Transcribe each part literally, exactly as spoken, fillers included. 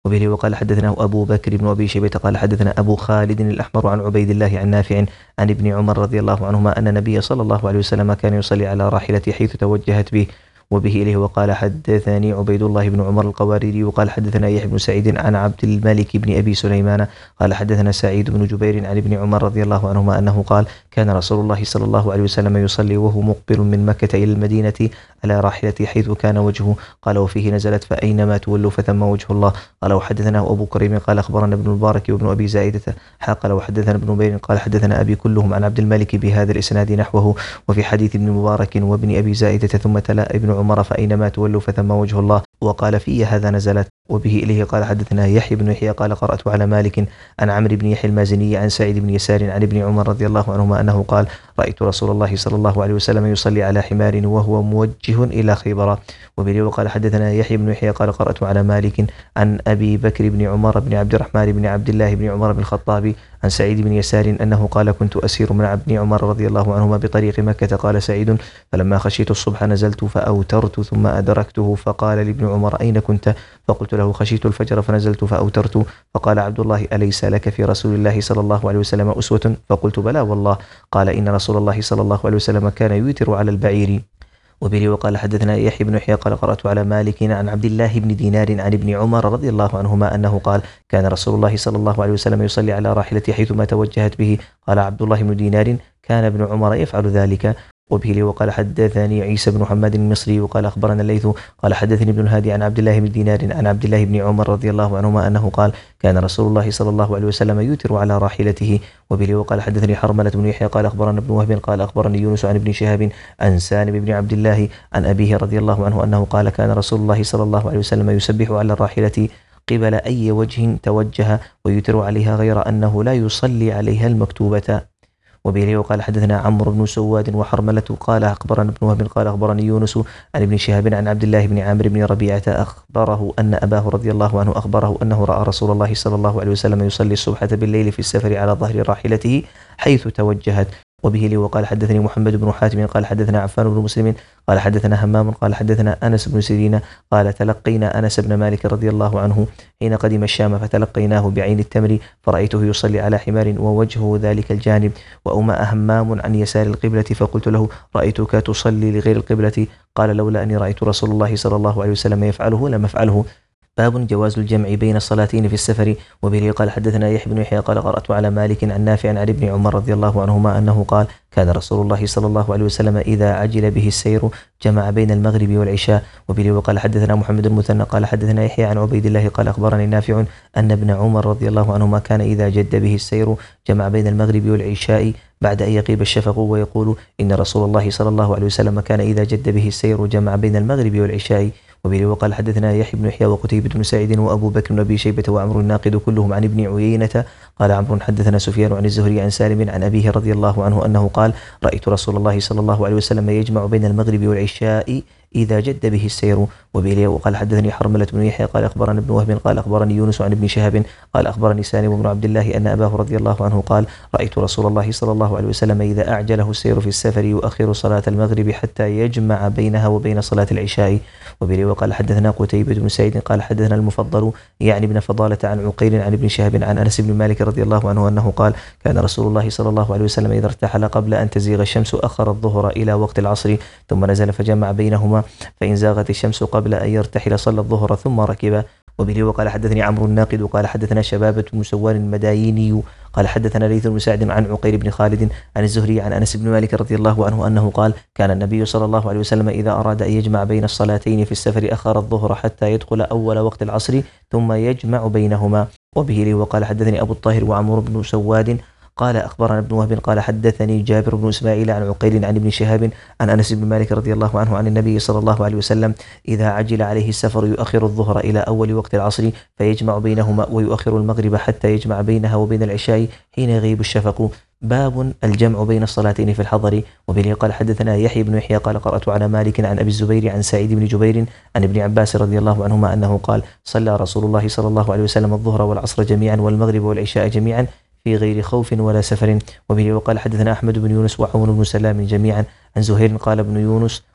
وبه وقال حدثنا أبو بكر بن أبي شيبة قال حدثنا أبو خالد الأحمر عن عبيد الله عن نافع عن ابن عمر رضي الله عنهما أن النبي صلى الله عليه وسلم كان يصلي على راحلته حيث توجهت به. وبه إليه وقال حدثني عبيد الله بن عمر القواريري وقال حدثنا يحيى بن سعيد عن عبد الملك بن أبي سليمان قال حدثنا سعيد بن جبير عن ابن عمر رضي الله عنهما أنه قال كان رسول الله صلى الله عليه وسلم يصلي وهو مقبل من مكة إلى المدينة على راحلته حيث كان وجهه. قال وفيه نزلت فأينما تولوا فثم وجه الله. قال وحدثنا أبو كريم قال أخبرنا ابن المبارك وابن أبي زائدة قال وحدثنا ابن نمير قال حدثنا أبي كلهم عن عبد الملك بهذا الإسناد نحوه. وفي حديث ابن المبارك وابن أبي زائدة ثم تلا ابن عمر فأينما تولوا فثم وجه الله وقال في هذا نزلت. وبه إليه قال حدثنا يحيى بن يحيى قال قرأت على مالك عن عمرو بن يحيى المازني عن سعيد بن يسار عن ابن عمر رضي الله عنهما أنه قال رأيت رسول الله صلى الله عليه وسلم يصلي على حمار وهو موجه إلى خيبر. وبه وقال حدثنا يحيى بن يحيى قال قرأت على مالك عن أبي بكر بن عمر بن عبد الرحمن بن عبد الله بن عمر بن الخطاب عن سعيد بن يسار أنه قال كنت أسير من ابن عمر رضي الله عنهما بطريق مكة. قال سعيد فلما خشيت الصبح نزلت فأوترت ثم أدركته فقال لابن عمر أين كنت؟ فقلت له خشيت الفجر فنزلت فأوترت. فقال عبد الله أليس لك في رسول الله صلى الله عليه وسلم أسوة؟ فقلت بلى والله. قال إن رسول الله صلى الله عليه وسلم كان يوتر على البعير. وبه وقال حدثنا يحيى بن يحيى قال قرأت على مالك عن عبد الله بن دينار عن ابن عمر رضي الله عنهما أنه قال كان رسول الله صلى الله عليه وسلم يصلي على راحلته حيثما توجهت به. قال عبد الله بن دينار كان ابن عمر يفعل ذلك. وبه وقال حدثني عيسى بن محمد المصري وقال أخبرنا الليث قال حدثني ابن الهادي عن عبد الله بن دينار عن عبد الله بن عمر رضي الله عنهما أنه قال كان رسول الله صلى الله عليه وسلم يوتر على راحلته. وبه وقال حدثني حرملة بن يحيى قال أخبرنا ابن وهب قال أخبرني يونس عن ابن شهاب عن سالم بن عبد الله عن أبيه رضي الله عنه أنه قال كان رسول الله صلى الله عليه وسلم يسبح على الراحلة قبل أي وجه توجه ويوتر عليها غير أنه لا يصلي عليها المكتوبة. وبه وقال حدثنا عمرو بن سواد وحرملة قال أخبرنا ابن وهب قال أخبرني يونس عن ابن شهاب عن عبد الله بن عامر بن ربيعة أخبره أن أباه رضي الله عنه أخبره أنه رأى رسول الله صلى الله عليه وسلم يصلي الصبح بالليل في السفر على ظهر راحلته حيث توجهت. وبه لي وقال حدثني محمد بن حاتم قال حدثنا عفان بن مسلم قال حدثنا همام قال حدثنا أنس بن سيرين قال تلقينا أنس بن مالك رضي الله عنه حين قدم الشام فتلقيناه بعين التمر فرأيته يصلي على حمار ووجهه ذلك الجانب وأومأ همام عن يسار القبلة فقلت له رأيتك تصلي لغير القبلة قال لولا أني رأيت رسول الله صلى الله عليه وسلم يفعله لم أفعله. باب جواز الجمع بين الصلاتين في السفر. وبه قال حدثنا يحيى بن يحيى قال قرأت على مالك عن نافع عن ابن عمر رضي الله عنهما أنه قال كان رسول الله صلى الله عليه وسلم إذا عجل به السير جمع بين المغرب والعشاء. وبه وقال حدثنا محمد المثنى قال حدثنا يحيى عن عبيد الله قال أخبرني نافع أن ابن عمر رضي الله عنهما كان إذا جد به السير جمع بين المغرب والعشاء بعد أن يغيب الشفق ويقول إن رسول الله صلى الله عليه وسلم كان إذا جد به السير جمع بين المغرب والعشاء. وبه وقال حدثنا يحيى بن يحيى وقتيبة بن سعيد وأبو بكر بن أبي شيبة وعمر الناقد كلهم عن ابن عيينة قال عمرو حدثنا سفيان عن الزهري عن سالم عن أبيه رضي الله عنه أنه قال رأيت رسول الله صلى الله عليه وسلم يجمع بين المغرب والعشاء إذا جد به السير. وبه وقال حدثني حرملة بن يحيى قال أخبرنا ابن وهب قال أخبرني يونس عن ابن شهاب قال أخبرني سالم بن عبد الله أن أباه رضي الله عنه قال رأيت رسول الله صلى الله عليه وسلم إذا أعجله السير في السفر يؤخر صلاة المغرب حتى يجمع بينها وبين صلاة العشاء. وبه وقال حدثنا قتيبة بن سعيد قال حدثنا المفضل يعني ابن فضالة عن عقيل عن ابن شهاب عن أنس بن مالك رضي الله عنه أنه قال كان رسول الله صلى الله عليه وسلم إذا ارتحل قبل أن تزيغ الشمس أخر الظهر إلى وقت العصر ثم نزل فجمع بينهما فإن زاغت الشمس قبل أن يرتحل صلى الظهر ثم ركب. وبه وقال حدثني عمرو الناقد وقال حدثنا شبابة بن سوار المدايني قال حدثنا ليث بن سعد عن عقيل بن خالد عن الزهري عن أنس بن مالك رضي الله عنه أنه قال كان النبي صلى الله عليه وسلم إذا أراد أن يجمع بين الصلاتين في السفر أخر الظهر حتى يدخل أول وقت العصر ثم يجمع بينهما. وبه لي وقال حدثني أبو الطاهر وعمرو بن سواد قال أخبرنا ابن وهب قال حدثني جابر بن إسماعيل عن عقيل عن ابن شهاب عن أنس بن مالك رضي الله عنه عن النبي صلى الله عليه وسلم إذا عجل عليه السفر يؤخر الظهر إلى أول وقت العصر فيجمع بينهما ويؤخر المغرب حتى يجمع بينها وبين العشاء حين يغيب الشفق. باب الجمع بين الصلاتين في الحضر. وبه قال حدثنا يحيى بن يحيى قال قرأت على مالك عن أبي الزبير عن سعيد بن جبير عن ابن عباس رضي الله عنهما أنه قال صلى رسول الله صلى الله عليه وسلم الظهر والعصر جميعا والمغرب والعشاء جميعا في غير خوف ولا سفر. وبه وقال حدثنا أحمد بن يونس وعون بن سلام جميعا عن زهير قال ابن يونس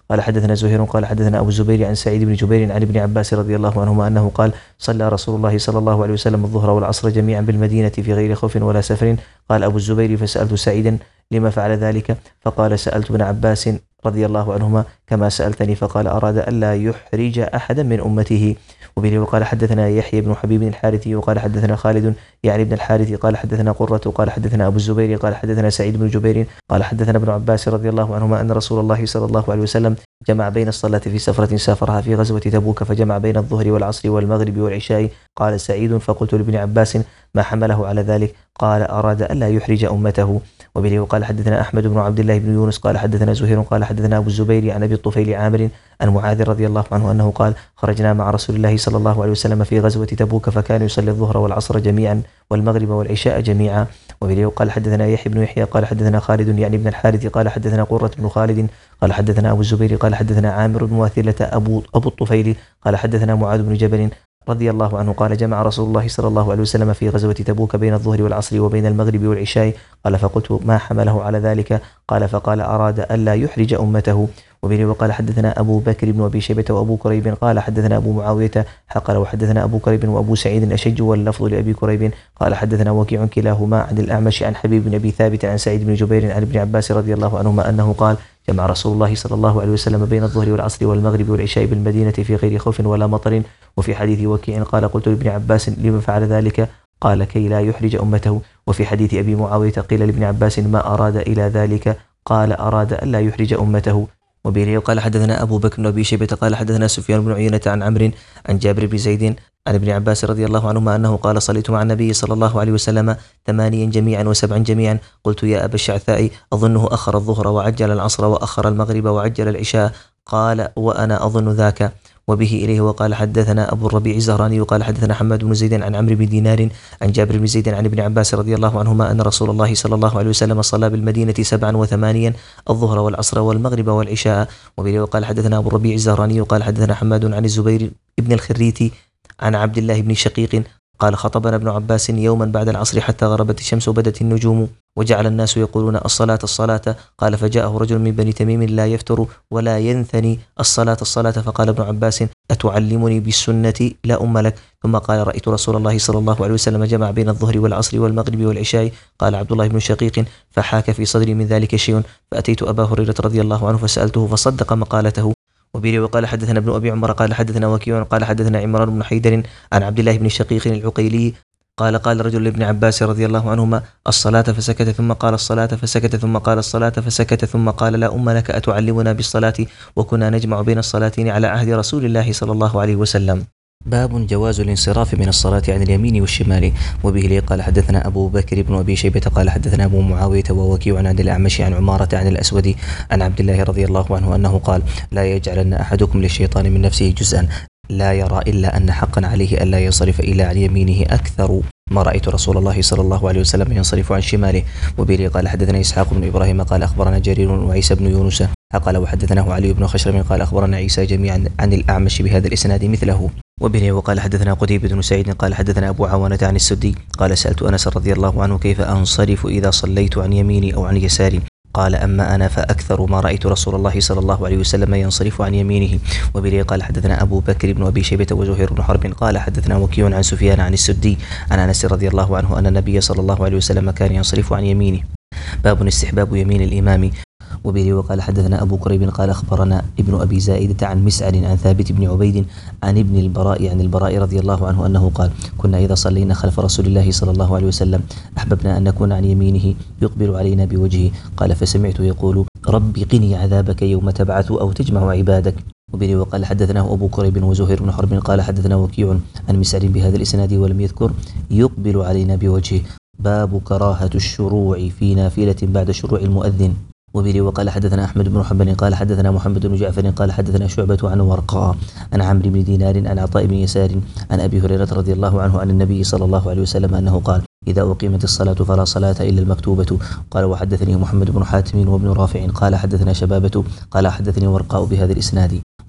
قال حدثنا زهير قال حدثنا أبو الزبير عن سعيد بن جبير عن ابن عباس رضي الله عنهما أنه قال صلى رسول الله صلى الله عليه وسلم الظهر والعصر جميعا بالمدينة في غير خوف ولا سفر. قال أبو الزبير فسألت سعيدا لما فعل ذلك؟ فقال سألت ابن عباس رضي الله عنهما كما سألتني، فقال أراد ألا يحرج أحدا من أمته. وبه وقال حدثنا يحيى بن حبيب الحارثي وقال حدثنا خالد يعني ابن الحارث قال حدثنا قرة قال حدثنا أبو الزبير قال حدثنا سعيد بن جبير قال حدثنا ابن عباس رضي الله عنهما أن رسول الله صلى الله عليه وسلم جمع بين الصلاة في سفرة سافرها في غزوة تبوك، فجمع بين الظهر والعصر والمغرب والعشاء. قال سعيد فقلت لابن عباس ما حمله على ذلك؟ قال أراد ألا يحرج أمته. وبه وقال حدثنا أحمد بن عبد الله بن يونس قال حدثنا زهير قال حدثنا أبو الزبير عن أبي الطفيل عامر عن معاذ رضي الله عنه أنه قال خرجنا مع رسول الله صلى الله عليه وسلم في غزوة تبوك، فكان يصلي الظهر والعصر جميعا والمغرب والعشاء جميعا. وبه وقال حدثنا يحيى بن يحيى قال حدثنا خالد يعني ابن الحارث قال حدثنا قرة بن خالد قال حدثنا أبو الزبير قال حدثنا عامر بن واثلة أبو, أبو الطفيل قال حدثنا معاذ بن جبل رضي الله عنه قال جمع رسول الله صلى الله عليه وسلم في غزوة تبوك بين الظهر والعصر وبين المغرب والعشاء. قال فقلت ما حمله على ذلك؟ قال فقال أراد ألا يحرج أمته. وبه وقال حدثنا أبو بكر بن أبي شيبة وأبو كريب قال حدثنا أبو معاوية قال وحدثنا أبو كريب وأبو سعيد الأشج واللفظ لأبي كريب قال حدثنا وكيع كلاهما عن الأعمش عن حبيب بن أبي ثابت عن سعيد بن جبير عن ابن عباس رضي الله عنهما أنه قال جمع رسول الله صلى الله عليه وسلم بين الظهر والعصر والمغرب والعشاء بالمدينة في غير خوف ولا مطر. وفي حديث وكيع قال قلت لابن عباس لما فعل ذلك؟ قال كي لا يحرج أمته. وفي حديث أبي معاوية قيل لابن عباس ما أراد إلى ذلك؟ قال أراد ألا يحرج أمته. وبه قال حدثنا أبو بكر بن أبي شيبة قال حدثنا سفيان بن عيينة عن عمرو عن جابر بن زيد عن ابن عباس رضي الله عنهما أنه قال صليت مع النبي صلى الله عليه وسلم ثمانيا جميعا وسبعا جميعا. قلت يا أبا الشعثاء أظنه أخر الظهر وعجل العصر وأخر المغرب وعجل العشاء؟ قال وأنا أظن ذاك. وبه إليه وقال حدثنا أبو الربيع الزهراني وقال حدثنا حماد بن زيد عن عمرو بن دينار عن جابر بن زيد عن ابن عباس رضي الله عنهما أن رسول الله صلى الله عليه وسلم صلى بالمدينة سبعا وثمانيا الظهر والعصر والمغرب والعشاء. وبه وقال حدثنا أبو الربيع الزهراني وقال حدثنا حماد عن الزبير ابن الخريتي عن عبد الله بن شقيق قال خطبنا ابن عباس يوما بعد العصر حتى غربت الشمس وبدت النجوم وجعل الناس يقولون الصلاة الصلاة. قال فجاءه رجل من بني تميم لا يفتر ولا ينثني الصلاة الصلاة، فقال ابن عباس أتعلمني بالسنة لا أم لك؟ ثم قال رأيت رسول الله صلى الله عليه وسلم جمع بين الظهر والعصر والمغرب والعشاء. قال عبد الله بن شقيق فحاك في صدري من ذلك شيء، فأتيت أبا هريرة رضي الله عنه فسألته فصدق مقالته. وبه وقال حدثنا ابن أبي عمر قال حدثنا وكيع قال حدثنا عمران بن حيدر عن عبد الله بن شقيق العقيلي قال قال رجل لابن عباس رضي الله عنهما الصلاة فسكت ثم قال الصلاة فسكت ثم قال الصلاة فسكت ثم قال لا أم لك أتعلمنا بالصلاة؟ وكنا نجمع بين الصلاتين على عهد رسول الله صلى الله عليه وسلم. باب جواز الانصراف من الصلاة عن اليمين والشمال. وبه لي قال حدثنا أبو بكر بن أبي شيبة قال حدثنا أبو معاوية ووكيع عن الأعمش عن عمارة عن الأسود عن عبد الله رضي الله عنه أنه قال لا يجعلن أحدكم للشيطان من نفسه جزءا لا يرى إلا أن حقا عليه ألا ينصرف إلا عن يمينه أكثر ما رأيت رسول الله صلى الله عليه وسلم ينصرف عن شماله. وبه قال حدثنا إسحاق بن إبراهيم قال أخبرنا جرير وعيسى بن يونس قال وحدثناه علي بن خشرم قال أخبرنا عيسى جميعا عن الأعمش بهذا الإسناد مثله. وبه وقال حدثنا قتيبة بن سعيد قال حدثنا أبو عوانة عن السدي قال سألت أنس رضي الله عنه كيف أنصرف إذا صليت عن يميني أو عن يساري؟ قال أما أنا فأكثر ما رأيت رسول الله صلى الله عليه وسلم ينصرف عن يمينه. وبه قال حدثنا أبو بكر بن أبي شيبة وزهير بن حرب قال حدثنا وكيع عن سفيان عن السدي عن أنس رضي الله عنه أن النبي صلى الله عليه وسلم كان ينصرف عن يمينه. باب استحباب يمين الإمام. وبه وقال حدثنا أبو كريب قال أخبرنا ابن أبي زائدة عن مسعر عن ثابت بن عبيد عن ابن البراء عن البراء رضي الله عنه أنه قال كنا إذا صلينا خلف رسول الله صلى الله عليه وسلم أحببنا أن نكون عن يمينه يقبل علينا بوجهه. قال فسمعت يقول ربي قني عذابك يوم تبعث أو تجمع عبادك. وبه وقال حدثناه أبو كريب وزهير بن حرب قال حدثنا وكيع عن مسعر بهذا الإسناد ولم يذكر يقبل علينا بوجهه. باب كراهة الشروع في نافلة بعد شروع المؤذن. وبه وقال حدثنا أحمد بن حنبل قال حدثنا محمد بن جعفر قال حدثنا شعبة عن ورقاء عن عمرو بن دينار عن عطاء بن يسار عن أبي هريرة رضي الله عنه عن النبي صلى الله عليه وسلم أنه قال إذا أقيمت الصلاة فلا صلاة إلا المكتوبة. قال وحدثني محمد بن حاتم وابن رافع قال حدثنا شبابة قال حدثني ورقاء بهذا الإسناد.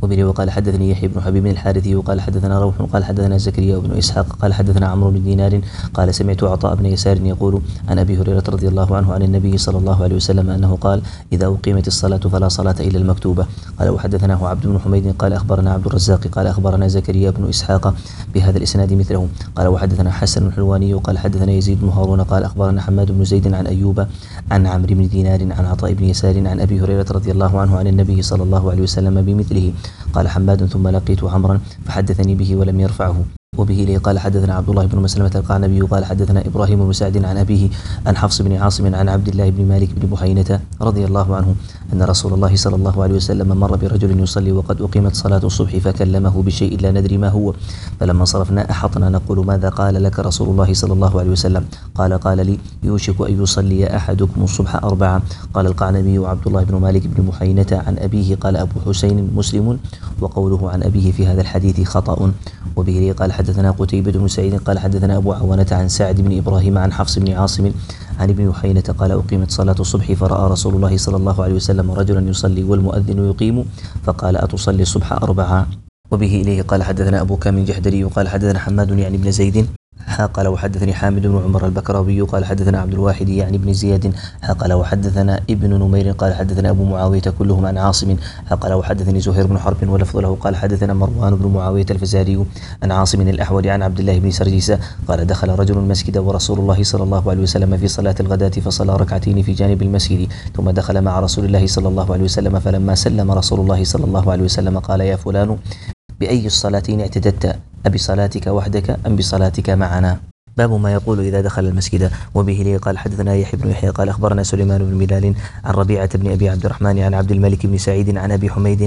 وبه وقال حدثني يحيى بن حبيب الحارثي وقال حدثنا روح قال حدثنا زكريا بن إسحاق قال حدثنا عمرو بن دينار قال سمعت عطاء بن يسار يقول عن أبي هريرة رضي الله عنه عن النبي صلى الله عليه وسلم أنه قال إذا أقيمت الصلاة فلا صلاة إلا المكتوبة. قال وحدثناه عبد بن حميد قال أخبرنا عبد الرزاق قال أخبرنا زكريا بن إسحاق بهذا الإسناد مثله. قال وحدثنا حسن الحلواني قال حدثنا يزيد بن هارون قال أخبرنا حماد بن زيد عن أيوب عن عمرو بن دينار عن عطاء بن يسار عن أبي هريرة رضي الله عنه عن النبي صلى الله عليه وسلم بمثله. قال حماد ثم لقيت عمرا فحدثني به ولم يرفعه. وبه لي قال حدثنا عبد الله بن مسلمة القعنبي قال حدثنا إبراهيم بن سعد عن أبيه عن حفص بن عاصم عن عبد الله بن مالك بن بحينة رضي الله عنه أن رسول الله صلى الله عليه وسلم مر برجل يصلي وقد أقيمت صلاة الصبح فكلمه بشيء لا ندري ما هو، فلما صرفنا أحطنا نقول ماذا قال لك رسول الله صلى الله عليه وسلم؟ قال قال لي يوشك أن يصلي أحدكم الصبح أربعة. قال القعنبي عبد الله بن مالك بن بحينة عن أبيه قال أبو حسين مسلم وقوله عن أبيه في هذا الحديث خطأ. وبه لي قال حدثنا قتيبة بن سعيد قال حدثنا أبو عوانة عن سعد بن إبراهيم عن حفص بن عاصم عن ابن بحينة قال أقيمت صلاة الصبح فرأى رسول الله صلى الله عليه وسلم رجلا يصلي والمؤذن يقيم فقال أتصلي الصبح أربعة. وبه إليه قال حدثنا أبو كامل جحدري قال حدثنا حماد يعني بن زيد قال وحدثني حامد بن عمر البكراوي قال حدثنا عبد الواحد يعني بن زياد قال وحدثنا ابن نمير قال حدثنا أبو معاوية كلهم عن عاصم قال وحدثني زهير بن حرب ولفظ له قال حدثنا مروان بن معاوية الفزاري عن عاصم الأحول عن عبد الله بن سرجيس قال دخل رجل المسجد ورسول الله صلى الله عليه وسلم في صلاة الغداة فصلى ركعتين في جانب المسجد ثم دخل مع رسول الله صلى الله عليه وسلم فلما سلم رسول الله صلى الله عليه وسلم قال يا فلان بأي الصلاتين اعتددت أبصلاتك وحدك أم بصلاتك معنا؟ باب ما يقول إذا دخل المسجد. وبه لي قال حدثنا يحيى بن يحيى قال أخبرنا سليمان بن بلال عن ربيعة بن أبي عبد الرحمن عن عبد الملك بن سعيد عن أبي حميد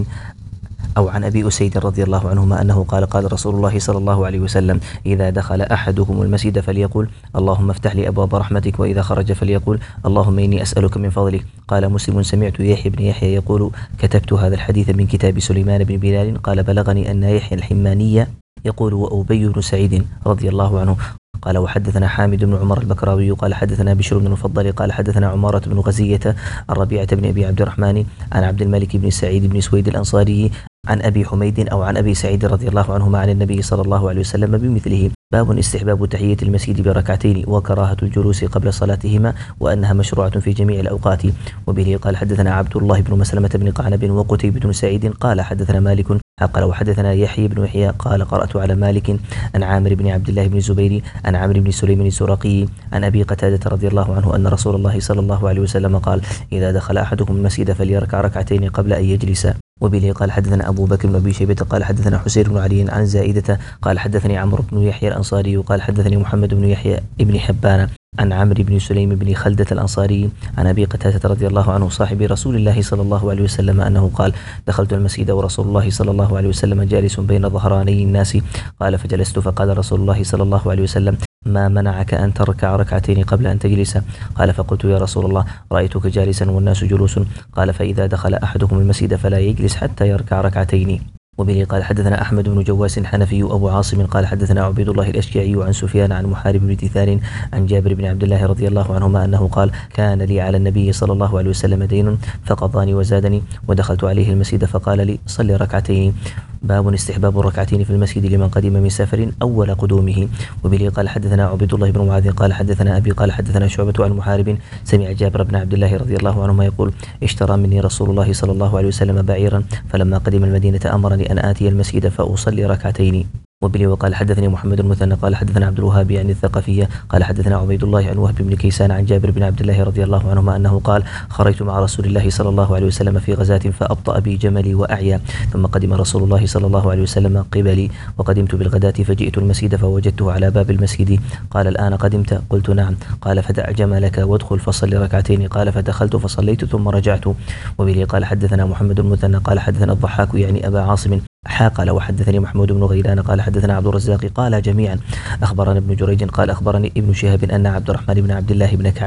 أو عن أبي أسيد رضي الله عنهما أنه قال قال رسول الله صلى الله عليه وسلم إذا دخل أحدكم المسجد فليقول اللهم افتح لي أبواب رحمتك وإذا خرج فليقول اللهم إني أسألك من فضلك. قال مسلم سمعت يحيى بن يحيى يقول كتبت هذا الحديث من كتاب سليمان بن بلال قال بلغني أن يحيى الحماني يقول وأبي بن سعيد رضي الله عنه قال وحدثنا حامد بن عمر البكراوي قال حدثنا بشر بن المفضل قال حدثنا عمارة بن غزية عن ربيعة بن أبي عبد الرحمن عن عبد الملك بن سعيد بن سويد الأنصاري عن أبي حميد أو عن أبي سعيد رضي الله عنهما عن النبي صلى الله عليه وسلم بمثله. باب استحباب تحية المسجد بركعتين وكراهة الجلوس قبل صلاتهما وأنها مشروعة في جميع الأوقات. وبه قال حدثنا عبد الله بن مسلمة بن قعنب وقتيبة بن سعيد قال حدثنا مالك قال وحدثنا يحيى بن يحيى قال قرأت على مالك عن عامر بن عبد الله بن الزبير عن عمرو بن سليم الزرقي عن أبي قتادة رضي الله عنه أن رسول الله صلى الله عليه وسلم قال إذا دخل أحدكم المسجد فليركع ركعتين قبل أن يجلس. وبه قال حدثنا أبو بكر بن أبي شيبة قال حدثنا حسين بن علي عن زائدة قال حدثني عمرو بن يحيى الأنصاري قال حدثني محمد بن يحيى ابن حبان عن عمرو بن سليم بن خلدة الأنصاري عن أبي قتادة رضي الله عنه صاحب رسول الله صلى الله عليه وسلم أنه قال دخلت المسجد ورسول الله صلى الله عليه وسلم جالس بين ظهراني الناس قال فجلست فقال رسول الله صلى الله عليه وسلم ما منعك أن تركع ركعتين قبل أن تجلس؟ قال فقلت يا رسول الله رأيتك جالسا والناس جلوس. قال فإذا دخل أحدكم المسجد فلا يجلس حتى يركع ركعتين. وبه قال حدثنا أحمد بن جواس حنفي أبو عاصم قال حدثنا عبيد الله الأشجعي عن سفيان عن محارب بن دثار عن جابر بن عبد الله رضي الله عنهما أنه قال كان لي على النبي صلى الله عليه وسلم دين فقضاني وزادني ودخلت عليه المسجد فقال لي صلي ركعتين. باب استحباب الركعتين في المسجد لمن قدم من سفر أول قدومه. وبه قال حدثنا عبيد الله بن معاذ قال حدثنا أبي قال حدثنا شعبة عن محارب سمع جابر بن عبد الله رضي الله عنهما يقول اشترى مني رسول الله صلى الله عليه وسلم بعيرا فلما قدم المدينة أمرني أن آتي المسجد فأصلي ركعتين. وبه وقال حدثني محمد المثنى قال حدثنا عبد الوهاب عن الثقفية قال حدثنا عبيد الله عن وهب بن كيسان عن جابر بن عبد الله رضي الله عنهما أنه قال خرجت مع رسول الله صلى الله عليه وسلم في غزاة فأبطأ بي جملي وأعيا ثم قدم رسول الله صلى الله عليه وسلم قبلي وقدمت بالغداة فجئت المسجد فوجدته على باب المسجد. قال الآن قدمت؟ قلت نعم. قال فدع جملك وادخل فصل ركعتين. قال فدخلت فصليت ثم رجعت. وبه قال حدثنا محمد المثنى قال حدثنا الضحاك يعني أبا عاصم قال وحدثني محمود بن غيلان قال حدثنا عبد الرزاق قال جميعا أخبرنا ابن جريج قال أخبرني ابن شهاب أن عبد الرحمن بن عبد الله بن كعب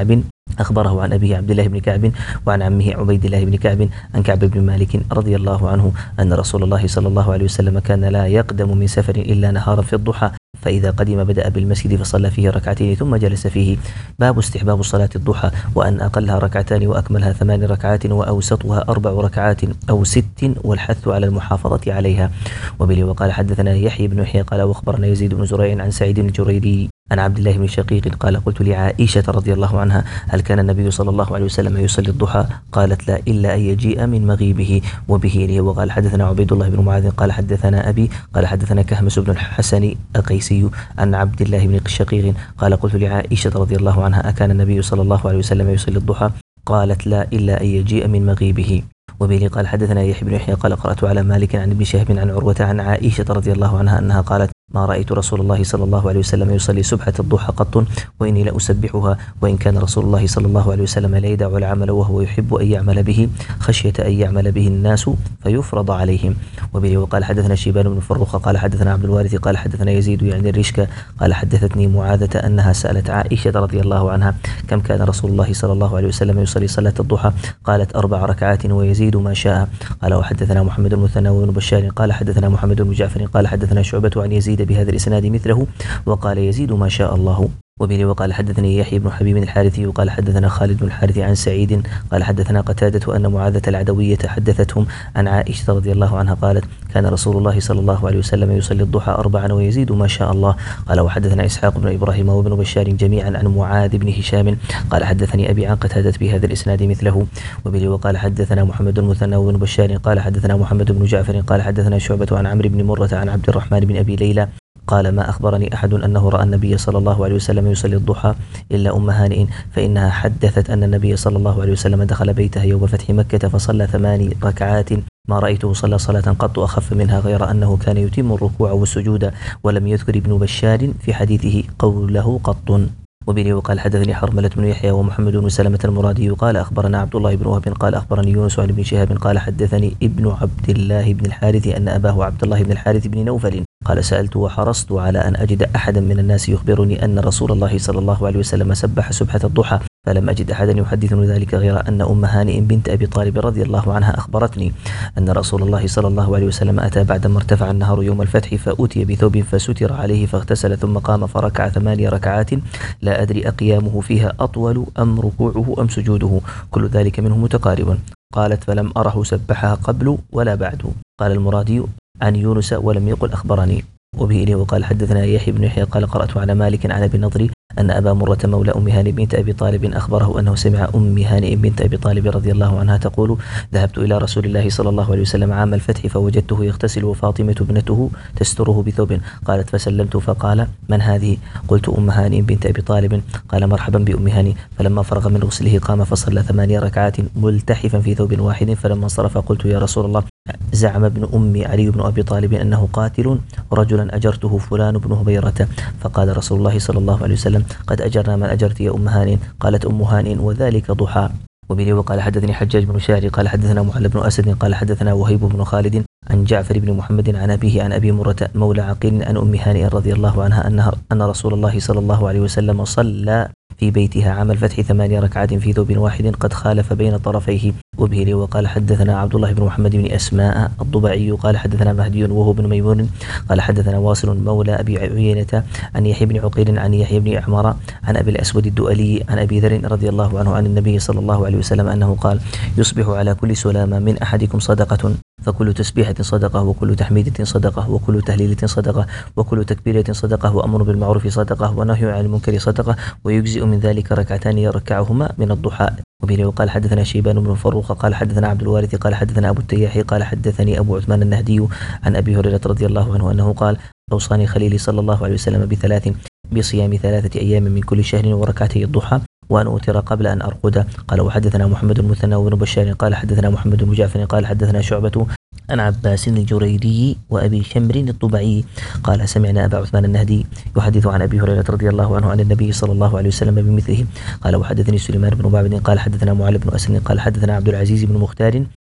أخبره عن أبيه عبد الله بن كعب وعن عمه عبيد الله بن كعب عن كعب بن مالك رضي الله عنه أن رسول الله صلى الله عليه وسلم كان لا يقدم من سفر إلا نهارا في الضحى، فإذا قدم بدأ بالمسجد فصلى فيه ركعتين ثم جلس فيه. باب استحباب صلاة الضحى، وأن أقلها ركعتان وأكملها ثمان ركعات وأوسطها أربع ركعات أو ست، والحث على المحافظة عليها. وبه وقال حدثنا يحيى بن يحيى قال وأخبرنا يزيد بن زريع عن سعيد بن الجريري عن عبد الله بن شقيق قال قلت لعائشة رضي الله عنها هل كان النبي صلى الله عليه وسلم يصلي الضحى؟ قالت لا إلا أن يجيء من مغيبه. وبه لي وقال حدثنا عبيد الله بن معاذ قال حدثنا أبي قال حدثنا كهمس بن الحسن القيسي عن عبد الله بن شقيق قال قلت لعائشة رضي الله عنها أكان النبي صلى الله عليه وسلم يصلي الضحى؟ قالت لا إلا أن يجيء من مغيبه. وبه قال حدثنا يحيى بن يحيى قال قرأت على مالك عن ابن شهاب عن عروة عن عائشة رضي الله عنها أنها قالت ما رأيت رسول الله صلى الله عليه وسلم يصلي سبحة الضحى قط وإني لأسبحها، وإن كان رسول الله صلى الله عليه وسلم لا يدع العمل وهو يحب أن يعمل به خشية أن يعمل به الناس فيفرض عليهم. وبه وقال حدثنا شيبان بن فروخ قال حدثنا عبد الوارث قال حدثنا يزيد يعني الرشك قال حدثتني معاذة أنها سألت عائشة رضي الله عنها كم كان رسول الله صلى الله عليه وسلم يصلي صلاة الضحى؟ قالت أربع ركعات ويزيد ما شاء. قال وحدثنا محمد المثنى وابن بشار قال حدثنا محمد بن جعفر قال حدثنا شعبة عن يزيد بهذا الإسناد مثله وقال يزيد ما شاء الله. وبه وقال حدثني يحيى بن حبيب الحارثي وقال حدثنا خالد بن الحارث عن سعيد قال حدثنا قتادة أن معاذة العدوية حدثتهم عن عائشة رضي الله عنها قالت كان رسول الله صلى الله عليه وسلم يصلي الضحى أربعا ويزيد ما شاء الله. قال وحدثنا إسحاق بن إبراهيم وابن بشار جميعا عن معاذ بن هشام قال حدثني أبي عن قتادة بهذا الإسناد مثله. وبه وقال حدثنا محمد المثنى وابن بشار قال حدثنا محمد بن جعفر قال حدثنا شعبة عن عمرو بن مرة عن عبد الرحمن بن أبي ليلى قال ما أخبرني أحد أنه رأى النبي صلى الله عليه وسلم يصلي الضحى إلا أم هانئ، فإنها حدثت أن النبي صلى الله عليه وسلم دخل بيتها يوم فتح مكة فصلى ثماني ركعات ما رأيته صلى صلاة قط أخف منها غير أنه كان يتم الركوع والسجود، ولم يذكر ابن بشار في حديثه قوله قط. وبه وقال حدثني حرملة بن يحيى ومحمد بن سلمة المرادي قال أخبرنا عبد الله بن وهب قال أخبرني يونس عن ابن شهاب قال حدثني ابن عبد الله بن الحارث أن أباه عبد الله بن الحارث بن نوفل قال سألت وحرصت على أن أجد أحدا من الناس يخبرني أن رسول الله صلى الله عليه وسلم سبح سبحة الضحى، فلم أجد أحدا يحدثني ذلك غير أن أم هانئ بنت أبي طالب رضي الله عنها أخبرتني أن رسول الله صلى الله عليه وسلم أتى بعدما ارتفع النهار يوم الفتح فأتي بثوب فستر عليه فاغتسل ثم قام فركع ثماني ركعات لا أدري أقيامه فيها أطول أم ركوعه أم سجوده، كل ذلك منه متقارب. قالت فلم أره سبحها قبل ولا بعد. قال المرادي عن يونس ولم يقل أخبرني. وبه إليه وقال حدثنا يحيى بن يحيى قال قرأت على مالك عن أبي النضر أن أبا مرة مولى أم هانئ بنت أبي طالب أخبره أنه سمع أم هانئ بنت أبي طالب رضي الله عنها تقول ذهبت إلى رسول الله صلى الله عليه وسلم عام الفتح فوجدته يغتسل وفاطمة ابنته تستره بثوب، قالت فسلمت فقال من هذه؟ قلت أم هانئ بنت أبي طالب. قال مرحبا بأم هانئ. فلما فرغ من غسله قام فصلى ثمانية ركعات ملتحفا في ثوب واحد، فلما انصرف قلت يا رسول الله زعم ابن أمي علي بن أبي طالب أنه قاتل رجلا أجرته فلان بن هبيرة، فقال رسول الله صلى الله عليه وسلم قد أجرنا من أجرت يا أم هانئ. قالت أم هانئ وذلك ضحى. وبه وقال حدثني حجاج بن شاعر قال حدثنا معل بن أسد قال حدثنا وهيب بن خالد عن جعفر بن محمد عن أبيه عن أبي مرة مولى عقيل عن أم هانئ رضي الله عنها أنها أن رسول الله صلى الله عليه وسلم صلى في بيتها عام الفتح ثمانية ركعات في ثوب واحد قد خالف بين طرفيه. وبه لي وقال حدثنا عبد الله بن محمد بن أسماء الضبعي قال حدثنا مهدي وهو بن ميمون قال حدثنا واصل مولى أبي عيينة عن يحيى بن عقيل عن يحيى بن عمر عن أبي الأسود الدؤلي عن أبي ذر رضي الله عنه عن النبي صلى الله عليه وسلم أنه قال يصبح على كل سلامة من أحدكم صدقة، فكل تسبيحة صدقة وكل تحميدة صدقة وكل تهليلة صدقة وكل تكبيرة صدقة وأمر بالمعروف صدقة ونهي عن المنكر صدقة، ويجزئ من ذلك ركعتان يركعهما من الضحى. وبه وقال حدثنا شيبان بن فروخ قال حدثنا عبد الوارث قال حدثنا أبو التياحي قال حدثني أبو عثمان النهدي عن أبي هريرة رضي الله عنه أنه قال أوصاني خليلي صلى الله عليه وسلم بثلاث بصيام ثلاثة أيام من كل شهر وركعتي الضحى وأن أوتر قبل أن أرقد. قال وحدثنا محمد المثنى وابن بشار قال حدثنا محمد بن جعفر قال حدثنا شعبة عن عباس الجريري وأبي شمر الطبعي قال سمعنا أبا عثمان النهدي يحدث عن أبي هريرة رضي الله عنه عن النبي صلى الله عليه وسلم بمثله. قال وحدثني سليمان بن معبد قال حدثنا معل بن أسد قال حدثنا عبد العزيز بن مختار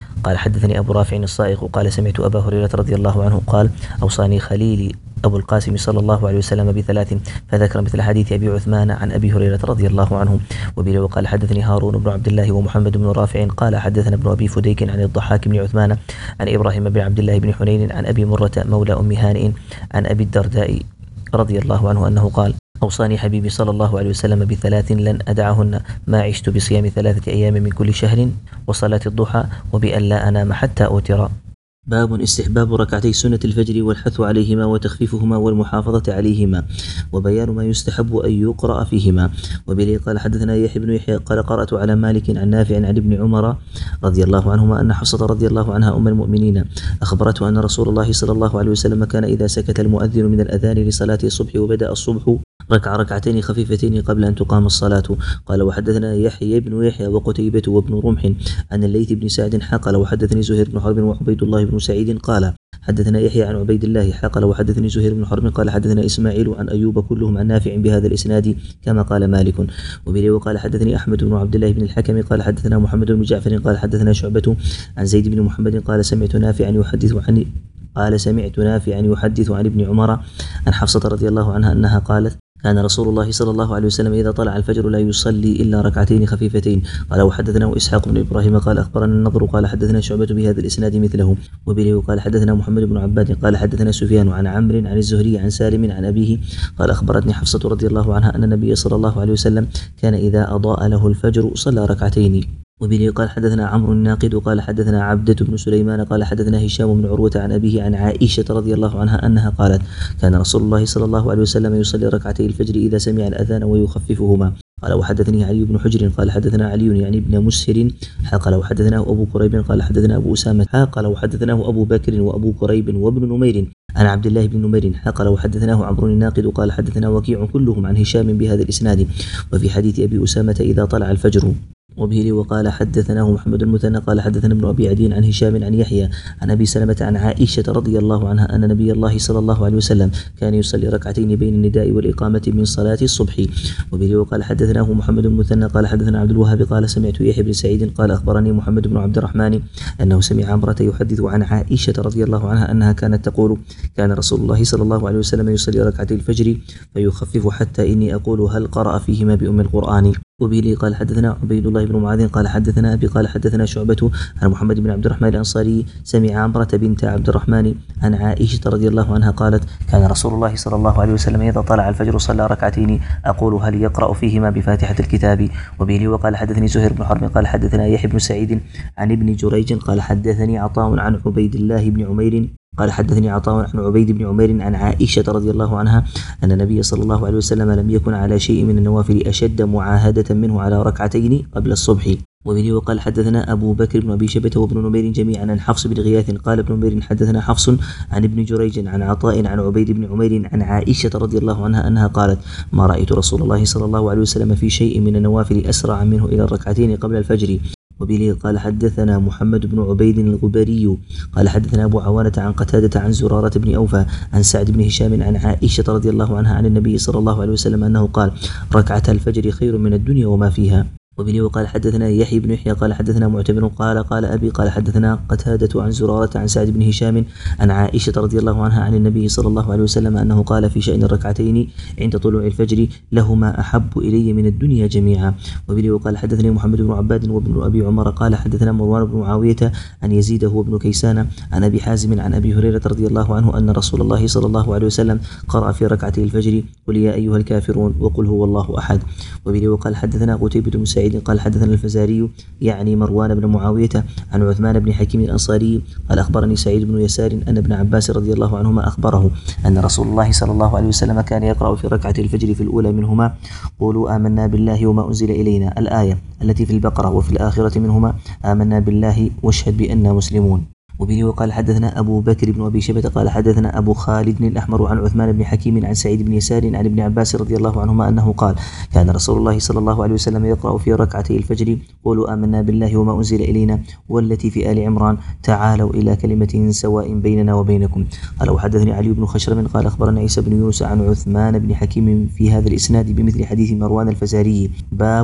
قال حدثني أبو رافع الصائغ قال سمعت أبا هريرة رضي الله عنه قال أوصاني خليلي أبو القاسم صلى الله عليه وسلم بثلاث، فذكر مثل حديث أبي عثمان عن أبي هريرة رضي الله عنه. وبه وقال حدثني هارون بن عبد الله ومحمد بن رافع قال حدثنا ابن أبي فديك عن الضحاك بن عثمان عن إبراهيم بن عبد الله بن حنين عن أبي مرة مولى أم هانئ عن أبي الدرداء رضي الله عنه أنه قال أوصاني حبيبي صلى الله عليه وسلم بثلاث لن أدعهن ما عشت بصيام ثلاثة أيام من كل شهر وصلاة الضحى وبأن لا أنام حتى أوتر. باب استحباب ركعتي سنة الفجر والحث عليهما وتخفيفهما والمحافظة عليهما وبيان ما يستحب أن يقرأ فيهما. وبه قال حدثنا يحيى بن يحيى قال قرأت على مالك عن نافع عن ابن عمر رضي الله عنهما أن حفصة رضي الله عنها أم المؤمنين أخبرته أن رسول الله صلى الله عليه وسلم كان إذا سكت المؤذن من الأذان لصلاة الصبح وبدأ الصبح ركع ركعتين خفيفتين قبل أن تقام الصلاة. قال وحدثنا يحيى بن يحيى وقتيبة وابن رمح عن الليث بن سعد قال وحدثني زهير بن حرب وعبيد الله بن سعيد قال حدثنا يحيى عن عبيد الله قال وحدثني زهير بن حرب قال حدثنا إسماعيل عن أيوب كلهم عن نافع بهذا الإسناد كما قال مالك. وبه وقال حدثني أحمد بن عبد الله بن الحكم قال حدثنا محمد بن جعفر قال حدثنا شعبة عن زيد بن محمد قال سمعت نافعا يحدث عن قال سمعت نافعا يحدث عن ابن عمر عن حفصة رضي الله عنها أنها قالت كان رسول الله صلى الله عليه وسلم إذا طلع الفجر لا يصلي إلا ركعتين خفيفتين. قال وحدثنا إسحاق بن إبراهيم قال أخبرنا النضر قال حدثنا شعبة بهذا الإسناد مثله. وبه قال حدثنا محمد بن عباد قال حدثنا سفيان عن عمرو عن الزهري عن سالم عن أبيه قال أخبرتني حفصة رضي الله عنها أن النبي صلى الله عليه وسلم كان إذا أضاء له الفجر صلى ركعتين. وبه قال حدثنا عمرو الناقد قال حدثنا عبدة بن سليمان قال حدثنا هشام بن عروة عن أبيه عن عائشة رضي الله عنها أنها قالت كان رسول الله صلى الله عليه وسلم يصلي ركعتي الفجر إذا سمع الأذان ويخففهما. قال وحدثني علي بن حجر قال حدثنا علي يعني ابن مسهر قال وحدثناه أبو قريب قال حدثنا أبو أسامة قال وحدثناه أبو بكر وأبو قريب وابن نمير عن عبد الله بن نمير قال وحدثناه عمرو الناقد قال حدثنا وكيع كلهم عن هشام بهذا الإسناد. وفي حديث أبي أسامة إذا طلع الفجر. وبه وقال حدثناه محمد المثنى قال حدثنا ابن أبي عدي عن هشام عن يحيى عن أبي سلمة عن عائشة رضي الله عنها أن نبي الله صلى الله عليه وسلم كان يصلي ركعتين بين النداء والإقامة من صلاة الصبح. وبه وقال حدثناه محمد المثنى قال حدثنا عبد الوهاب قال سمعت يحيى بن سعيد قال أخبرني محمد بن عبد الرحمن أنه سمع عمرة يحدث عن عائشة رضي الله عنها أنها كانت تقول كان رسول الله صلى الله عليه وسلم يصلي ركعتي الفجر فيخفف حتى إني أقول هل قرأ فيهما بأم القرآن. وبه قال حدثنا عبيد الله بن معاذ قال حدثنا أبي قال حدثنا شعبة عن محمد بن عبد الرحمن الأنصاري سمع عمرة بنت عبد الرحمن عن عائشة رضي الله عنها قالت كان رسول الله صلى الله عليه وسلم إذا طلع الفجر صلى ركعتين أقول هل يقرأ فيهما بفاتحة الكتاب. وبه وقال حدثني زهير بن حرب قال حدثنا يحيى بن سعيد عن ابن جريج قال حدثني عطاء عن عبيد الله بن عمير قال حدثني عطاء عن عبيد بن عمير عن عائشة رضي الله عنها أن النبي صلى الله عليه وسلم لم يكن على شيء من النوافل أشد معاهدة منه على ركعتين قبل الصبح. وبه وقال حدثنا أبو بكر بن أبي شيبة وابن نمير جميعا عن حفص بن غياث قال ابن نمير حدثنا حفص عن ابن جريج عن عطاء عن عبيد بن عمير عن عائشة رضي الله عنها أنها قالت ما رأيت رسول الله صلى الله عليه وسلم في شيء من النوافل أسرع منه إلى الركعتين قبل الفجر. وبه قال حدثنا محمد بن عبيد الغبري قال حدثنا أبو عوانة عن قتادة عن زرارة بن أوفى عن سعد بن هشام عن عائشة رضي الله عنها عن النبي صلى الله عليه وسلم أنه قال ركعتا الفجر خير من الدنيا وما فيها. وبه وقال حدثنا يحيى بن يحيى قال حدثنا معتمر قال قال أبي قال حدثنا قتادة عن زرارة عن سعد بن هشام عن عائشة رضي الله عنها عن النبي صلى الله عليه وسلم أنه قال في شأن الركعتين عند طلوع الفجر لهما أحب إلي من الدنيا جميعا. وبه وقال حدثني محمد بن عباد وابن أبي عمر قال حدثنا مروان بن معاوية عن يزيد هو ابن كيسان عن أبي حازم عن أبي هريرة رضي الله عنه أن رسول الله صلى الله عليه وسلم قرأ في ركعتي الفجر قل يا أيها الكافرون وقل هو الله أحد. وبه وقال حدثنا قتيبة بن سعيد قال حدثنا الفزاري يعني مروان بن معاوية عن عثمان بن حكيم الأنصاري قال أخبرني سعيد بن يسار أن ابن عباس رضي الله عنهما أخبره أن رسول الله صلى الله عليه وسلم كان يقرأ في ركعة الفجر في الأولى منهما قولوا آمنا بالله وما أنزل إلينا الآية التي في البقرة وفي الآخرة منهما آمنا بالله واشهد بأننا مسلمون. وبه وقال حدثنا أبو بكر بن أبي شيبة قال حدثنا أبو خالد الأحمر عن عثمان بن حكيم عن سعيد بن يسار عن ابن عباس رضي الله عنهما أنه قال كان رسول الله صلى الله عليه وسلم يقرأ في ركعتي الفجر قولوا آمنا بالله وما أنزل إلينا والتي في آل عمران تعالوا إلى كلمة سواء بيننا وبينكم. قال وحدثني علي بن خشرم قال أخبرنا عيسى بن يونس عن عثمان بن حكيم في هذا الإسناد بمثل حديث مروان الفزاري. باب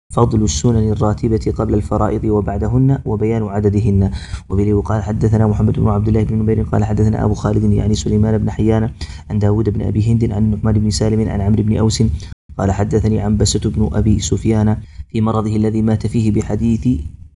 فضل السنن الراتبة قبل الفرائض وبعدهن وبيان عددهن. وبه قال حدثنا محمد بن عبد الله بن نمير قال حدثنا أبو خالد يعني سليمان بن حيان عن داود بن أبي هند عن النعمان بن سالم عن عمرو بن أوس قال حدثني عنبسة بن أبي سفيان في مرضه الذي مات فيه بحديث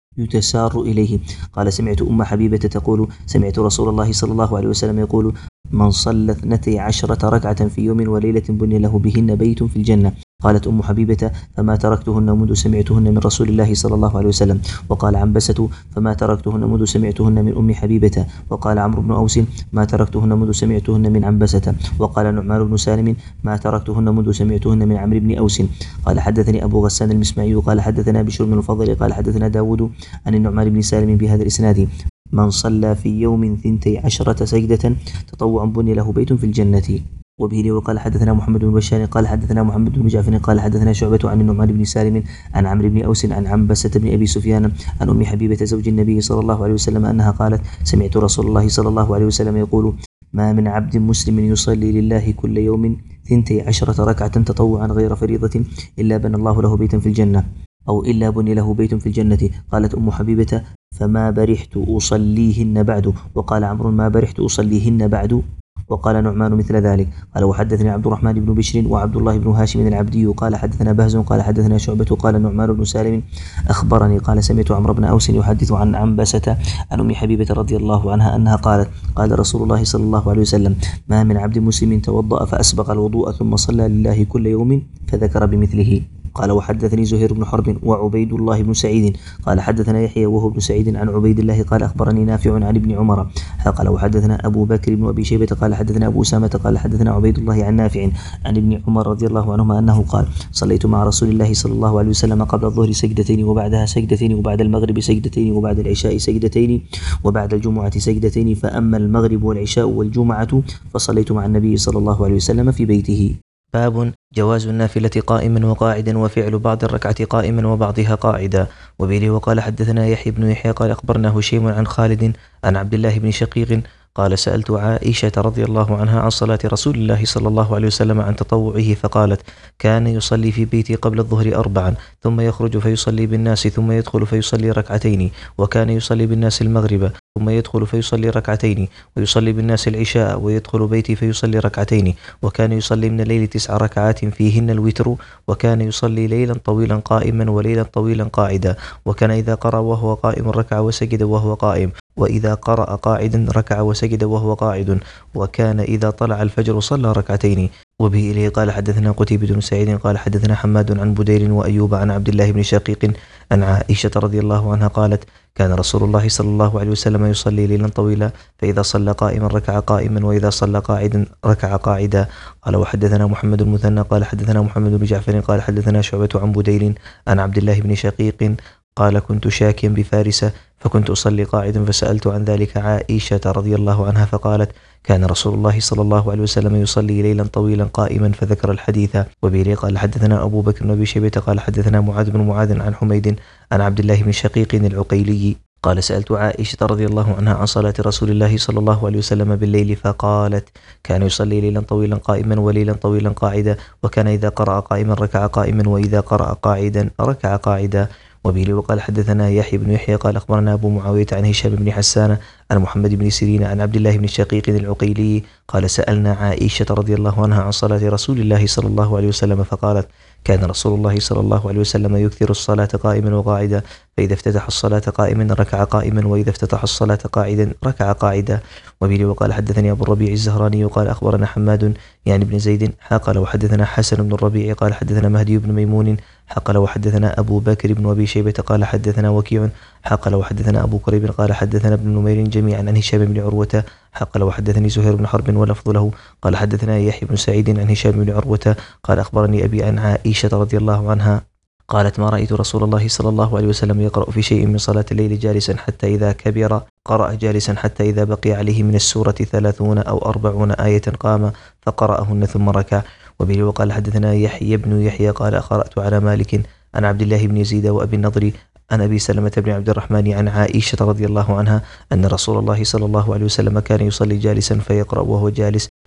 يتسار إليه قال سمعت أم حبيبة تقول سمعت رسول الله صلى الله عليه وسلم يقول من صلى اثنتي عشرة ركعة في يوم وليلة بني له بهن بيت في الجنة. قالت أم حبيبة فما تركتهن منذ سمعتهن من رسول الله صلى الله عليه وسلم. وقال عنبسة فما تركتهن منذ سمعتهن من أم حبيبة. وقال عمرو بن أوس ما تركتهن منذ سمعتهن من عنبسة. وقال نعمان بن سالم ما تركتهن منذ سمعتهن من عمرو بن أوس. قال حدثني أبو غسان المسمعي قال حدثنا بشر بن الفضل قال حدثنا داود عن النعمان بن سالم بهذا الإسناد من صلى في يوم ثنتي عشرة سجدة تطوعا بني له بيت في الجنة. وبه وقال حدثنا محمد بن بشار قال حدثنا محمد بن جعفر قال حدثنا شعبة عن النعمان بن سالم عن عمرو بن أوس عن عنبسة بن أبي سفيان عن أم حبيبة زوج النبي صلى الله عليه وسلم أنها قالت سمعت رسول الله صلى الله عليه وسلم يقول ما من عبد مسلم يصلي لله كل يوم ثنتي عشرة ركعة تطوعا غير فريضة إلا بنى الله له بيتا في الجنة أو إلا بني له بيت في الجنة. قالت أم حبيبة فما برحت أصليهن بعد. وقال عمرو ما برحت أصليهن بعد. وقال نعمان مثل ذلك. قال وحدثني عبد الرحمن بن بشر وعبد الله بن هاشم العبدي قال حدثنا بهز قال حدثنا شعبة قال نعمان بن سالم أخبرني قال سمعت عمرو بن أوس يحدث عن عنبسة عن أم حبيبة رضي الله عنها أنها قالت قال رسول الله صلى الله عليه وسلم ما من عبد مسلم توضأ فأسبغ الوضوء ثم صلى لله كل يوم فذكر بمثله. قال وحدثني زهير بن حرب وعبيد الله بن سعيد قال حدثنا يحيى وهو بن سعيد عن عبيد الله قال أخبرني نافع عن ابن عمر قال وحدثنا أبو بكر بن أبي شيبة قال حدثنا أبو أسامة قال حدثنا عبيد الله عن نافع عن ابن عمر رضي الله عنهما أنه قال صليت مع رسول الله صلى الله عليه وسلم قبل الظهر سجدتين وبعدها سجدتين وبعد المغرب سجدتين وبعد العشاء سجدتين وبعد الجمعة سجدتين فأما المغرب والعشاء والجمعة فصليت مع النبي صلى الله عليه وسلم في بيته. باب جواز النافلة قائما وقاعدا وفعل بعض الركعة قائما وبعضها قاعدا. وبه وقال حدثنا يحيى بن يحيى قال أخبرنا هشيم عن خالد عن عبد الله بن شقيق قال سألت عائشة رضي الله عنها عن صلاة رسول الله صلى الله عليه وسلم عن تطوعه فقالت كان يصلي في بيتي قبل الظهر أربعا ثم يخرج فيصلي بالناس ثم يدخل فيصلي ركعتين وكان يصلي بالناس المغرب ثم يدخل فيصلي ركعتين ويصلي بالناس العشاء ويدخل بيتي فيصلي ركعتين وكان يصلي من الليل تسع ركعات فيهن الوتر وكان يصلي ليلا طويلا قائما وليلا طويلا قاعدا وكان إذا قرأ وهو قائم ركع وسجد وهو قائم وإذا قرأ قاعدا ركع وسجد وهو قاعد وكان إذا طلع الفجر صلى ركعتين. وبه إليه قال حدثنا قتيبة بن سعيد قال حدثنا حماد عن بدير وأيوب عن عبد الله بن شقيق عن عائشة رضي الله عنها قالت كان رسول الله صلى الله عليه وسلم يصلي ليلا طويلا فإذا صلى قائما ركع قائما وإذا صلى قاعدا ركع قاعدا. قال وحدثنا محمد المثنى قال حدثنا محمد بن جعفر قال حدثنا شعبة عن بدير عن عبد الله بن شقيق قال كنت شاكيا بفارسة فكنت أصلي قاعدا فسألت عن ذلك عائشة رضي الله عنها فقالت كان رسول الله صلى الله عليه وسلم يصلي ليلا طويلا قائما فذكر الحديث. وبه قال حدثنا أبو بكر بن أبي شيبة قال حدثنا معاذ بن معاذ عن حميد عن عبد الله بن شقيق العقيلي قال سألت عائشة رضي الله عنها عن صلاة رسول الله صلى الله عليه وسلم بالليل فقالت كان يصلي ليلا طويلا قائما وليلا طويلا قاعدا وكان إذا قرأ قائما ركع قائما وإذا قرأ قاعدا ركع قاعدا. وبه وقال حدثنا يحيى بن يحيى قال أخبرنا أبو معاوية عن هشام بن حسان عن محمد بن سيرين عن عبد الله بن شقيق العقيلي قال سألنا عائشة رضي الله عنها عن صلاة رسول الله صلى الله عليه وسلم فقالت كان رسول الله صلى الله عليه وسلم يكثر الصلاة قائما وقاعدا فإذا افتتح الصلاة قائما ركع قائما وإذا افتتح الصلاة قاعدا ركع قاعدا. وبه وقال حدثني أبو الربيع الزهراني وقال أخبرنا حماد يعني بن زيد قال وحدثنا حسن بن الربيع قال حدثنا مهدي بن ميمون قال وحدثنا أبو بكر بن أبي شيبة قال حدثنا وكيع قال وحدثنا أبو كريب قال حدثنا ابن نمير جميعا عن هشام بن عروة قال وحدثني زهير بن حرب ولفظ له قال حدثنا يحيى بن سعيد عن هشام بن عروة قال أخبرني أبي عن عائشة رضي الله عنها قالت ما رأيت رسول الله صلى الله عليه وسلم يقرأ في شيء من صلاة الليل جالسا حتى إذا كبر قرأ جالسا حتى إذا بقي عليه من السورة ثلاثون أو أربعون آية قام فقرأهن ثم ركع. وبه وقال حدثنا يحيى بن يحيى قال قرأت على مالك عن عبد الله بن يزيد وأبي النضر عن أبي سلمة بن عبد الرحمن عن عائشة رضي الله عنها أن رسول الله صلى الله عليه وسلم كان يصلي جالسا فيقرأ وهو جالس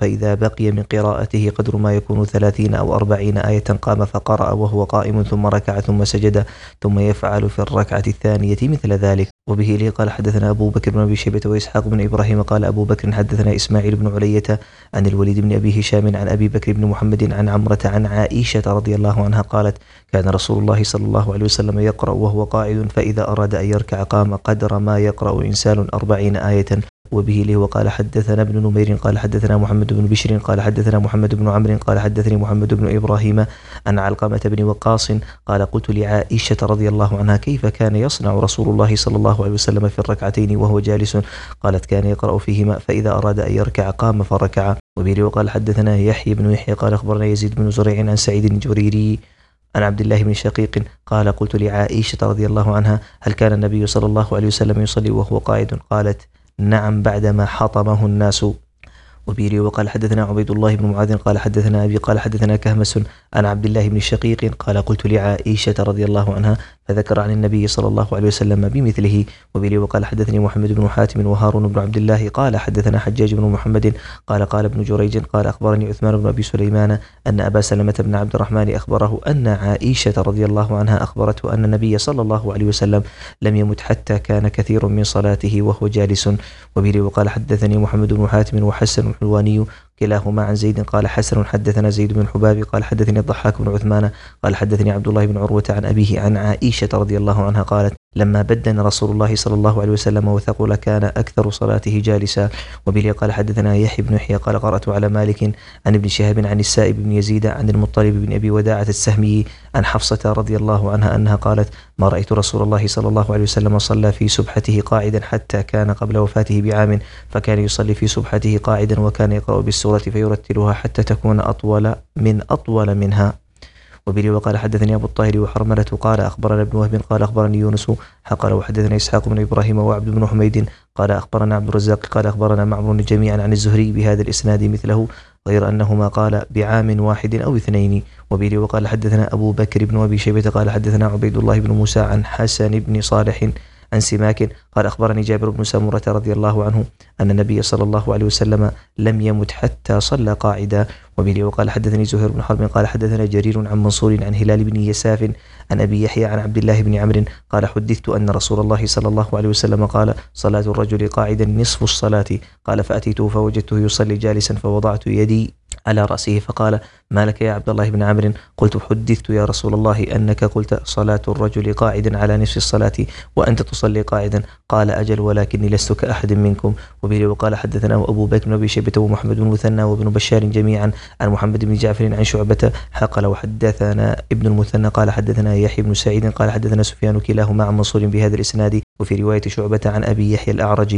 فإذا بقي من قراءته قدر ما يكون ثلاثين أو أربعين آية قام فقرأ وهو قائم ثم ركع ثم سجد ثم يفعل في الركعة الثانية مثل ذلك. وبه لي قال حدثنا أبو بكر بن أبي شيبة وإسحاق بن إبراهيم قال أبو بكر حدثنا إسماعيل بن علية عن الوليد بن أبي هشام عن أبي بكر بن محمد عن عمرة عن عائشة رضي الله عنها قالت كان رسول الله صلى الله عليه وسلم يقرأ وهو قاعد فإذا أراد أن يركع قام قدر ما يقرأ إنسان أربعين آية. وبه له وقال حدثنا ابن نمير قال حدثنا محمد بن بشر قال حدثنا محمد بن عمرو قال حدثني محمد بن إبراهيم عن علقمة بن وقاص قال قلت لعائشة رضي الله عنها كيف كان يصنع رسول الله صلى الله عليه وسلم في الركعتين وهو جالس؟ قالت كان يقرأ فيهما فإذا أراد أن يركع قام فركع. وبه له وقال حدثنا يحيى بن يحيى قال أخبرنا يزيد بن زريع عن سعيد الجريري عن عبد الله بن شقيق قال قلت لعائشة رضي الله عنها هل كان النبي صلى الله عليه وسلم يصلي وهو قاعد؟ قالت نعم بعدما حطمه الناس. وبيري وقال حدثنا عبيد الله بن معاذ قال حدثنا أبي قال حدثنا كهمس عن عبد الله بن شقيق قال قلت لعائشة رضي الله عنها فذكر عن النبي صلى الله عليه وسلم بمثله. وبيري وقال حدثني محمد بن حاتم وهارون بن عبد الله قال حدثنا حجاج بن محمد قال قال ابن جريج قال أخبرني عثمان بن أبي سليمان أن أبا سلمة بن عبد الرحمن أخبره أن عائشة رضي الله عنها أخبرته أن النبي صلى الله عليه وسلم لم يمت حتى كان كثير من صلاته وهو جالس. وبيري وقال حدثني محمد بن حاتم وحسن الحلواني كلاهما عن زيد قال حسن حدثنا زيد بن حباب قال حدثني الضحاك بن عثمان قال حدثني عبد الله بن عروة عن أبيه عن عائشة رضي الله عنها قالت لما بدن رسول الله صلى الله عليه وسلم وثقل كان أكثر صلاته جالسا. وبه قال حدثنا يحيى بن يحيى قال قرأت على مالك عن ابن شهاب عن السائب بن يزيد عن المطلب بن أبي وداعة السهمي عن حفصة رضي الله عنها أنها قالت ما رأيت رسول الله صلى الله عليه وسلم صلى في سبحته قاعدا حتى كان قبل وفاته بعام فكان يصلي في سبحته قاعدا وكان يقرأ بالسورة فيرتلها حتى تكون أطول من أطول منها. وبه وقال حدثني أبو الطاهر وحرملة قال أخبرنا ابن وهب قال أخبرني يونس قال وحدثنا إسحاق بن إبراهيم وعبد بن حميد قال أخبرنا عبد الرزاق قال أخبرنا معمر جميعا عن الزهري بهذا الإسناد مثله غير أنهما قال بعام واحد أو اثنين. وبه وقال حدثنا أبو بكر بن أبي شيبة قال حدثنا عبيد الله بن موسى عن حسن بن صالح عن سماك قال أخبرني جابر بن سمرة رضي الله عنه أن النبي صلى الله عليه وسلم لم يمت حتى صلى قاعدا. وبه وقال حدثني زهير بن حرب قال حدثنا جرير عن منصور عن هلال بن يساف عن أبي يحيى عن عبد الله بن عمرو قال حدثت أن رسول الله صلى الله عليه وسلم قال صلاة الرجل قاعدا نصف الصلاة قال فأتيته فوجدته يصلي جالسا فوضعت يدي على رأسه فقال ما لك يا عبد الله بن عمرو؟ قلت حدثت يا رسول الله أنك قلت صلاة الرجل قاعدا على نصف الصلاة وأنت تصلي قاعدا قال أجل ولكني لست كأحد منكم. وبه وقال حدثنا أبو بكر بن أبي شيبة ومحمد بن المثنى وابن بشار جميعا عن محمد بن جعفر عن شعبة قال وحدثنا ابن المثنى قال حدثنا يحيى بن سعيد قال حدثنا سفيان كلاهما عن منصور بهذا الإسناد. وفي رواية شعبة عن أبي يحيى الأعرج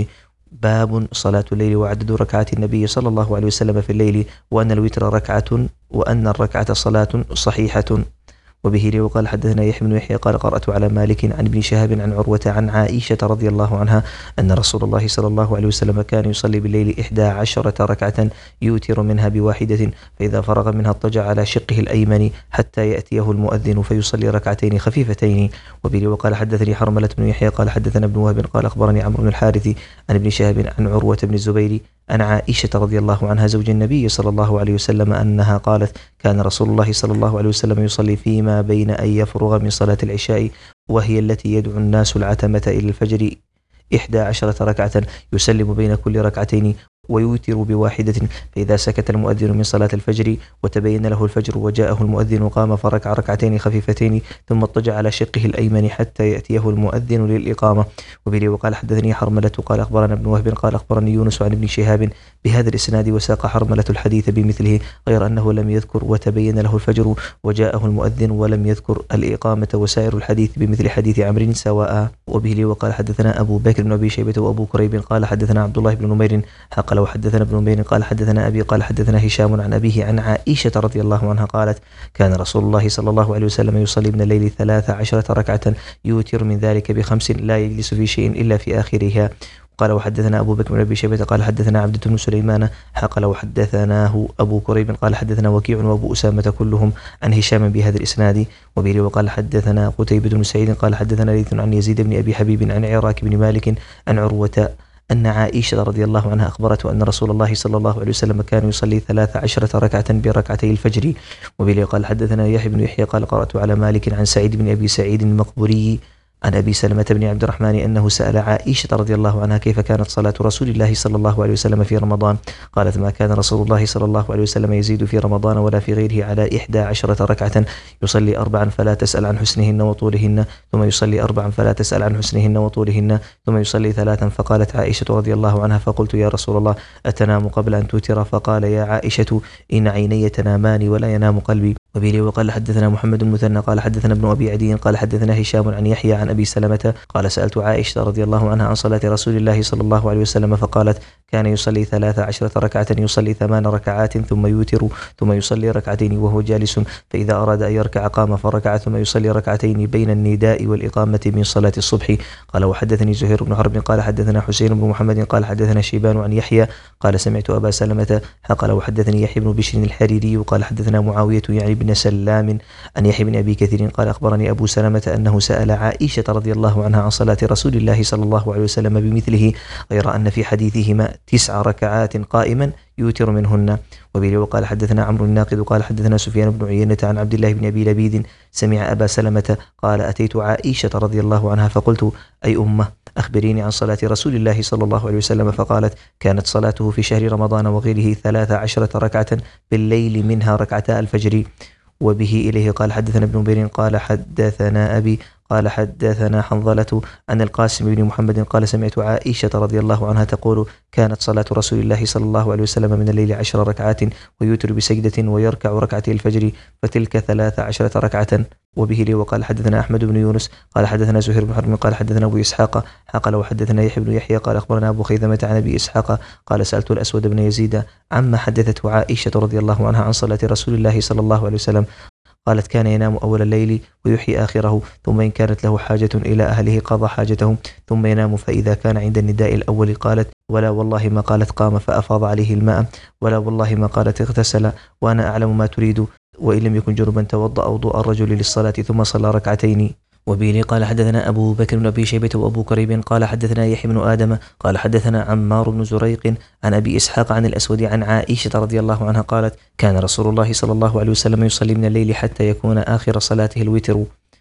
باب صلاة الليل وعدد ركعات النبي صلى الله عليه وسلم في الليل وأن الوتر ركعة وأن الركعة صلاة صحيحة. وبه لي وقال حدثنا يحيى بن يحيى قال قرأت على مالك عن ابن شهاب عن عروة عن عائشة رضي الله عنها أن رسول الله صلى الله عليه وسلم كان يصلي بالليل إحدى عشرة ركعة يوتر منها بواحدة فإذا فرغ منها اضطجع على شقه الأيمن حتى يأتيه المؤذن فيصلي ركعتين خفيفتين. وبه وقال حدثني حرملة بن يحيى قال حدثنا ابن وهب قال أخبرني عمرو بن الحارث عن ابن شهاب عن عروة بن الزبير عن عائشة رضي الله عنها زوج النبي صلى الله عليه وسلم أنها قالت كان رسول الله صلى الله عليه وسلم يصلي فيما بين أن يفرغ من صلاة العشاء وهي التي يدعو الناس العتمة إلى الفجر إحدى عشرة ركعة يسلم بين كل ركعتين ويوتر بواحدة فإذا سكت المؤذن من صلاة الفجر وتبين له الفجر وجاءه المؤذن قام فركع ركعتين خفيفتين ثم اضطجع على شقه الأيمن حتى يأتيه المؤذن للإقامة. وبه وقال حدثني حرملة قال أخبرنا ابن وهب قال أخبرني يونس عن ابن شهاب بهذا الإسناد وساق حرملة الحديث بمثله غير أنه لم يذكر وتبين له الفجر وجاءه المؤذن ولم يذكر الإقامة وسائر الحديث بمثل حديث عمرو سواء. وبه وقال حدثنا أبو بكر بن أبي شيبة وأبو كريب قال حدثنا عبد الله بن نمير قال وحدثنا ابن نمير قال حدثنا أبي قال حدثنا هشام عن أبيه عن عائشة رضي الله عنها قالت كان رسول الله صلى الله عليه وسلم يصلي من الليل ثلاث عشرة ركعة يوتر من ذلك بخمس لا يجلس في شيء إلا في آخرها. قال وحدثنا أبو بكر بن أبي شيبة قال حدثنا عبدة بن سليمان قال وحدثناه أبو كريب قال حدثنا وكيع وأبو أسامة كلهم عن هشام بهذا الإسناد. وبه وقال حدثنا قتيبة بن سعيد قال حدثنا ليث عن يزيد بن أبي حبيب عن عراك بن مالك عن عروة أن عائشة رضي الله عنها أخبرته أن رسول الله صلى الله عليه وسلم كان يصلي ثلاث عشرة ركعة بركعتي الفجر. وبه قال حدثنا يحيى بن يحيى قال قرأت على مالك عن سعيد بن أبي سعيد المقبوري عن أبي سلمة بن عبد الرحمن أنه سأل عائشة رضي الله عنها كيف كانت صلاة رسول الله صلى الله عليه وسلم في رمضان. قالت ما كان رسول الله صلى الله عليه وسلم يزيد في رمضان ولا في غيره على إحدى عشرة ركعة، يصلي أربعا فلا تسأل عن حسنهن وطولهن، ثم يصلي أربعا فلا تسأل عن حسنهن وطولهن، ثم يصلي ثلاثا. فقالت عائشة رضي الله عنها فقلت يا رسول الله أتنام قبل أن توتر؟ فقال يا عائشة إن عيني تنامان ولا ينام قلبي. وبه وقال حدثنا محمد المثنى قال حدثنا ابن أبي عدي قال حدثنا هشام عن يحيى عن أبي سلمة قال سألت عائشة رضي الله عنها عن صلاة رسول الله صلى الله عليه وسلم فقالت كان يصلي ثلاث عشرة ركعة، يصلي ثمان ركعات ثم يوتر، ثم يصلي ركعتين وهو جالس، فإذا أراد أن يركع قام فركع، ثم يصلي ركعتين بين النداء والإقامة من صلاة الصبح. قال وحدثني زهير بن حرب قال حدثنا حسين بن محمد قال حدثنا شيبان عن يحيى قال سمعت أبا سلمة قال وحدثني يحيى بن بشر الحريري قال حدثنا معاوية يعني بن سلام عن يحيى بن أبي كثير قال أخبرني أبو سلمة أنه سأل عائشة رضي الله عنها عن صلاة رسول الله صلى الله عليه وسلم بمثله، غير أن في حديثهما تسع ركعات قائما يوتر منهن. وبه وقال حدثنا عمرو الناقد قال حدثنا سفيان بن عيينة عن عبد الله بن أبي لبيد سمع أبا سلمة قال أتيت عائشة رضي الله عنها فقلت أي أمة أخبريني عن صلاة رسول الله صلى الله عليه وسلم، فقالت كانت صلاته في شهر رمضان وغيره ثلاث عشرة ركعة بالليل منها ركعتا الفجر. وبه إليه قال حدثنا ابن بير قال حدثنا أبي قال حدثنا حنظلة عن القاسم بن محمد قال سمعت عائشة رضي الله عنها تقول كانت صلاة رسول الله صلى الله عليه وسلم من الليل عشر ركعات ويوتر بسجدة ويركع ركعتي الفجر فتلك ثلاث عشرة ركعة. وبه لي وقال حدثنا أحمد بن يونس قال حدثنا زهير بن حرب قال حدثنا أبو إسحاق قال وحدثنا يحيى بن يحيى قال أخبرنا أبو خيثمة عن أبي إسحاق قال سألت الأسود بن يزيد عما حدثته عائشة رضي الله عنها عن صلاة رسول الله صلى الله عليه وسلم. قالت كان ينام أول الليل ويحيي آخره، ثم إن كانت له حاجة إلى أهله قضى حاجته ثم ينام، فإذا كان عند النداء الأول قالت ولا والله ما قالت قام فأفاض عليه الماء، ولا والله ما قالت اغتسل وأنا أعلم ما تريد، وإن لم يكن جنبا توضأ وضوء الرجل للصلاة ثم صلى ركعتين. وبه قال حدثنا أبو بكر بن أبي شيبة وأبو كريب قال حدثنا يحيى بن آدم قال حدثنا عمار بن زريق عن أبي إسحاق عن الأسود عن عائشة رضي الله عنها قالت كان رسول الله صلى الله عليه وسلم يصلي من الليل حتى يكون آخر صلاته الوتر.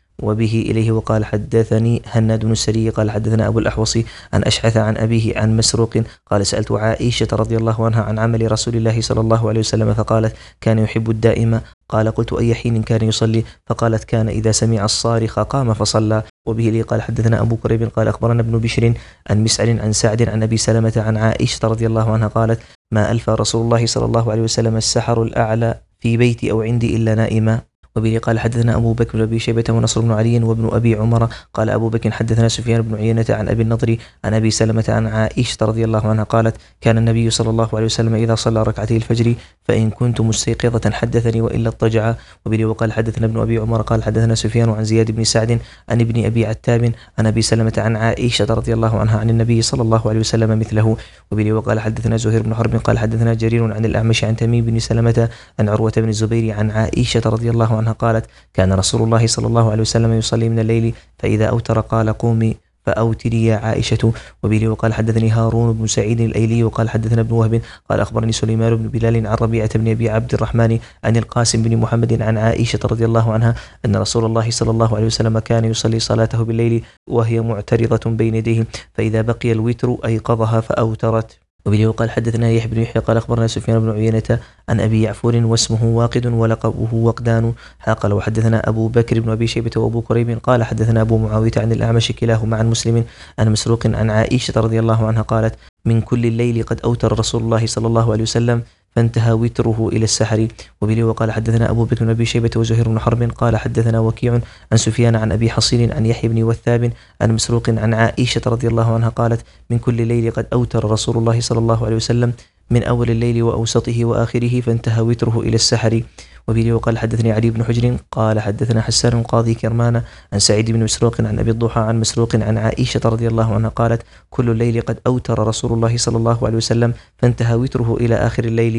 وبه إليه وقال حدثني هناد بن السري قال حدثنا أبو الأحوص عن أشعث عن أبيه عن مسروق قال سألت عائشة رضي الله عنها عن عمل رسول الله صلى الله عليه وسلم فقالت كان يحب الدائم. قال قلت أي حين كان يصلي؟ فقالت كان إذا سمع الصارخ قام فصلى. وبه لي قال حدثنا أبو كريب قال أخبرنا ابن بشر عن مسعر عن سعد عن أبي سلمة عن عائشة رضي الله عنها قالت ما ألفى رسول الله صلى الله عليه وسلم السحر الأعلى في بيتي أو عندي إلا نائما. وبه قال حدثنا أبو بكر بن أبي شيبة ونصر بن علي وابن أبي عمر قال أبو بكر حدثنا سفيان بن عيينة عن أبي النضر عن أبي سلمة عن عائشة رضي الله عنها قالت كان النبي صلى الله عليه وسلم إذا صلى ركعتي الفجر فإن كنت مستيقظة حدثني وإلا اضطجع. وبه وقال حدثنا ابن أبي عمر قال حدثنا سفيان عن زياد بن سعد عن ابن أبي عتاب عن أبي سلمة عن عائشة رضي الله عنها عن النبي صلى الله عليه وسلم مثله. وبه وقال حدثنا زهير بن حرب قال حدثنا جرير عن الأعمش عن تميم بن سلمة عن عروة بن الزبير عن عائشة رضي الله عنها قالت كان رسول الله صلى الله عليه وسلم يصلي من الليل فإذا أوتر قال قومي فأوتري يا عائشة. وبه وقال حدثني هارون بن سعيد الأيلي وقال حدثنا ابن وهب قال أخبرني سليمان بن بلال عن ربيعة بن أبي عبد الرحمن عن القاسم بن محمد عن عائشة رضي الله عنها أن رسول الله صلى الله عليه وسلم كان يصلي صلاته بالليل وهي معترضة بين يديه، فإذا بقي الوتر أيقظها فأوترت. وبه وقال حدثنا يحيى بن يحيى قال أخبرنا سفيان بن عيينة عن أبي يعفور واسمه واقد ولقبه وقدان قال وحدثنا أبو بكر بن أبي شيبة وأبو كريب قال حدثنا أبو معاوية عن الأعمش كلاهما عن مسلم عن مسروق عن عائشة رضي الله عنها قالت من كل الليل قد أوتر رسول الله صلى الله عليه وسلم فانتهى وتره إلى السحر. وبه وقال حدثنا أبو بكر بن أبي شيبة وزهير بن حرب قال حدثنا وكيع عن سفيان عن أبي حصين عن يحيى بن وثاب عن مسروق عن عائشة رضي الله عنها قالت من كل ليل قد أوتر رسول الله صلى الله عليه وسلم من أول الليل وأوسطه وآخره فانتهى وتره إلى السحر. وبه وقال حدثني علي بن حجر قال حدثنا حسان قاضي كرمان عن سعيد بن مسروق عن أبي الضحى عن مسروق عن عائشة رضي الله عنها قالت كل الليل قد أوتر رسول الله صلى الله عليه وسلم فانتهى وتره إلى آخر الليل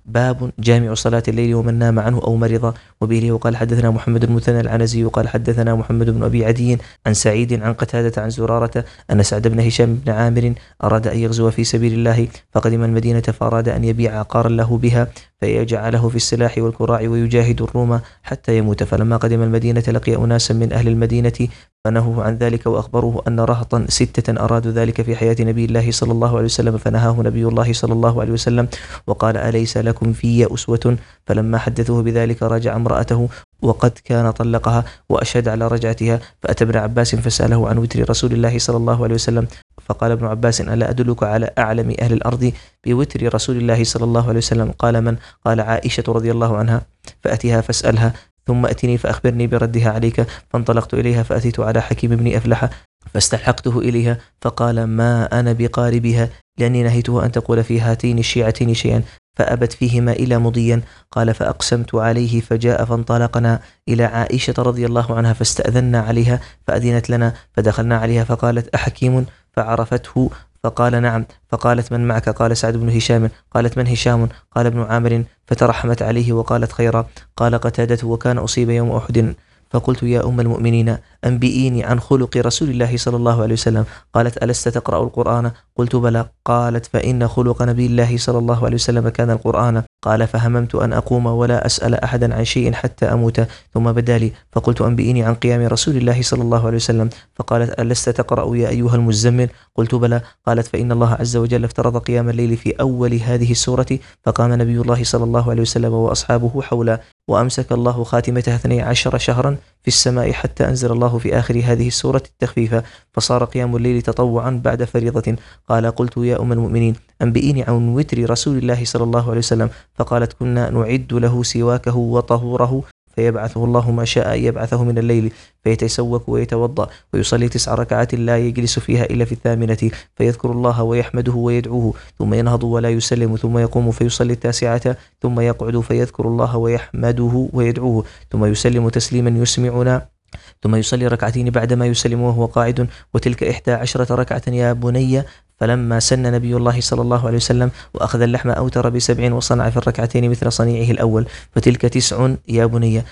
باب جامع صلاة الليل ومن نام عنه أو مرض. وبه وقال حدثنا محمد المثنى العنزي وقال حدثنا محمد بن أبي عدي عن سعيد عن قتادة عن زرارة أن سعد بن هشام بن عامر أراد أن يغزو في سبيل الله فقدم المدينة فأراد أن يبيع عقارا له بها فيجعله في السلاح والكراع ويجاهد الروم حتى يموت. فلما قدم المدينة لقي أناسا من أهل المدينة فنهوا عن ذلك وأخبروه أن رهطا ستة أرادوا ذلك في حياة نبي الله صلى الله عليه وسلم فنهاه نبي الله صلى الله عليه وسلم وقال أليس لكم في أسوة؟ فلما حدثوه بذلك راجع امرأته وقد كان طلقها وأشهد على رجعتها فأتى ابن عباس فسأله عن وتر رسول الله صلى الله عليه وسلم فقال ابن عباس ألا أدلك على أعلم أهل الأرض بوتر رسول الله صلى الله عليه وسلم؟ قال من؟ قال عائشة رضي الله عنها فأتيها فاسألها ثم أتني فأخبرني بردها عليك. فانطلقت إليها فأتيت على حكيم بن أفلح فاستلحقته إليها فقال ما أنا بقاربها لأني نهيته أن تقول في هاتين الشيعتين شيئا فأبت فيهما إلى مضيا. قال فأقسمت عليه فجاء فانطلقنا إلى عائشة رضي الله عنها فاستأذنا عليها فأذنت لنا فدخلنا عليها فقالت أحكيم؟ فعرفته فقال نعم. فقالت من معك؟ قال سعد بن هشام. قالت من هشام؟ قال ابن عامر. فترحمت عليه وقالت خيرا. قال قتادة وكان أصيب يوم أحد. فقلت يا أم المؤمنين أنبئيني عن خلق رسول الله صلى الله عليه وسلم. قالت ألست تقرأ القرآن؟ قلت بلى. قالت فإن خلق نبي الله صلى الله عليه وسلم كان القرآن. قال فهممت أن أقوم ولا أسأل أحدا عن شيء حتى أموت ثم بدا لي فقلت أنبئيني عن قيام رسول الله صلى الله عليه وسلم. فقالت ألست تقرأ يا أيها المزمل؟ قلت بلى. قالت فإن الله عز وجل افترض قيام الليل في أول هذه السورة فقام نبي الله صلى الله عليه وسلم وأصحابه حولا وأمسك الله خاتمتها اثني عشر شهرا في السماء حتى أنزل الله في آخر هذه السورة التخفيف فصار قيام الليل تطوعا بعد فريضة. قال قلت يا أم المؤمنين أنبئيني عن وتر رسول الله صلى الله عليه وسلم. فقالت كنا نعد له سواكه وطهوره فيبعثه الله ما شاء يبعثه من الليل فيتسوك ويتوضأ ويصلي تسع ركعات لا يجلس فيها إلا في الثامنة فيذكر الله ويحمده ويدعوه ثم ينهض ولا يسلم ثم يقوم فيصلي التاسعة ثم يقعد فيذكر الله ويحمده ويدعوه ثم يسلم تسليما يسمعنا ثم يصلي ركعتين بعدما يسلم وهو قاعد وتلك إحدى عشرة ركعة يا بني. فلما سن نبي الله صلى الله عليه وسلم وأخذ اللحم أوتر بسبع وصنع في الركعتين مثل صنيعه الأول فتلك تسع يا بني.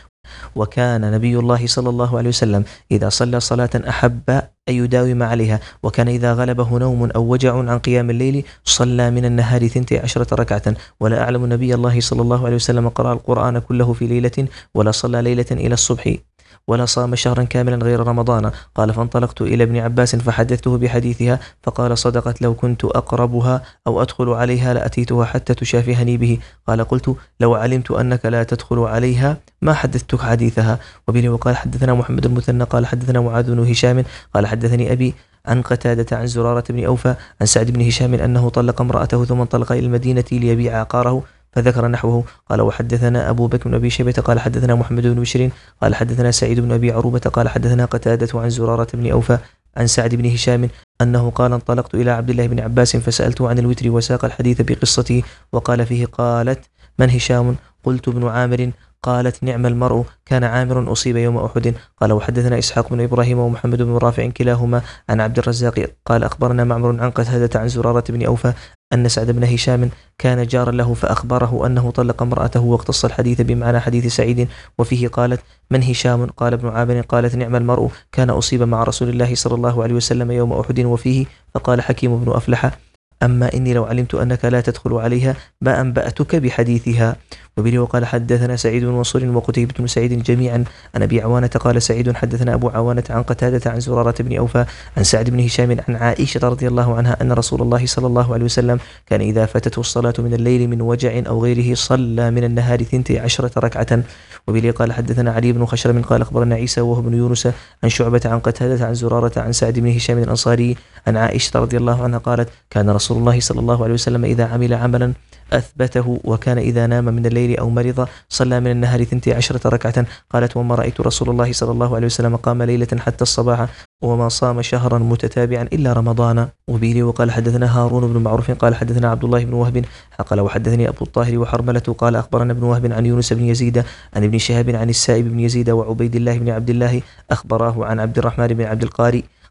وكان نبي الله صلى الله عليه وسلم إذا صلى صلاة أحب أن يداوم عليها وكان إذا غلبه نوم أو وجع عن قيام الليل صلى من النهار ثنتي عشرة ركعة. ولا أعلم نبي الله صلى الله عليه وسلم قرأ القرآن كله في ليلة ولا صلى ليلة إلى الصبح ولا صام شهرا كاملا غير رمضان. قال فانطلقت إلى ابن عباس فحدثته بحديثها فقال صدقت لو كنت أقربها أو أدخل عليها لأتيتها حتى تشافهني به. قال قلت لو علمت أنك لا تدخل عليها ما حدثتك حديثها. وبه وقال حدثنا محمد المثنى قال حدثنا معاذ بن هشام قال حدثني أبي عن قتادة عن زرارة بن أوفى عن سعد بن هشام أنه طلق امرأته ثم انطلق إلى المدينة ليبيع عقاره فذكر نحوه. قال وحدثنا أبو بكر بن أبي شيبة قال حدثنا محمد بن بشير قال حدثنا سعيد بن أبي عروبة قال حدثنا قتادة عن زرارة بن أوفى عن سعد بن هشام أنه قال انطلقت إلى عبد الله بن عباس فسألته عن الوتر وساق الحديث بقصته وقال فيه قالت من هشام؟ قلت ابن عامر. قالت نعم المرء كان عامر أصيب يوم أحد. قال وحدثنا إسحاق بن إبراهيم ومحمد بن رافع كلاهما عن عبد الرزاق قال أخبرنا معمر عن قتادة عن زرارة بن أوفى أن سعد بن هشام كان جارا له فأخبره أنه طلق امرأته واقتص الحديث بمعنى حديث سعيد وفيه قالت من هشام؟ قال ابن عامر قالت نعم المرء كان أصيب مع رسول الله صلى الله عليه وسلم يوم أحد وفيه. فقال حكيم بن أفلح أما إني لو علمت أنك لا تدخل عليها ما أنبأتك بحديثها. وبه وقال حدثنا سعيد بن منصور وقتيبة بن سعيد جميعا عن أبي عوانة قال سعيد حدثنا أبو عوانة عن قتادة عن زرارة بن أوفى عن سعد بن هشام عن عائشة رضي الله عنها أن رسول الله صلى الله عليه وسلم كان إذا فاتته الصلاة من الليل من وجع أو غيره صلى من النهار ثنتي عشرة ركعة. وبه قال حدثنا علي بن خشرم قال أخبرنا عيسى وهو بن يونس عن شعبة عن قتادة عن زرارة عن سعد بن هشام الأنصاري عن عائشة رضي الله عنها قالت كان رسول الله صلى الله عليه وسلم إذا عمل عملا أثبته وكان إذا نام من الليل أو مرض صلى من النهار ثنتي عشرة ركعة. قالت وما رأيت رسول الله صلى الله عليه وسلم قام ليلة حتى الصباح وما صام شهرا متتابعا إلا رمضان. وبه وقال حدثنا هارون بن معروف قال حدثنا عبد الله بن وهب قال وحدثني أبو الطاهر وحرملة قال أخبرنا ابن وهب عن يونس بن يزيد عن ابن شهاب عن السائب بن يزيد وعبيد الله بن عبد الله أخبراه عن عبد الرحمن بن عبد القاري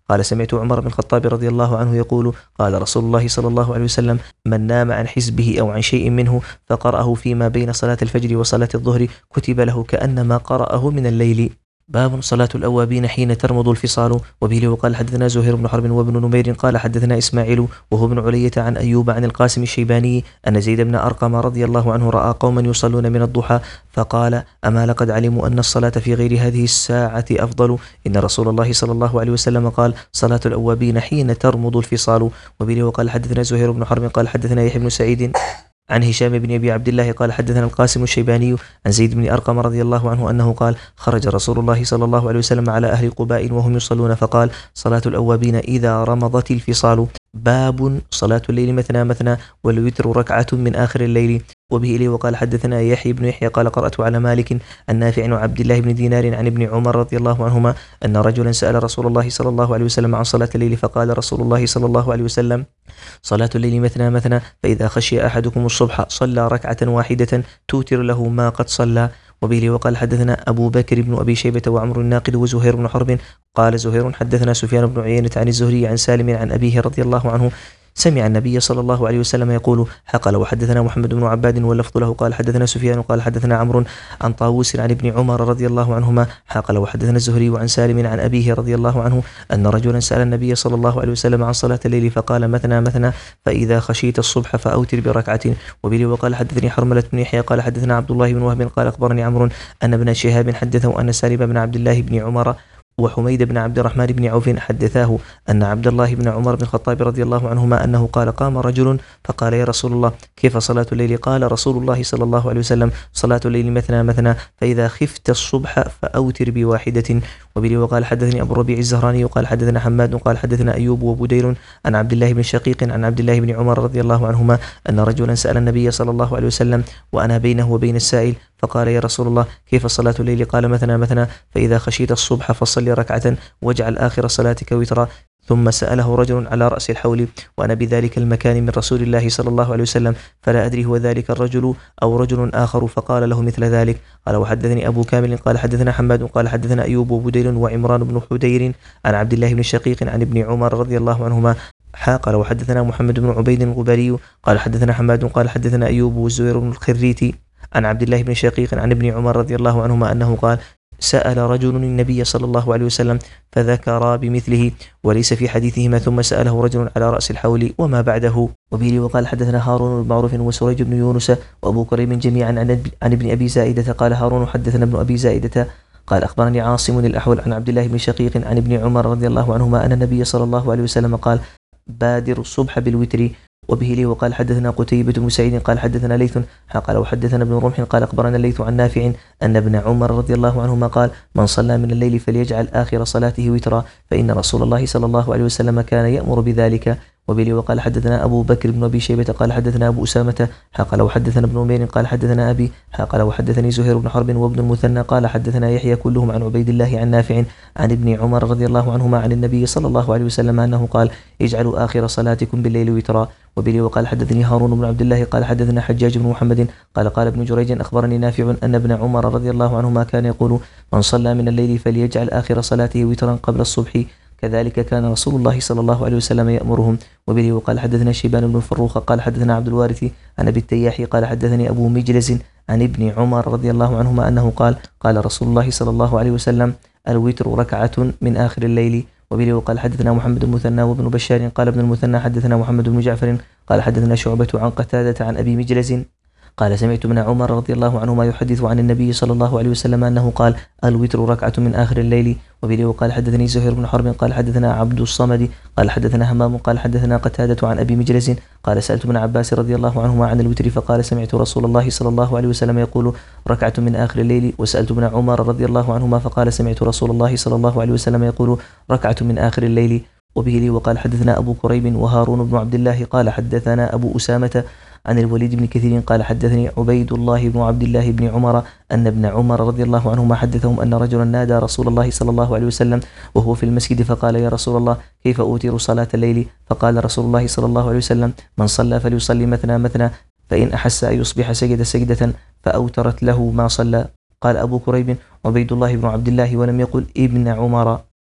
قال سمعت عمر بن الخطاب رضي الله عنه يقول قال رسول الله صلى الله عليه وسلم من نام عن حزبه أو عن شيء منه فقرأه فيما بين صلاة الفجر وصلاة الظهر كتب له كأنما قرأه من الليل. باب صلاة الأوابين حين ترمض الفصال. وبه وقال حدثنا زهير بن حرب وابن نمير قال حدثنا إسماعيل وهو ابن علية عن أيوب عن القاسم الشيباني أن زيد بن أرقم رضي الله عنه رأى قوما يصلون من الضحى فقال أما لقد علموا أن الصلاة في غير هذه الساعة أفضل، إن رسول الله صلى الله عليه وسلم قال صلاة الأوابين حين ترمض الفصال. وبه وقال حدثنا زهير بن حرب قال حدثنا يحيى بن سعيد عن هشام بن أبي عبد الله قال حدثنا القاسم الشيباني عن زيد بن أرقم رضي الله عنه أنه قال خرج رسول الله صلى الله عليه وسلم على أهل قباء وهم يصلون فقال صلاة الأوابين إذا رمضت الفصال. باب صلاة الليل مثنى مثنى والوتر ركعة من آخر الليل. وبه إليه وقال حدثنا يحيى بن يحيى قال قرأت على مالك النافع عن عبد الله بن دينار عن ابن عمر رضي الله عنهما أن رجلا سأل رسول الله صلى الله عليه وسلم عن صلاة الليل فقال رسول الله صلى الله عليه وسلم صلاة الليل مثنى مثنى فإذا خشي أحدكم الصبح صلى ركعة واحدة توتر له ما قد صلى. وبه وقال حدثنا أبو بكر بن أبي شيبة وعمر الناقد وزهير بن حرب قال زهير حدثنا سفيان بن عيينة عن الزهري عن سالم عن أبيه رضي الله عنه سمع النبي صلى الله عليه وسلم يقول حقل. وحدثنا محمد بن عباد واللفظ له قال حدثنا سفيان قال حدثنا عمرو عن طاووس عن ابن عمر رضي الله عنهما حقل. وحدثنا الزهري وعن سالم عن أبيه رضي الله عنه أن رجلا سأل النبي صلى الله عليه وسلم عن صلاة الليل فقال مثنى مثنى فإذا خشيت الصبح فأوتر بركعة. وبه وقال حدثني حرملة بن يحيى قال حدثنا عبد الله بن وهب قال أخبرني عمرو أن ابن شهاب حدثه أن سالم بن عبد الله بن عمر وحميد بن عبد الرحمن بن عوف حدثاه أن عبد الله بن عمر بن الخطاب رضي الله عنهما أنه قال قام رجل فقال يا رسول الله كيف صلاة الليل؟ قال رسول الله صلى الله عليه وسلم صلاة الليل مثنى مثنى فإذا خفت الصبح فأوتر بواحدة. وبه وقال حدثني أبو الربيع الزهراني وقال حدثنا حماد قال حدثنا أيوب وبدير عن عبد الله بن شقيق عن عبد الله بن عمر رضي الله عنهما أن رجلا سأل النبي صلى الله عليه وسلم وأنا بينه وبين السائل فقال يا رسول الله كيف صلاة الليل؟ قال مثنى مثنى فإذا خشيت الصبح فصل ركعة واجعل آخر صلاتك وترا. ثم سأله رجل على رأس الحول وأنا بذلك المكان من رسول الله صلى الله عليه وسلم فلا أدري هو ذلك الرجل أو رجل آخر فقال له مثل ذلك. قال وحدثني أبو كامل قال حدثنا حماد قال حدثنا أيوب وبدير وعمران بن حدير عن عبد الله بن شقيق عن ابن عمر رضي الله عنهما قال وحدثنا محمد بن عبيد الغبري قال حدثنا حماد قال حدثنا أيوب والزهير بن الخريتي عن عبد الله بن شقيق عن ابن عمر رضي الله عنهما أنه قال سأل رجل النبي صلى الله عليه وسلم فذكر بمثله وليس في حديثهما ثم سأله رجل على رأس الحول وما بعده. وبه وقال حدثنا هارون بن معروف وسريج بن يونس وأبو كريم جميعا عن ابن أبي زائدة قال هارون حدثنا ابن أبي زائدة قال أخبرني عاصم الأحول عن عبد الله بن شقيق عن ابن عمر رضي الله عنهما أن النبي صلى الله عليه وسلم قال بادر الصبح بالوتر. وبه لي وقال حدثنا قتيبة بن سعيد قال حدثنا ليث قال وحدثنا ابن رمح قال أخبرنا الليث عن نافع أن ابن عمر رضي الله عنهما قال من صلى من الليل فليجعل آخر صلاته وترا فإن رسول الله صلى الله عليه وسلم كان يأمر بذلك. وبه وقال حدثنا أبو بكر بن أبي شيبة قال حدثنا أبو أسامة قال وحدثنا ابن عمير قال حدثنا أبي قال وحدثني زهير بن حرب وابن المثنى قال حدثنا يحيى كلهم عن عبيد الله عن نافع عن ابن عمر رضي الله عنهما عن النبي صلى الله عليه وسلم أنه قال اجعلوا آخر صلاتكم بالليل وترا. وبه وقال حدثني هارون بن عبد الله قال حدثنا حجاج بن محمد قال قال ابن جريج أخبرني نافع أن ابن عمر رضي الله عنهما كان يقول من صلى من الليل فليجعل آخر صلاته وترا قبل الصبح كذلك كان رسول الله صلى الله عليه وسلم يأمرهم. وبه وقال حدثنا شيبان بن فروخ قال حدثنا عبد الوارث عن أبي التياح قال حدثني أبو مجلز عن ابن عمر رضي الله عنهما أنه قال قال رسول الله صلى الله عليه وسلم الوتر ركعة من آخر الليل. وبه وقال حدثنا محمد المثنى وابن بشار قال ابن المثنى حدثنا محمد بن جعفر قال حدثنا شعبة عن قتادة عن أبي مجلز قال سمعت ابن عمر رضي الله عنهما يحدث عن النبي صلى الله عليه وسلم أنه قال الوتر ركعة من آخر الليل. وبه وقال حدثني زهير بن حرب قال حدثنا عبد الصمد قال حدثنا همام قال حدثنا قتادة عن أبي مجلس قال سألت ابن عباس رضي الله عنهما عن الوتر فقال سمعت رسول الله صلى الله عليه وسلم يقول ركعة من آخر الليل. وسألت ابن عمر رضي الله عنهما فقال سمعت رسول الله صلى الله عليه وسلم يقول ركعة من آخر الليل. وبه لي وقال حدثنا أبو كريب وهارون بن عبد الله قال حدثنا أبو أسامة عن الوليد بن كثير قال حدثني عبيد الله بن عبد الله بن عمر أن ابن عمر رضي الله عنهما حدثهم أن رجلا نادى رسول الله صلى الله عليه وسلم وهو في المسجد فقال يا رسول الله كيف أوتر صلاة الليل؟ فقال رسول الله صلى الله عليه وسلم من صلى فليصلي مثنى مثنى فإن أحس أن يصبح سجد سجدة فأوترت له ما صلى. قال أبو كريب عبيد الله بن عبد الله ولم يقل ابن عمر.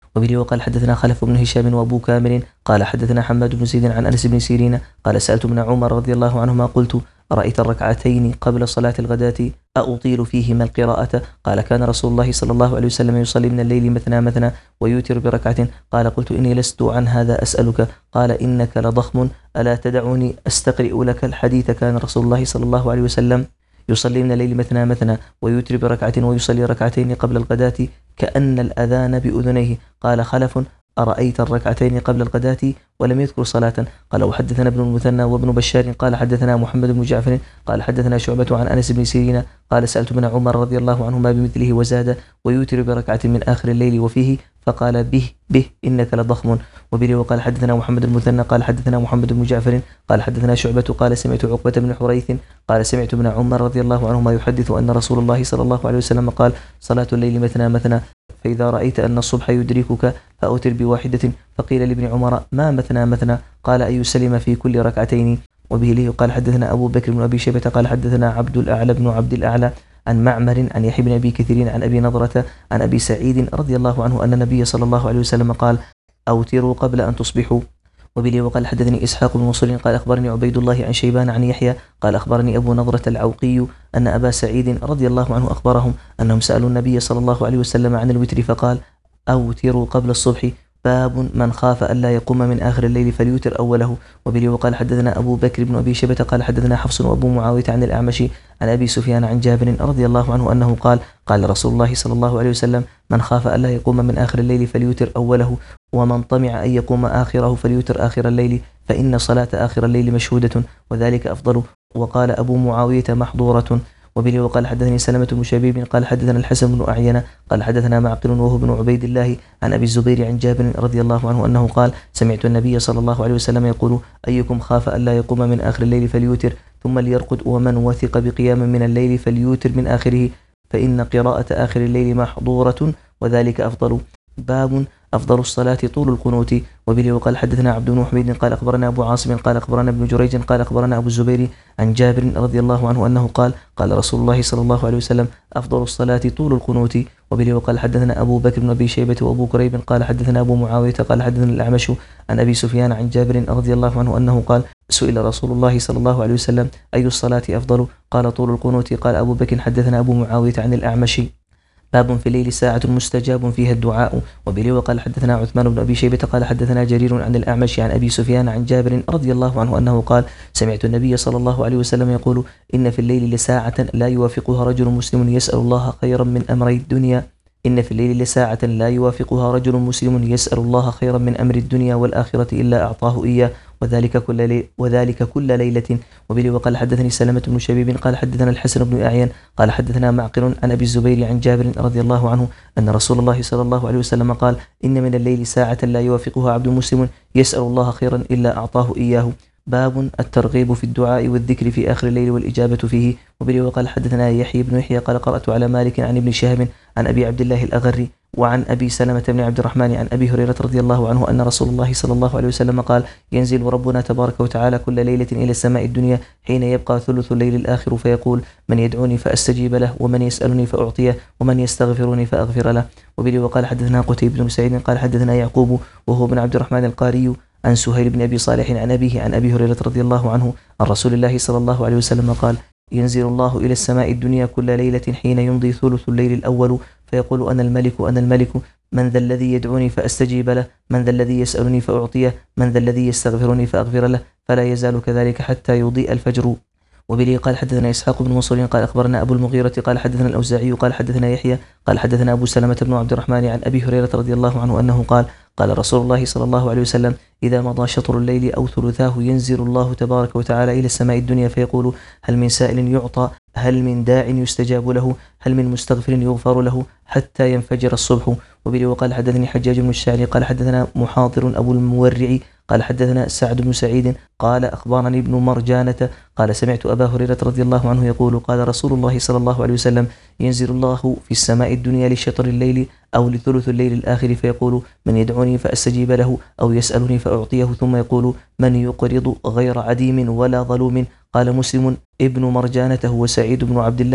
وبه وقال حدثنا خلف بن هشام وأبو كامل قال حدثنا حماد بن زيد عن أنس بن سيرين قال سألت ابن عمر رضي الله عنهما قلت أرأيت الركعتين قبل صلاة الغداة أطيل فيهما القراءة؟ قال كان رسول الله صلى الله عليه وسلم يصلي من الليل مثنى مثنى ويوتر بركعة. قال قلت إني لست عن هذا أسألك. قال إنك لضخم ألا تدعوني أستقرئ لك الحديث؟ كان رسول الله صلى الله عليه وسلم يصلي من الليل مثنى مثنى ويوتر بركعة ويصلي ركعتين قبل الغداة كأن الأذان بأذنيه. قال خلف أرأيت الركعتين قبل الغداة ولم يذكر صلاة. قال وحدثنا ابن المثنى وابن بشار قال حدثنا محمد بن جعفر قال حدثنا شعبة عن أنس بن سيرين قال سألت ابن عمر رضي الله عنهما بمثله وزاد ويوتر بركعة من آخر الليل وفيه فقال به به إنك لضخم. وبه وقال حدثنا محمد المثنى قال حدثنا محمد بن جعفر قال حدثنا شعبة قال سمعت عقبة بن حريث قال سمعت ابن عمر رضي الله عنهما يحدث أن رسول الله صلى الله عليه وسلم قال صلاة الليل مثنى مثنى فإذا رأيت أن الصبح يدركك فأوتر بواحدة. فقيل لابن عمر ما مثنى مثنى؟ قال أن يسلم في كل ركعتين. وبه لي قال حدثنا أبو بكر بن أبي شيبة قال حدثنا عبد الأعلى بن عبد الأعلى عن معمر عن يحيى بن أبي كثير عن أبي نضرة عن أبي سعيد رضي الله عنه أن النبي صلى الله عليه وسلم قال أوتروا قبل أن تصبحوا. وبلي وقال حدثني إسحاق بن منصور قال أخبرني عبيد الله عن شيبان عن يحيى قال أخبرني أبو نضرة العوقي أن أبا سعيد رضي الله عنه أخبرهم أنهم سألوا النبي صلى الله عليه وسلم عن الوتر فقال أوتروا قبل الصبح باب من خاف ألا يقوم من آخر الليل فليوتر أوله. وبلي وقال حدثنا أبو بكر بن أبي شيبة قال حدثنا حفص وأبو معاوية عن الأعمش عن أبي سفيان عن جابر رضي الله عنه أنه قال قال رسول الله صلى الله عليه وسلم من خاف ألا يقوم من آخر الليل فليوتر أوله ومن طمع أن يقوم آخره فليوتر آخر الليل فإن صلاة آخر الليل مشهودة وذلك أفضل. وقال أبو معاوية محظورة. وبه وقال حدثني سلمة بن شبيب قال حدثنا الحسن بن أعين قال حدثنا معقل وهو بن عبيد الله عن أبي الزبير عن جابر رضي الله عنه أنه قال سمعت النبي صلى الله عليه وسلم يقول أيكم خاف ألا يقوم من آخر الليل فليوتر ثم ليرقد ومن وثق بقيام من الليل فليوتر من آخره فإن قراءة آخر الليل محظورة وذلك أفضل. باب أفضل الصلاة طول القنوت. وبه وقال حدثنا عبد بن حميد قال أخبرنا أبو عاصم قال أخبرنا ابن جريج قال أخبرنا أبو الزبير عن جابر رضي الله عنه أنه قال قال رسول الله صلى الله عليه وسلم أفضل الصلاة طول القنوت. وبه وقال حدثنا أبو بكر بن أبي شيبة وأبو كريب قال حدثنا أبو معاوية قال حدثنا الأعمش عن أبي سفيان عن جابر رضي الله عنه أنه قال سئل رسول الله صلى الله عليه وسلم أي الصلاة أفضل؟ قال طول القنوت. قال أبو بكر حدثنا أبو معاوية عن الأعمش. باب في الليل ساعة مستجاب فيها الدعاء. وبه وقال حدثنا عثمان بن أبي شيبة قال حدثنا جرير عن الأعمش عن أبي سفيان عن جابر رضي الله عنه أنه قال سمعت النبي صلى الله عليه وسلم يقول إن في الليل لساعة لا يوافقها رجل مسلم يسأل الله خيرا من أمر الدنيا إن في الليل لساعة لا يوافقها رجل مسلم يسأل الله خيرا من أمر الدنيا والآخرة إلا أعطاه إياه وذلك كل ليلة وذلك كل ليلة. وبه وقال حدثني سلمة بن شبيب قال حدثنا الحسن بن أعين قال حدثنا معقل عن أبي الزبير عن جابر رضي الله عنه أن رسول الله صلى الله عليه وسلم قال إن من الليل ساعة لا يوافقها عبد مسلم يسأل الله خيرا إلا أعطاه إياه. باب الترغيب في الدعاء والذكر في آخر الليل والإجابة فيه. وبه وقال حدثنا يحيى بن يحيى قال قرأت على مالك عن ابن شهاب عن أبي عبد الله الأغري وعن أبي سلمة بن عبد الرحمن عن أبي هريرة رضي الله عنه أن رسول الله صلى الله عليه وسلم قال ينزل ربنا تبارك وتعالى كل ليلة إلى السماء الدنيا حين يبقى ثلث الليل الآخر فيقول من يدعوني فأستجيب له ومن يسألني فأعطيه ومن يستغفرني فأغفر له. وبه وقال حدثنا قتيبة بن سعيد قال حدثنا يعقوب وهو بن عبد الرحمن القاري عن سهيل بن أبي صالح عن أبيه عن أبي هريرة رضي الله عنه عن رسول الله صلى الله عليه وسلم قال ينزل الله إلى السماء الدنيا كل ليلة حين يمضي ثلث الليل الأول فيقول أنا الملك أنا الملك من ذا الذي يدعوني فأستجيب له من ذا الذي يسألني فأعطيه من ذا الذي يستغفرني فأغفر له فلا يزال كذلك حتى يضيء الفجر. وبه قال حدثنا إسحاق بن منصور قال أخبرنا أبو المغيرة قال حدثنا الأوزاعي قال حدثنا يحيى قال حدثنا أبو سلمة بن عبد الرحمن عن أبي هريرة رضي الله عنه أنه قال قال رسول الله صلى الله عليه وسلم إذا مضى شطر الليل أو ثلثاه ينزل الله تبارك وتعالى إلى السماء الدنيا فيقول هل من سائل يعطى هل من داع يستجاب له هل من مستغفر يغفر له حتى ينفجر الصبح. وبه وقال حدثني حجاج بن الشعري قال حدثنا محاضر أبو المورع قال حدثنا سعد بن سعيد قال أخبرني ابن مرجانة قال سمعت أبا هريرة رضي الله عنه يقول قال رسول الله صلى الله عليه وسلم ينزل الله في السماء الدنيا لشطر الليل أو لثلث الليل الآخر فيقول من يدعوني فأستجيب له أو يسألني فأعطيه ثم يقول من يقرض غير عديم ولا ظلوم. قال مسلم ابن مرجانة هو سعيد بن عبد الله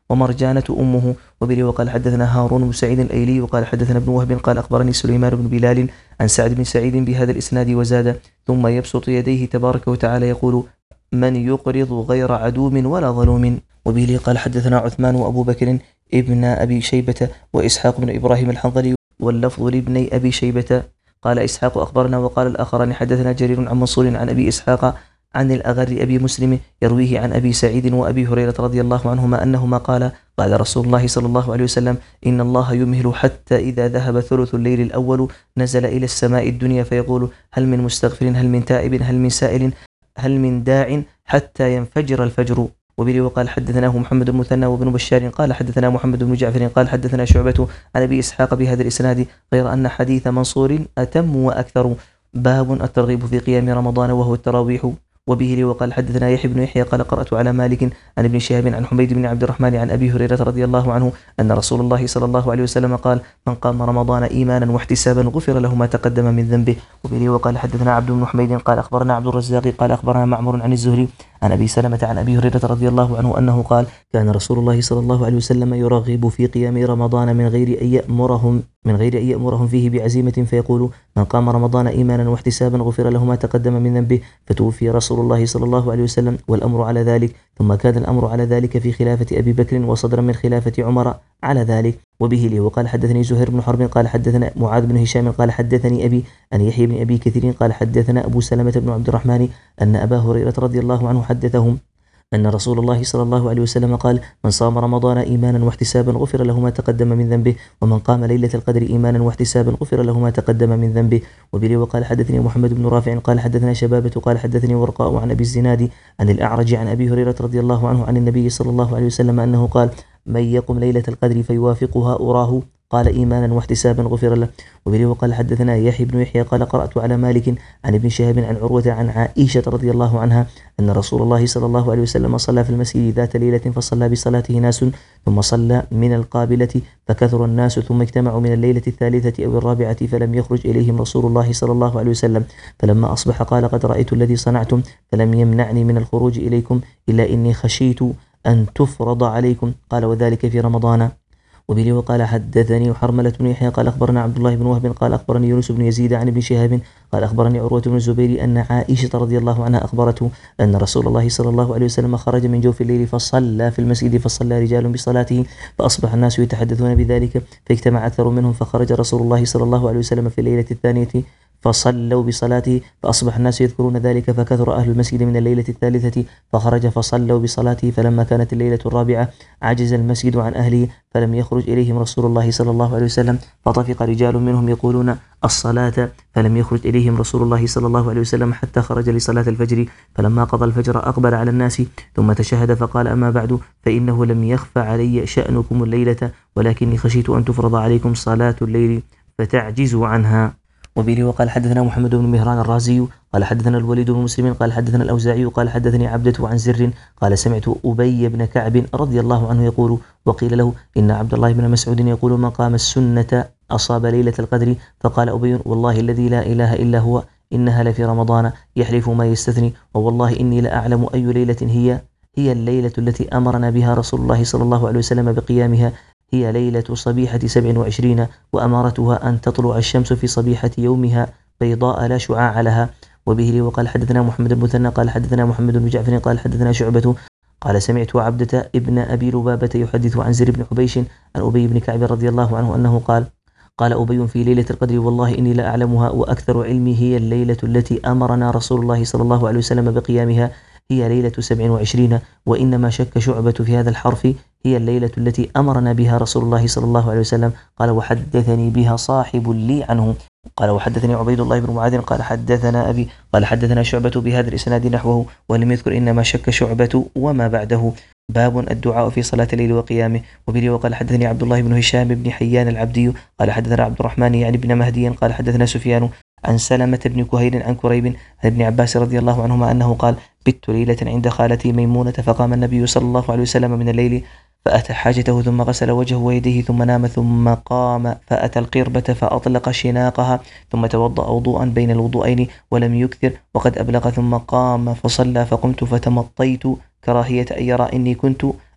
ومرجانة أمه. وبه وقال حدثنا هارون بن سعيد الأيلي وقال حدثنا ابن وهب قال أخبرني سليمان بن بلال عن سعد بن سعيد بهذا الإسناد وزاد ثم يبسط يديه تبارك وتعالى يقول من يقرض غير عدوم ولا ظلوم. وبه قال حدثنا عثمان وأبو بكر ابن أبي شيبة وإسحاق بن إبراهيم الحنظلي واللفظ لابن أبي شيبة قال إسحاق أخبرنا وقال الآخران حدثنا جرير عن منصور عن أبي إسحاق عن الأغر أبي مسلم يرويه عن أبي سعيد وأبي هريرة رضي الله عنهما أنهما قال قال رسول الله صلى الله عليه وسلم إن الله يمهل حتى إذا ذهب ثلث الليل الأول نزل إلى السماء الدنيا فيقول هل من مستغفر هل من تائب هل من سائل هل من داع حتى ينفجر الفجر. وبه وقال حدثناه محمد بن مثنى وابن بشار قال حدثنا محمد بن جعفر قال حدثنا شعبة عن أبي إسحاق بهذا الإسناد غير أن حديث منصور أتم وأكثر. باب الترغيب في قيام رمضان وهو التراويح. وبه وقال حدثنا يحيى بن يحيى قال قرأت على مالك عن ابن شهاب عن حميد بن عبد الرحمن عن أبي هريرة رضي الله عنه أن رسول الله صلى الله عليه وسلم قال من قام رمضان إيمانا واحتسابا غفر له ما تقدم من ذنبه. وبه وقال حدثنا عبد بن حميد قال أخبرنا عبد الرزاق قال أخبرنا معمر عن الزهري عن أبي سلمة عن أبي هريرة رضي الله عنه أنه قال كان رسول الله صلى الله عليه وسلم يرغب في قيام رمضان من غير أن يأمرهم من غير أن يأمرهم فيه بعزيمة فيقول من قام رمضان إيمانا واحتسابا غفر له ما تقدم من ذنبه فتوفي رسول الله صلى الله عليه وسلم والأمر على ذلك ثم كان الأمر على ذلك في خلافة أبي بكر وصدرا من خلافة عمر على ذلك. وبه لي وقال حدثني زهير بن حرب قال حدثنا معاذ بن هشام قال حدثني أبي أن يحيى بن أبي كثير قال حدثنا أبو سلمة بن عبد الرحمن أن أبا هريرة رضي الله عنه حدثهم أن رسول الله صلى الله عليه وسلم قال من صام رمضان إيمانا واحتسابا غفر له ما تقدم من ذنبه ومن قام ليلة القدر إيمانا واحتسابا غفر له ما تقدم من ذنبه. وبه وقال حدثني محمد بن رافع قال حدثنا شبابة قال حدثني ورقاء عن أبي الزناد عن الأعرج عن أبي هريرة رضي الله عنه عن النبي صلى الله عليه وسلم أنه قال من يقم ليلة القدر فيوافقها أراه قال إيمانا واحتسابا غفر له. وبه وقال حدثنا يحيى بن يحيى قال قرأت على مالك عن ابن شهاب عن عروة عن عائشة رضي الله عنها أن رسول الله صلى الله عليه وسلم صلى في المسجد ذات ليلة فصلى بصلاته ناس ثم صلى من القابلة فكثر الناس ثم اجتمعوا من الليلة الثالثة أو الرابعة فلم يخرج إليهم رسول الله صلى الله عليه وسلم فلما أصبح قال قد رأيت الذي صنعتم فلم يمنعني من الخروج إليكم إلا إني خشيت أن تفرض عليكم قال وذلك في رمضان. وبه وقال حدثني حرملة بن يحيى قال أخبرنا عبد الله بن وهب قال أخبرني يونس بن يزيد عن ابن شهاب قال أخبرني عروة بن الزبير أن عائشة رضي الله عنها أخبرته أن رسول الله صلى الله عليه وسلم خرج من جوف الليل فصلى في المسجد فصلى رجال بصلاته فأصبح الناس يتحدثون بذلك فاجتمع أكثر منهم فخرج رسول الله صلى الله عليه وسلم في الليلة الثانية فصلوا بصلاته فأصبح الناس يذكرون ذلك فكثر أهل المسجد من الليلة الثالثة فخرج فصلوا بصلاته فلما كانت الليلة الرابعة عجز المسجد عن أهله فلم يخرج إليهم رسول الله صلى الله عليه وسلم فطفق رجال منهم يقولون الصلاة فلم يخرج إليهم رسول الله صلى الله عليه وسلم حتى خرج لصلاة الفجر فلما قضى الفجر أقبل على الناس ثم تشهد فقال أما بعد فإنه لم يخف علي شأنكم الليلة ولكني خشيت أن تفرض عليكم صلاة الليل فتعجزوا عنها. وبه وقال حدثنا محمد بن مهران الرازي قال حدثنا الوليد بن مسلم قال حدثنا الأوزاعي قال حدثني عبدة عن زر قال سمعت أبي بن كعب رضي الله عنه يقول وقيل له إن عبد الله بن مسعود يقول من قام السنة أصاب ليلة القدر فقال أبي والله الذي لا إله إلا هو إنها لفي رمضان يحلف ما يستثني ووالله إني لأعلم أي ليلة هي هي الليلة التي أمرنا بها رسول الله صلى الله عليه وسلم بقيامها هي ليلة صبيحة سبع وعشرين وأمارتها أن تطلع الشمس في صبيحة يومها بيضاء لا شعاع لها. وبه لي وقال حدثنا محمد بن مثنى قال حدثنا محمد بن جعفر قال حدثنا شعبة قال سمعت عبدة ابن أبي لبابة يحدث عن زر بن حبيش عن أبي بن كعب رضي الله عنه أنه قال قال أبي في ليلة القدر والله إني لا أعلمها وأكثر علمي هي الليلة التي أمرنا رسول الله صلى الله عليه وسلم بقيامها هي ليلة سبع وعشرين وإنما شك شعبة في هذا الحرف هي الليلة التي أمرنا بها رسول الله صلى الله عليه وسلم قال وحدثني بها صاحب لي عنه قال وحدثني عبيد الله بن معاذ قال حدثنا أبي قال حدثنا شعبة بهذا الإسناد نحوه ولم يذكر إنما شك شعبة وما بعده. باب الدعاء في صلاة الليل وقيامه. وبه وقال حدثني عبد الله بن هشام بن حيان العبدي قال حدثنا عبد الرحمن يعني بن مهدي قال حدثنا سفيان عن سلمة بن كهيل عن كريب عن ابن عباس رضي الله عنهما أنه قال بت ليلة عند خالتي ميمونة فقام النبي صلى الله عليه وسلم من الليل فأتى حاجته ثم غسل وجهه ويديه ثم نام ثم قام فأتى القربة فأطلق شناقها ثم توضأ وضوءا بين الوضوءين ولم يكثر وقد أبلغ ثم قام فصلى فقمت فتمطيت كراهية أن يرى إني كنت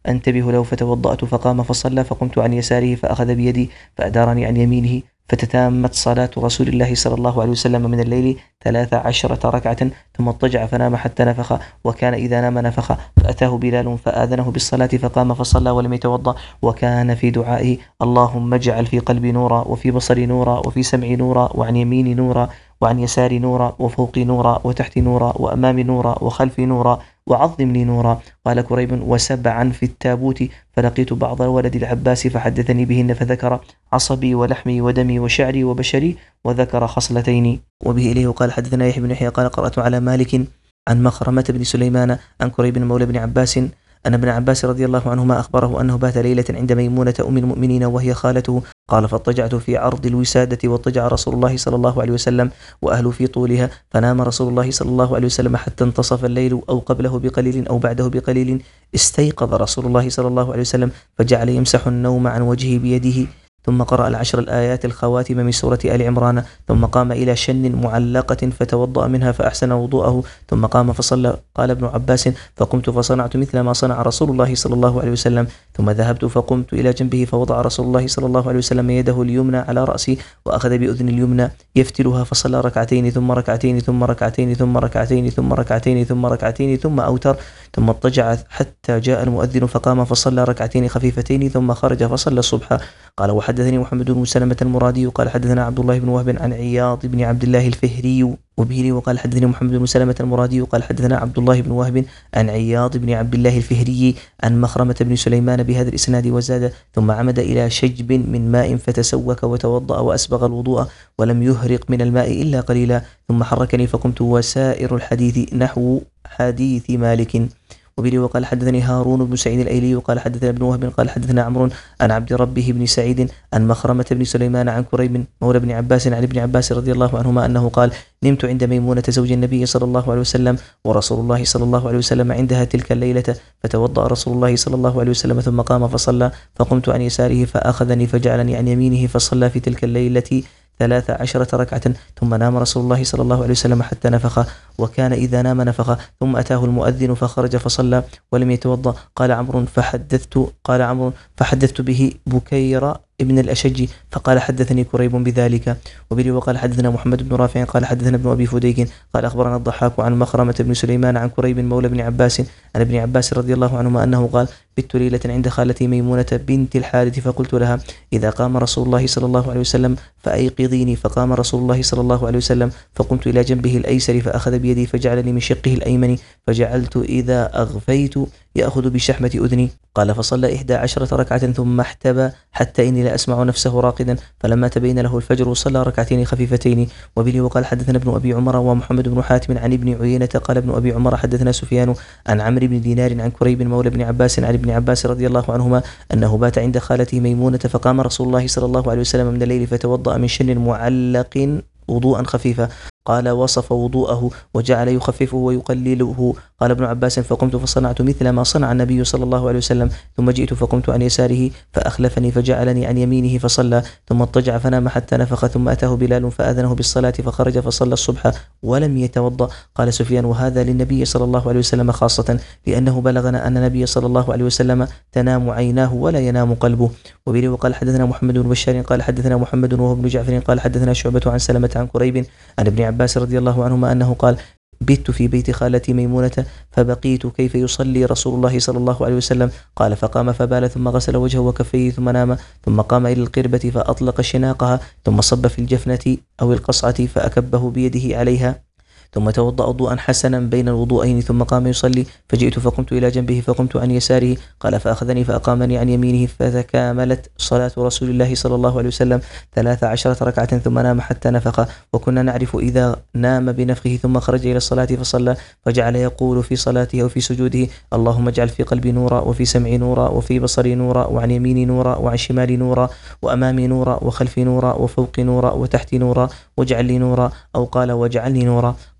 أنتبه له، فتوضأت فقام فصلى، فقمت عن يساره فأخذ بيدي فأدارني عن يمينه، فتتامت صلاة رسول الله صلى الله عليه وسلم من الليل ثلاث عشرة ركعة، ثم اضطجع فنام حتى نفخ، وكان إذا نام نفخ، فأتاه بلال فآذنه بالصلاة فقام فصلى ولم يتوضأ، وكان في دعائه: اللهم اجعل في قلبي نورا، وفي بصري نورا، وفي سمعي نورا، وعن يميني نورا، وعن يساري نورا، وفوقي نورا، وتحتي نورا، وأمامي نورا، وخلفي نورا، وعظم لي نورا. قال كريب: وسبعا في التابوت، فلقيت بعض ولد العباس فحدثني بهن، فذكر عصبي ولحمي ودمي وشعري وبشري، وذكر خصلتين. وبه إليه قال حدثنا يحيى بن يحيى قال قرأت على مالك عن مخرمة بن سليمان عن كريب مولى بن عباس أن ابن عباس رضي الله عنهما أخبره أنه بات ليلة عند ميمونة أم المؤمنين وهي خالته. قال: فاضطجعت في عرض الوسادة، واضطجع رسول الله صلى الله عليه وسلم وأهل في طولها، فنام رسول الله صلى الله عليه وسلم حتى انتصف الليل أو قبله بقليل أو بعده بقليل. استيقظ رسول الله صلى الله عليه وسلم فجعل يمسح النوم عن وجهه بيده، ثم قرأ العشر الآيات الخواتم من سورة آل عمران، ثم قام إلى شن معلقة فتوضأ منها فأحسن وضوءه، ثم قام فصلى. قال ابن عباس: فقمت فصنعت مثل ما صنع رسول الله صلى الله عليه وسلم، ثم ذهبت فقمت إلى جنبه فوضع رسول الله صلى الله عليه وسلم يده اليمنى على رأسي، وأخذ بأذن اليمنى يفتلها، فصلى ركعتين ثم ركعتين ثم ركعتين ثم ركعتين ثم ركعتين ثم ركعتين ثم أوتر، ثم اضطجع حتى جاء المؤذن فقام فصلى ركعتين خفيفتين ثم خرج فصلى الصبح. قال: وحدثني محمد بن سلمة المرادي قال حدثنا عبد الله بن وهب عن عياض بن عبد الله الفهري وبه، وقال حدثني محمد بن سلمة المرادي قال حدثنا عبد الله بن وهب عن عياض بن عبد الله الفهري عن مخرمة بن سليمان بهذا الإسناد وزاد: ثم عمد إلى شجب من ماء فتسوك وتوضأ وأسبغ الوضوء ولم يهرق من الماء إلا قليلا، ثم حركني فقمت. وسائر الحديث نحو حديث مالك. وبه وقال حدثني هارون بن سعيد الأيلي وقال حدثنا ابن وهب قال حدثنا عمرو عن عبد ربه بن سعيد عن مخرمة بن سليمان عن كريب مولى بن عباس عن ابن عباس رضي الله عنهما أنه قال: نمت عند ميمونة زوج النبي صلى الله عليه وسلم ورسول الله صلى الله عليه وسلم عندها تلك الليلة، فتوضأ رسول الله صلى الله عليه وسلم ثم قام فصلى، فقمت عن يساره فأخذني فجعلني عن يمينه فصلى في تلك الليلة ثلاث عشرة ركعة، ثم نام رسول الله صلى الله عليه وسلم حتى نفخ، وكان إذا نام نفخ، ثم أتاه المؤذن فخرج فصلى ولم يتوضأ. قال عمرو فحدثت قال عمرو فحدثت به بكير ابن الأشج فقال: حدثني كريب بذلك. وبه وقال حدثنا محمد بن رافع قال حدثنا ابن أبي فديك قال أخبرنا الضحاك عن مخرمة بن سليمان عن كريب مولى بن عباس عن ابن عباس رضي الله عنهما أنه قال: بت ليلة عند خالتي ميمونة بنت الحارث، فقلت لها: إذا قام رسول الله صلى الله عليه وسلم فأيقظيني. فقام رسول الله صلى الله عليه وسلم، فقمت إلى جنبه الأيسر فأخذ بيدي فجعلني من شقه الأيمن، فجعلت إذا أغفيت يأخذ بشحمة أذني. قال: فصلى إحدى عشرة ركعة ثم احتبى حتى إني لا أسمع نفسه راقدا، فلما تبين له الفجر صلى ركعتين خفيفتين. وبه وقال حدثنا ابن أبي عمر ومحمد بن حاتم عن ابن عيينة قال ابن أبي عمر حدثنا سفيان عن عمرو بن دينار عن كريب مولى بن عباس عن ابن عباس رضي الله عنهما أنه بات عند خالته ميمونة، فقام رسول الله صلى الله عليه وسلم من الليل فتوضأ من شن معلق وضوءا خفيفا. قال: وصف وضوءه وجعل يخففه ويقلله. قال ابن عباس: فقمت فصنعت مثل ما صنع النبي صلى الله عليه وسلم، ثم جئت فقمت عن يساره فأخلفني فجعلني عن يمينه فصلى، ثم اضطجع فنام حتى نفخ، ثم أتاه بلال فأذنه بالصلاة فخرج فصلى الصبح ولم يتوضأ. قال سفيان: وهذا للنبي صلى الله عليه وسلم خاصة، لأنه بلغنا أن النبي صلى الله عليه وسلم تنام عيناه ولا ينام قلبه. وبه وقال حدثنا محمد بن بشار قال حدثنا محمد وهو بن جعفر قال حدثنا شعبة عن سلمة عن كريب عن ابن عباس رضي الله عنهما أنه قال: بت في بيت خالتي ميمونة فبقيت كيف يصلي رسول الله صلى الله عليه وسلم. قال: فقام فبال ثم غسل وجهه وكفيه ثم نام، ثم قام إلى القربة فأطلق شناقها، ثم صب في الجفنة أو القصعة فأكبه بيده عليها، ثم توضأ وضوءا حسنا بين الوضوءين، ثم قام يصلي، فجئت فقمت إلى جنبه فقمت عن يساره. قال: فأخذني فأقامني عن يمينه، فتكاملت صلاة رسول الله صلى الله عليه وسلم ثلاث عشرة ركعة ثم نام حتى نفخ، وكنا نعرف إذا نام بنفخه ثم خرج إلى الصلاة فصلى، فجعل يقول في صلاته أو في سجوده: اللهم اجعل في قلبي نورا، وفي سمعي نورا، وفي بصري نورا، وعن يميني نورا، وعن شمالي نورا، وأمامي نورا، وخلفي نورا، وفوقي نورا، وتحتي نورا، واجعل لي نورا، أو قال: واجعلني نورا.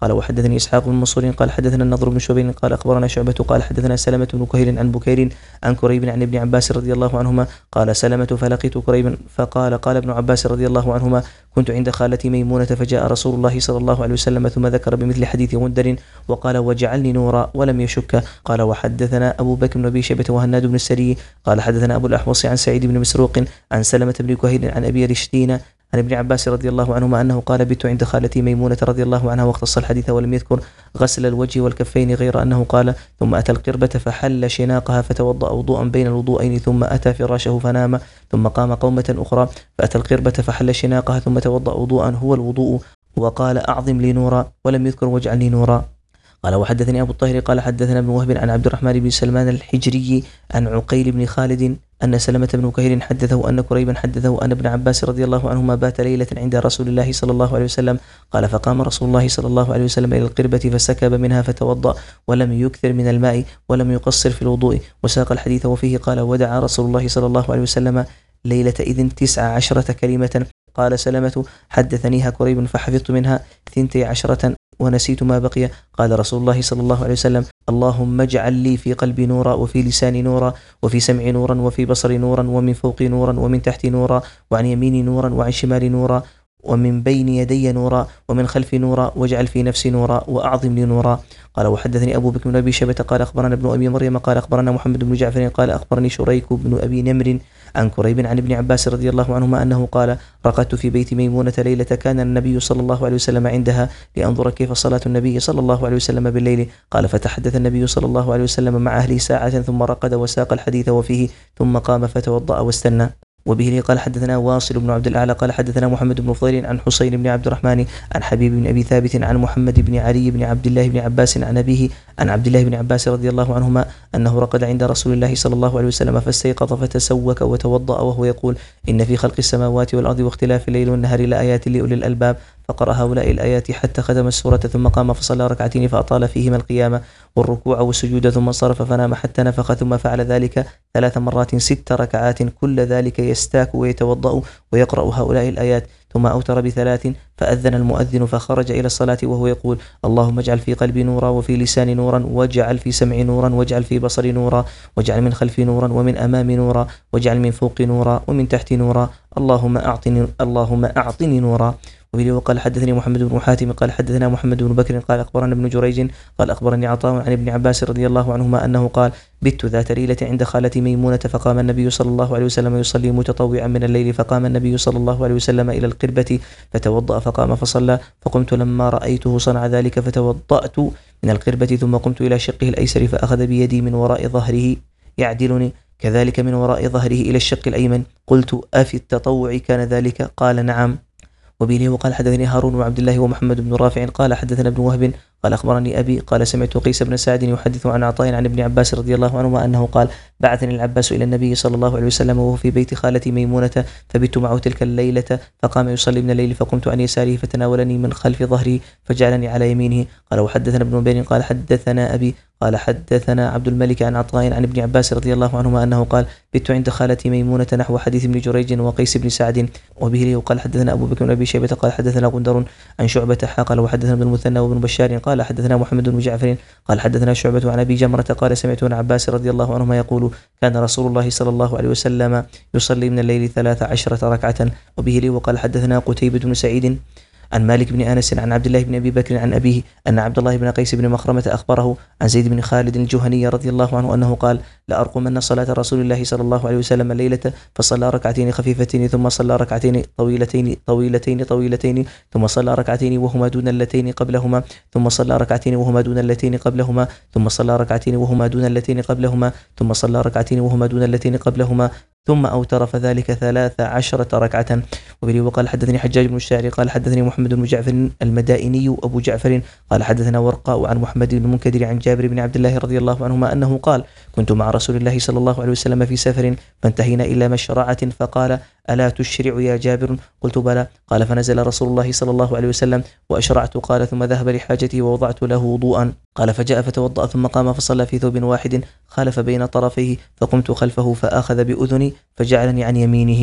قال وحدثني إسحاق بن منصور قال حدثنا النضر بن شوبير قال أخبرنا شعبة قال حدثنا سلمة بن كهيل عن بكير عن كريب عن ابن عباس رضي الله عنهما قال سلمة فلقيت كريبا فقال قال ابن عباس رضي الله عنهما كنت عند خالتي ميمونة فجاء رسول الله صلى الله عليه وسلم ثم ذكر بمثل حديث غندر وقال وجعلني نورا ولم يشك. قال وحدثنا أبو بكر بن أبي شيبة وهناد بن السري قال حدثنا أبو الأحوص عن سعيد بن مسروق عن سلمة بن كهيل عن أبي رشدين عن ابن عباس رضي الله عنهما أنه قال بت عند خالتي ميمونة رضي الله عنها واختص الحديث ولم يذكر غسل الوجه والكفين غير أنه قال ثم أتى القربة فحل شناقها فتوضأ وضوءا بين الوضوءين ثم أتى فراشه فنام ثم قام قومة أخرى فأتى القربة فحل شناقها ثم توضأ وضوءا هو الوضوء وقال أعظم لي نورا ولم يذكر واجعلني نورا. قال وحدثني أبو الطاهر قال حدثنا ابن وهب عن عبد الرحمن بن سلمان الحجري عن عقيل بن خالد أن سلمة بن كهيل حدثه أن كريبا حدثه أن ابن عباس رضي الله عنهما بات ليلة عند رسول الله صلى الله عليه وسلم قال فقام رسول الله صلى الله عليه وسلم إلى القربة فسكب منها فتوضأ ولم يكثر من الماء ولم يقصر في الوضوء وساق الحديث وفيه قال ودعا رسول الله صلى الله عليه وسلم ليلة إذن تسع عشرة كلمة. قال سلمة حدثنيها كريب فحفظت منها ثنتي عشرة ونسيت ما بقي. قال رسول الله صلى الله عليه وسلم اللهم اجعل لي في قلبي نورا وفي لساني نورا وفي سمعي نورا وفي بصري نورا ومن فوقي نورا ومن تحتي نورا وعن يميني نورا وعن شمالي نورا ومن بين يدي نورا ومن خلفي نورا واجعل في نفسي نورا وأعظم لي نورا. قال وحدثني أبو بكر بن أبي شيبة قال أخبرنا ابن أبي مريم قال أخبرنا محمد بن جعفر قال أخبرني شريك بن أبي نمر عن كريب عن ابن عباس رضي الله عنهما أنه قال رقدت في بيت ميمونة ليلة كان النبي صلى الله عليه وسلم عندها لأنظر كيف صلاة النبي صلى الله عليه وسلم بالليل. قال فتحدث النبي صلى الله عليه وسلم مع أهله ساعة ثم رقد وساق الحديث وفيه ثم قام فتوضأ واستنى. وبه قال حدثنا واصل بن عبد الأعلى قال حدثنا محمد بن فضيل عن حسين بن عبد الرحمن عن حبيب بن أبي ثابت عن محمد بن علي بن عبد الله بن عباس عن أبيه عن عبد الله بن عباس رضي الله عنهما أنه رقد عند رسول الله صلى الله عليه وسلم فاستيقظ فتسوك وتوضأ وهو يقول إن في خلق السماوات والأرض واختلاف الليل والنهار لآيات لأولي الألباب فقرأ هؤلاء الآيات حتى ختم السورة ثم قام فصلى ركعتين فأطال فيهما القيام والركوع والسجود ثم انصرف فنام حتى نفخ ثم فعل ذلك ثلاث مرات ست ركعات كل ذلك يستاك ويتوضأ ويقرأ هؤلاء الآيات ثم أوتر بثلاث فأذن المؤذن فخرج إلى الصلاة وهو يقول اللهم اجعل في قلبي نورا وفي لساني نورا واجعل في سمعي نورا واجعل في بصري نورا واجعل من خلفي نورا ومن أمامي نورا واجعل من فوقي نورا ومن تحتي نورا اللهم أعطني اللهم أعطني نورا. وقال حدثني محمد بن حاتم قال حدثنا محمد بن بكر قال أخبرنا ابن جريج قال أخبرني عطاء عن ابن عباس رضي الله عنهما أنه قال بت ذات ليلة عند خالتي ميمونة فقام النبي صلى الله عليه وسلم يصلي متطوعا من الليل فقام النبي صلى الله عليه وسلم إلى القربة فتوضأ فقام فصلى فقمت لما رأيته صنع ذلك فتوضأت من القربة ثم قمت إلى شقه الأيسر فأخذ بيدي من وراء ظهره يعدلني كذلك من وراء ظهره إلى الشق الأيمن. قلت أفي التطوع كان ذلك؟ قال نعم. وبه وقال حدثني هارون وعبد الله ومحمد بن رافع قال حدثنا ابن وهب قال أخبرني أبي قال سمعت قيس بن سعد يحدث عن عطاء عن ابن عباس رضي الله عنهما أنه قال بعثني العباس إلى النبي صلى الله عليه وسلم وهو في بيت خالتي ميمونة فبت معه تلك الليلة فقام يصلي من الليل فقمت عن يساره فتناولني من خلف ظهري فجعلني على يمينه. قال وحدثنا ابن بين قال حدثنا أبي قال حدثنا عبد الملك عن عطاء عن ابن عباس رضي الله عنهما أنه قال بت عند خالتي ميمونة نحو حديث ابن جريج وقيس بن سعد. وبه وقال حدثنا أبو بكر بن أبي شيبة قال حدثنا غندر عن شعبة قال وحدثنا ابن المثنى وابن بشار قال حدثنا محمد بن جعفر قال حدثنا شعبة عن أبي جمرة قال سمعت عن عباس رضي الله عنهما يقول كان رسول الله صلى الله عليه وسلم يصلي من الليل ثلاث عشرة ركعة. وبه وقال حدثنا قتيبة بن سعيد عن مالك بن أنس عن عبد الله بن أبي بكر عن أبيه أن عبد الله بن قيس بن مخرمة أخبره عن زيد بن خالد الجهني رضي الله عنه أنه قال لأرقمن صلاة رسول الله صلى الله عليه وسلم الليلة فصلى ركعتين خفيفتين ثم صلى ركعتين طويلتين طويلتين طويلتين ثم صلى ركعتين وهما دون اللتين قبلهما ثم صلى ركعتين وهما دون اللتين قبلهما ثم صلى ركعتين وهما دون اللتين قبلهما ثم صلى ركعتين وهما دون اللتين قبلهما ثم أوتر فذلك ثلاث عشرة ركعة. وبه وقال حدثني حجاج بن الشاعري قال حدثني محمد بن جعفر المدائني أبو جعفر قال حدثنا ورقاء عن محمد بن المنكدر عن جابر بن عبد الله رضي الله عنهما أنه قال كنت مع رسول الله صلى الله عليه وسلم في سفر فانتهينا إلى مشرعة فقال ألا تشرع يا جابر؟ قلت بلى. قال فنزل رسول الله صلى الله عليه وسلم وأشرعت قال ثم ذهب لحاجتي ووضعت له وضوءا قال فجاء فتوضأ ثم قام فصلى في ثوب واحد خالف بين طرفيه فقمت خلفه فأخذ بأذني فجعلني عن يمينه.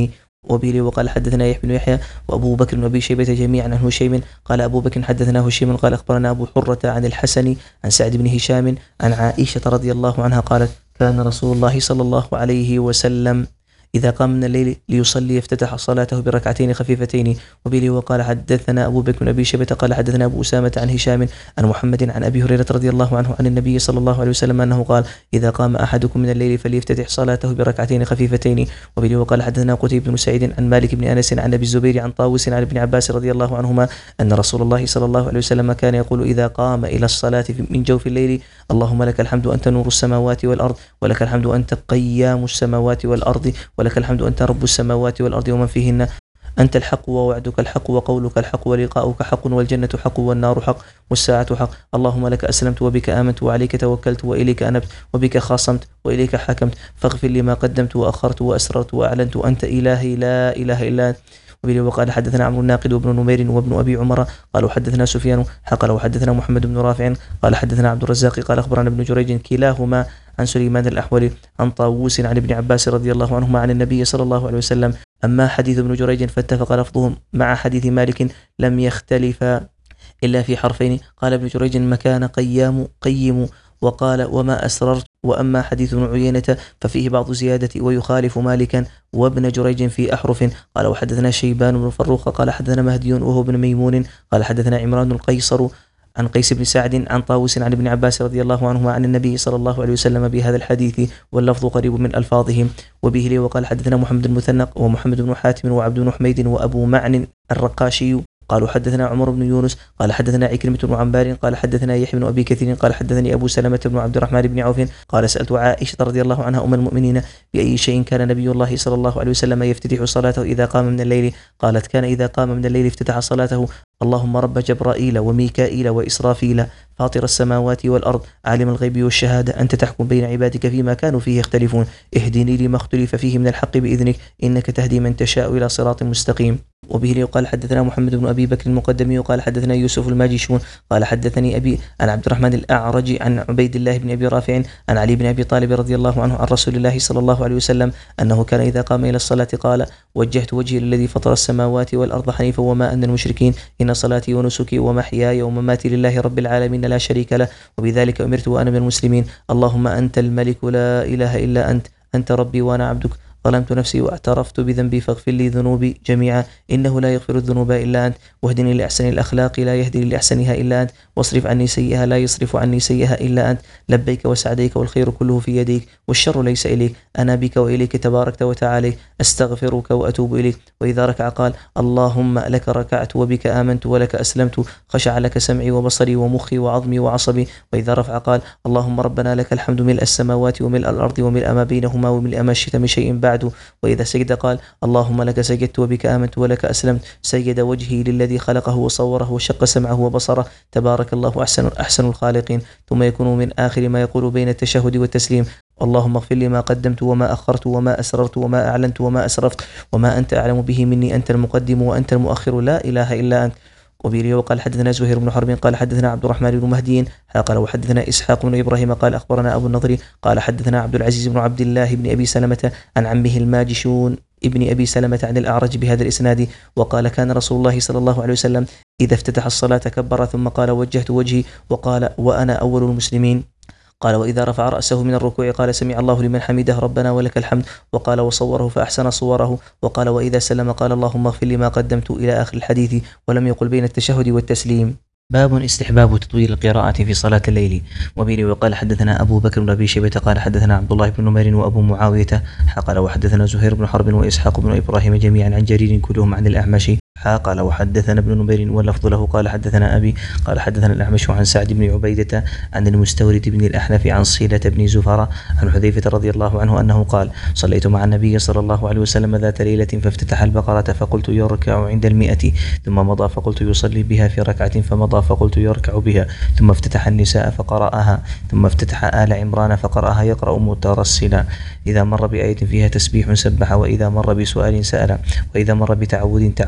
وبه وقال حدثنا يحيى بن يحيى وأبو بكر وأبي شيبة جميعا عن هشيم قال أبو بكر حدثنا هشيم قال أخبرنا أبو حرة عن الحسن عن سعد بن هشام عن عائشة رضي الله عنها قالت كان رسول الله صلى الله عليه وسلم إذا قام من الليل ليصلي افتتح صلاته بركعتين خفيفتين. وبه وقال حدثنا أبو بكر بن أبي شيبة قال حدثنا أبو أسامة عن هشام عن محمد عن أبي هريرة رضي الله عنه عن النبي صلى الله عليه وسلم أنه قال إذا قام أحدكم من الليل فليفتتح صلاته بركعتين خفيفتين. وبه وقال حدثنا قتيبة بن سعيد عن مالك بن أنس عن أبي الزبير عن طاووس عن ابن عباس رضي الله عنهما أن رسول الله صلى الله عليه وسلم كان يقول إذا قام إلى الصلاة من جوف الليل اللهم لك الحمد أنت نور السماوات والأرض ولك الحمد أنت قيام السماوات والأرض ولك الحمد أنت رب السماوات والأرض ومن فيهن أنت الحق ووعدك الحق وقولك الحق ولقاؤك حق والجنة حق والنار حق والساعة حق. اللهم لك أسلمت وبك آمنت وعليك توكلت وإليك أنبت وبك خاصمت وإليك حكمت فاغفر لي ما قدمت وأخرت وأسررت وأعلنت أنت إلهي لا إله إلا أنت. وقال حدثنا عمرو الناقد وابن نمير وابن أبي عمر قالوا حدثنا سفيان قال وحدثنا محمد بن رافع قال حدثنا عبد الرزاق قال أخبرنا ابن جريج كلاهما عن سليمان الأحولي عن طاووس عن ابن عباس رضي الله عنهما عن النبي صلى الله عليه وسلم. أما حديث ابن جريج فاتفق لفظهم مع حديث مالك لم يختلف إلا في حرفين قال ابن جريج مكان قيام قيم وقال وما أسررت. وأما حديث ابن عيينة ففيه بعض زيادة ويخالف مالكا وابن جريج في أحرف. قال وحدثنا شيبان بن فروخ قال حدثنا مهدي وهو ابن ميمون قال حدثنا عمران القيصر عن قيس بن سعد عن طاووس عن ابن عباس رضي الله عنهما عن النبي صلى الله عليه وسلم بهذا الحديث واللفظ قريب من ألفاظهم. وبه لي وقال حدثنا محمد المثنى ومحمد بن حاتم وعبد بن حميد وأبو معن الرقاشي قالوا حدثنا عمر بن يونس قال حدثنا عكرمة بن عمار قال حدثنا يحيى بن أبي كثير قال حدثني أبو سلمة بن عبد الرحمن بن عوف قال سألت عائشة رضي الله عنها أم المؤمنين بأي شيء كان نبي الله صلى الله عليه وسلم يفتتح صلاته إذا قام من الليل قالت كان إذا قام من الليل افتتح صلاته اللهم رب جبرائيل وميكائيل وإسرافيل فاطر السماوات والأرض عالم الغيب والشهادة أنت تحكم بين عبادك فيما كانوا فيه يختلفون اهدني لما اختلف فيه من الحق بإذنك إنك تهدي من تشاء إلى صراط مستقيم. وبه يقال حدثنا محمد بن أبي بكر المقدمي وقال حدثنا يوسف الماجشون قال حدثني أبي عن عبد الرحمن الأعرج عن عبيد الله بن أبي رافع عن علي بن أبي طالب رضي الله عنه عن رسول الله صلى الله عليه وسلم أنه كان إذا قام إلى الصلاة قال وجهت وجهي للذي فطر السماوات والأرض حنيفا وما أنا المشركين إن صلاتي ونسكي ومحياي ومماتي لله رب العالمين لا شريك له وبذلك أمرت وأنا من المسلمين اللهم أنت الملك لا إله إلا أنت أنت ربي وأنا عبدك ظلمت نفسي واعترفت بذنبي فاغفر لي ذنوبي جميعا إنه لا يغفر الذنوب إلا أنت واهدني لأحسن الأخلاق لا يهدي لأحسنها إلا أنت واصرف عني سيئها لا يصرف عني سيئها إلا أنت لبيك وسعديك والخير كله في يديك والشر ليس إليك أنا بك وإليك تباركت وتعالى أستغفرك وأتوب إليك. وإذا ركع قال اللهم لك ركعت وبك آمنت ولك أسلمت خشع لك سمعي وبصري ومخي وعظمي وعصبي. وإذا رفع قال اللهم ربنا لك الحمد ملء السماوات وملء الأرض وملء ما بينهما وملء ما شئت من شيء بعد. وإذا سجد قال اللهم لك سجدت وبك آمنت ولك أسلمت سجد وجهي للذي خلقه وصوره وشق سمعه وبصره تبارك الله أحسن, أحسن الخالقين. ثم يكون من آخر ما يقول بين التشهد والتسليم اللهم اغفر لي ما قدمت وما أخرت وما أسررت وما أعلنت وما أسرفت وما أنت أعلم به مني أنت المقدم وأنت المؤخر لا إله إلا أنت. وبه وقال حدثنا زهير بن حرب قال حدثنا عبد الرحمن بن مهدي قال وحدثنا إسحاق بن إبراهيم قال أخبرنا أبو النضر قال حدثنا عبد العزيز بن عبد الله بن أبي سلمة عن عمه الماجشون ابن أبي سلمة عن الأعرج بهذا الإسناد وقال كان رسول الله صلى الله عليه وسلم إذا افتتح الصلاة كبر ثم قال وجهت وجهي وقال وأنا أول المسلمين. قال وإذا رفع رأسه من الركوع قال سمع الله لمن حمده ربنا ولك الحمد وقال وصوره فأحسن صوره. وقال وإذا سلم قال اللهم اغفر لي ما قدمت إلى آخر الحديث ولم يقل بين التشهد والتسليم. باب استحباب تطويل القراءة في صلاة الليل. وبه وقال حدثنا أبو بكر بن أبي شيبة قال حدثنا عبد الله بن نمير وأبو معاوية قال وحدثنا زهير بن حرب وإسحاق بن إبراهيم جميعا عن جرير كلهم عن الأعمش قال وحدثنا ابن نمير واللفظ له قال حدثنا أبي قال حدثنا الأعمش عن سعد بن عبيدة عن المستورد بن الأحنف عن صيلة بن زفر عن حذيفة رضي الله عنه أنه قال صليت مع النبي صلى الله عليه وسلم ذات ليلة فافتتح البقرة فقلت يركع عند المئة ثم مضى فقلت يصلي بها في ركعة فمضى فقلت يركع بها ثم افتتح النساء فقرأها ثم افتتح آل عمران فقرأها يقرأ مترسلا إذا مر بآية فيها تسبيح سبح وإذا مر بسؤال سأل وإذا مر بتعوذ تعوذ ثم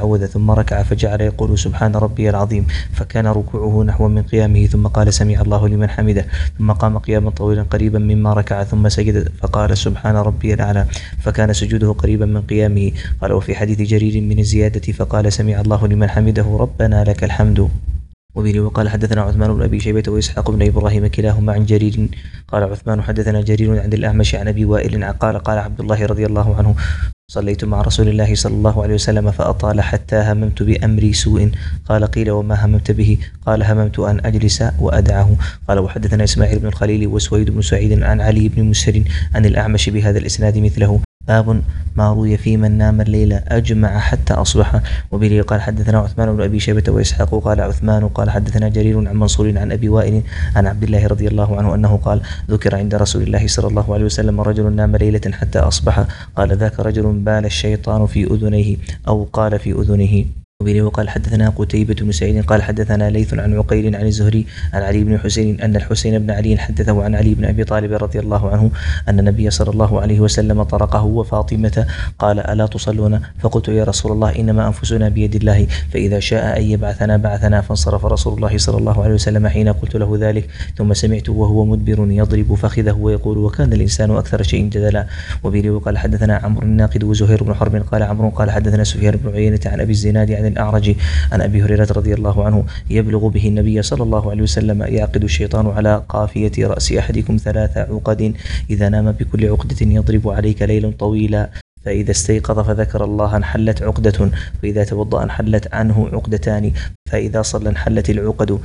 ثم ركع فجعل يقول سبحان ربي العظيم، فكان ركوعه نحو من قيامه، ثم قال سمع الله لمن حمده، ثم قام قياما طويلا قريبا مما ركع، ثم سجد فقال سبحان ربي الأعلى، فكان سجوده قريبا من قيامه. قال وفي حديث جرير من الزيادة فقال سمع الله لمن حمده ربنا لك الحمد. وبه وقال حدثنا عثمان بن أبي شيبة وإسحاق بن إبراهيم كلاهما عن جرير قال عثمان حدثنا جرير عن الأعمش عن أبي وائل قال قال عبد الله رضي الله عنه صليت مع رسول الله صلى الله عليه وسلم فأطال حتى هممت بأمري سوء. قال قيل وما هممت به؟ قال هممت أن أجلس وأدعه. قال وحدثنا إسماعيل بن الخليل وسويد بن سعيد عن علي بن مسهر عن الأعمش بهذا الإسناد مثله. باب ما روي في من نام الليلة أجمع حتى أصبح. وبه قال حدثنا عثمان بن أبي شيبة وإسحاق قال عثمان قال حدثنا جرير عن منصور عن أبي وائل عن عبد الله رضي الله عنه أنه قال ذكر عند رسول الله صلى الله عليه وسلم رجل نام ليلة حتى أصبح، قال ذاك رجل بال الشيطان في أذنيه أو قال في أذنه. وبه وقال حدثنا قتيبة بن سعيد قال حدثنا ليث عن عقيل عن الزهري عن علي بن حسين أن الحسين بن علي حدثه عن علي بن أبي طالب رضي الله عنه أن النبي صلى الله عليه وسلم طرقه وفاطمة قال ألا تصلون؟ فقلت يا رسول الله إنما أنفسنا بيد الله، فإذا شاء أن يبعثنا بعثنا. فانصرف رسول الله صلى الله عليه وسلم حين قلت له ذلك، ثم سمعت وهو مدبر يضرب فخذه ويقول وكان الإنسان أكثر شيء جدلا. وبه وقال حدثنا عمرو الناقد وزهير بن حرب قال عمرو قال حدثنا سفيان بن عيينة عن أبي الزناد عن الأعرج عن أبي هريرة رضي الله عنه يبلغ به النبي صلى الله عليه وسلم يعقد الشيطان على قافية رأس أحدكم ثلاث عقد إذا نام بكل عقدة يضرب عليك ليلا طويلا، فإذا استيقظ فذكر الله انحلت عقدة، فإذا توضأ انحلت عنه عقدتان، فإذا صلى انحلت العقد،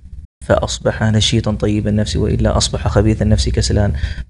فأصبح نشيطا طيب النفس وإلا أصبح خبيث النفس كسلان.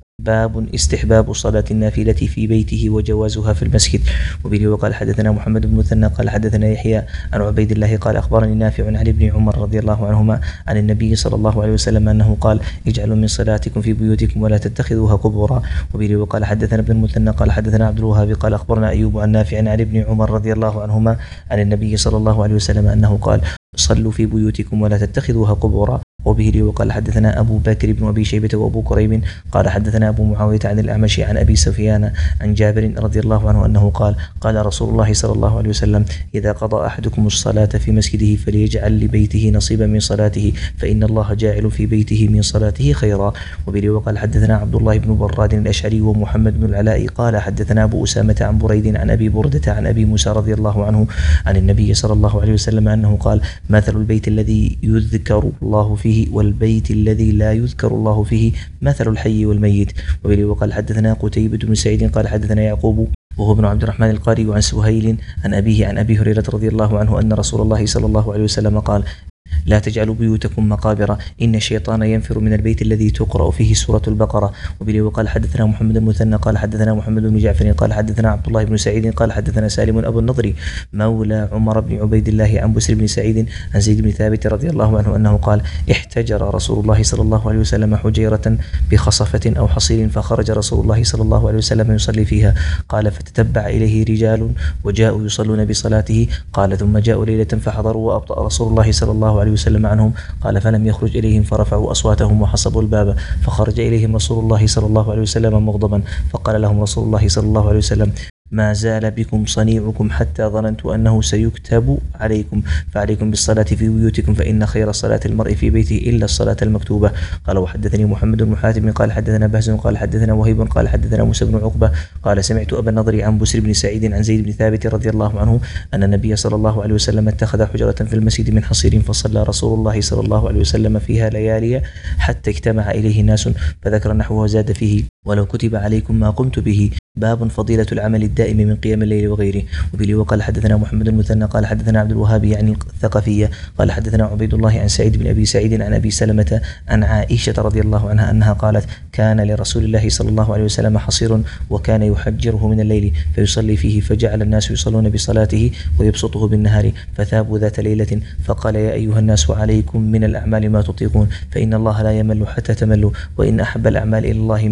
باب استحباب صلاة النافلة في بيته وجوازها في المسجد. وبه وقال حدثنا محمد بن مثنى قال حدثنا يحيى عن عبيد الله قال أخبرني نافع عن ابن عمر رضي الله عنهما عن النبي صلى الله عليه وسلم أنه قال اجعلوا من صلاتكم في بيوتكم ولا تتخذوها قبورا. وبه وقال حدثنا ابن المثنى قال حدثنا عبد الوهاب قال أخبرنا أيوب عن نافع عن ابن عمر رضي الله عنهما عن النبي صلى الله عليه وسلم أنه قال صلوا في بيوتكم ولا تتخذوها قبورا. وبه وقال حدثنا أبو بكر بن أبي شيبة وأبو كريب قال حدثنا أبو معاوية عن الأعمش عن أبي سفيان عن جابر رضي الله عنه أنه قال قال رسول الله صلى الله عليه وسلم إذا قضى أحدكم الصلاة في مسجده فليجعل لبيته نصيبا من صلاته فإن الله جاعل في بيته من صلاته خيرا. وبه وقال حدثنا عبد الله بن براد الأشعري ومحمد بن العلاء قال حدثنا أبو أسامة عن بريد عن أبي بردة عن أبي موسى رضي الله عنه عن النبي صلى الله عليه وسلم أنه قال مثل البيت الذي يذكر الله فيه والبيت الذي لا يذكر الله فيه مثل الحي والميت. وبه وقال حدثنا قتيبة بن سعيد قال حدثنا يعقوب وهو ابن عبد الرحمن القاري عن سهيل عن أبيه عن أبي هريرة رضي الله عنه أن رسول الله صلى الله عليه وسلم قال لا تجعلوا بيوتكم مقابر إن الشيطان ينفر من البيت الذي تقرأ فيه سورة البقرة. وبه وقال حدثنا محمد المثنى قال حدثنا محمد بن جعفر قال حدثنا عبد الله بن سعيد قال حدثنا سالم أبو النضر مولى عمر بن عبيد الله عن بسر بن سعيد عن زيد بن ثابت رضي الله عنه أنه قال احتجر رسول الله صلى الله عليه وسلم حجيرة بخصفة أو حصير فخرج رسول الله صلى الله عليه وسلم يصلي فيها. قال فتتبع إليه رجال وجاءوا يصلون بصلاته. قال ثم جاءوا ليلة فحضروا وأبطأ رسول الله صلى الله عليه وسلم عنهم. قال فلم يخرج إليهم فرفعوا أصواتهم وحصبوا الباب فخرج إليهم رسول الله صلى الله عليه وسلم مغضبا فقال لهم رسول الله صلى الله عليه وسلم ما زال بكم صنيعكم حتى ظننت أنه سيكتب عليكم فعليكم بالصلاة في بيوتكم فإن خير صلاة المرء في بيته إلا الصلاة المكتوبة. قال وحدثني محمد بن حاتم قال حدثنا بهز قال حدثنا وهيب قال حدثنا موسى بن عقبة قال سمعت أبا النضر عن بسر بن سعيد عن زيد بن ثابت رضي الله عنه أن النبي صلى الله عليه وسلم اتخذ حجرة في المسجد من حصير فصلى رسول الله صلى الله عليه وسلم فيها ليالي حتى اجتمع إليه ناس فذكر نحوه وزاد فيه ولو كتب عليكم ما قمت به. باب فضيلة العمل الدائم من قيام الليل وغيره. وبه وقال حدثنا محمد المثنى قال حدثنا عبد الوهاب يعني الثقفية قال حدثنا عبيد الله عن سعيد بن أبي سعيد عن أبي سلمة عن عائشة رضي الله عنها أنها قالت كان لرسول الله صلى الله عليه وسلم حصير وكان يحجره من الليل فيصلي فيه فجعل الناس يصلون بصلاته ويبسطه بالنهار فثابوا ذات ليلة فقال يا أيها الناس عليكم من الأعمال ما تطيقون فإن الله لا يمل حتى تملوا وإن أحب الأعمال إلى الله ما دوم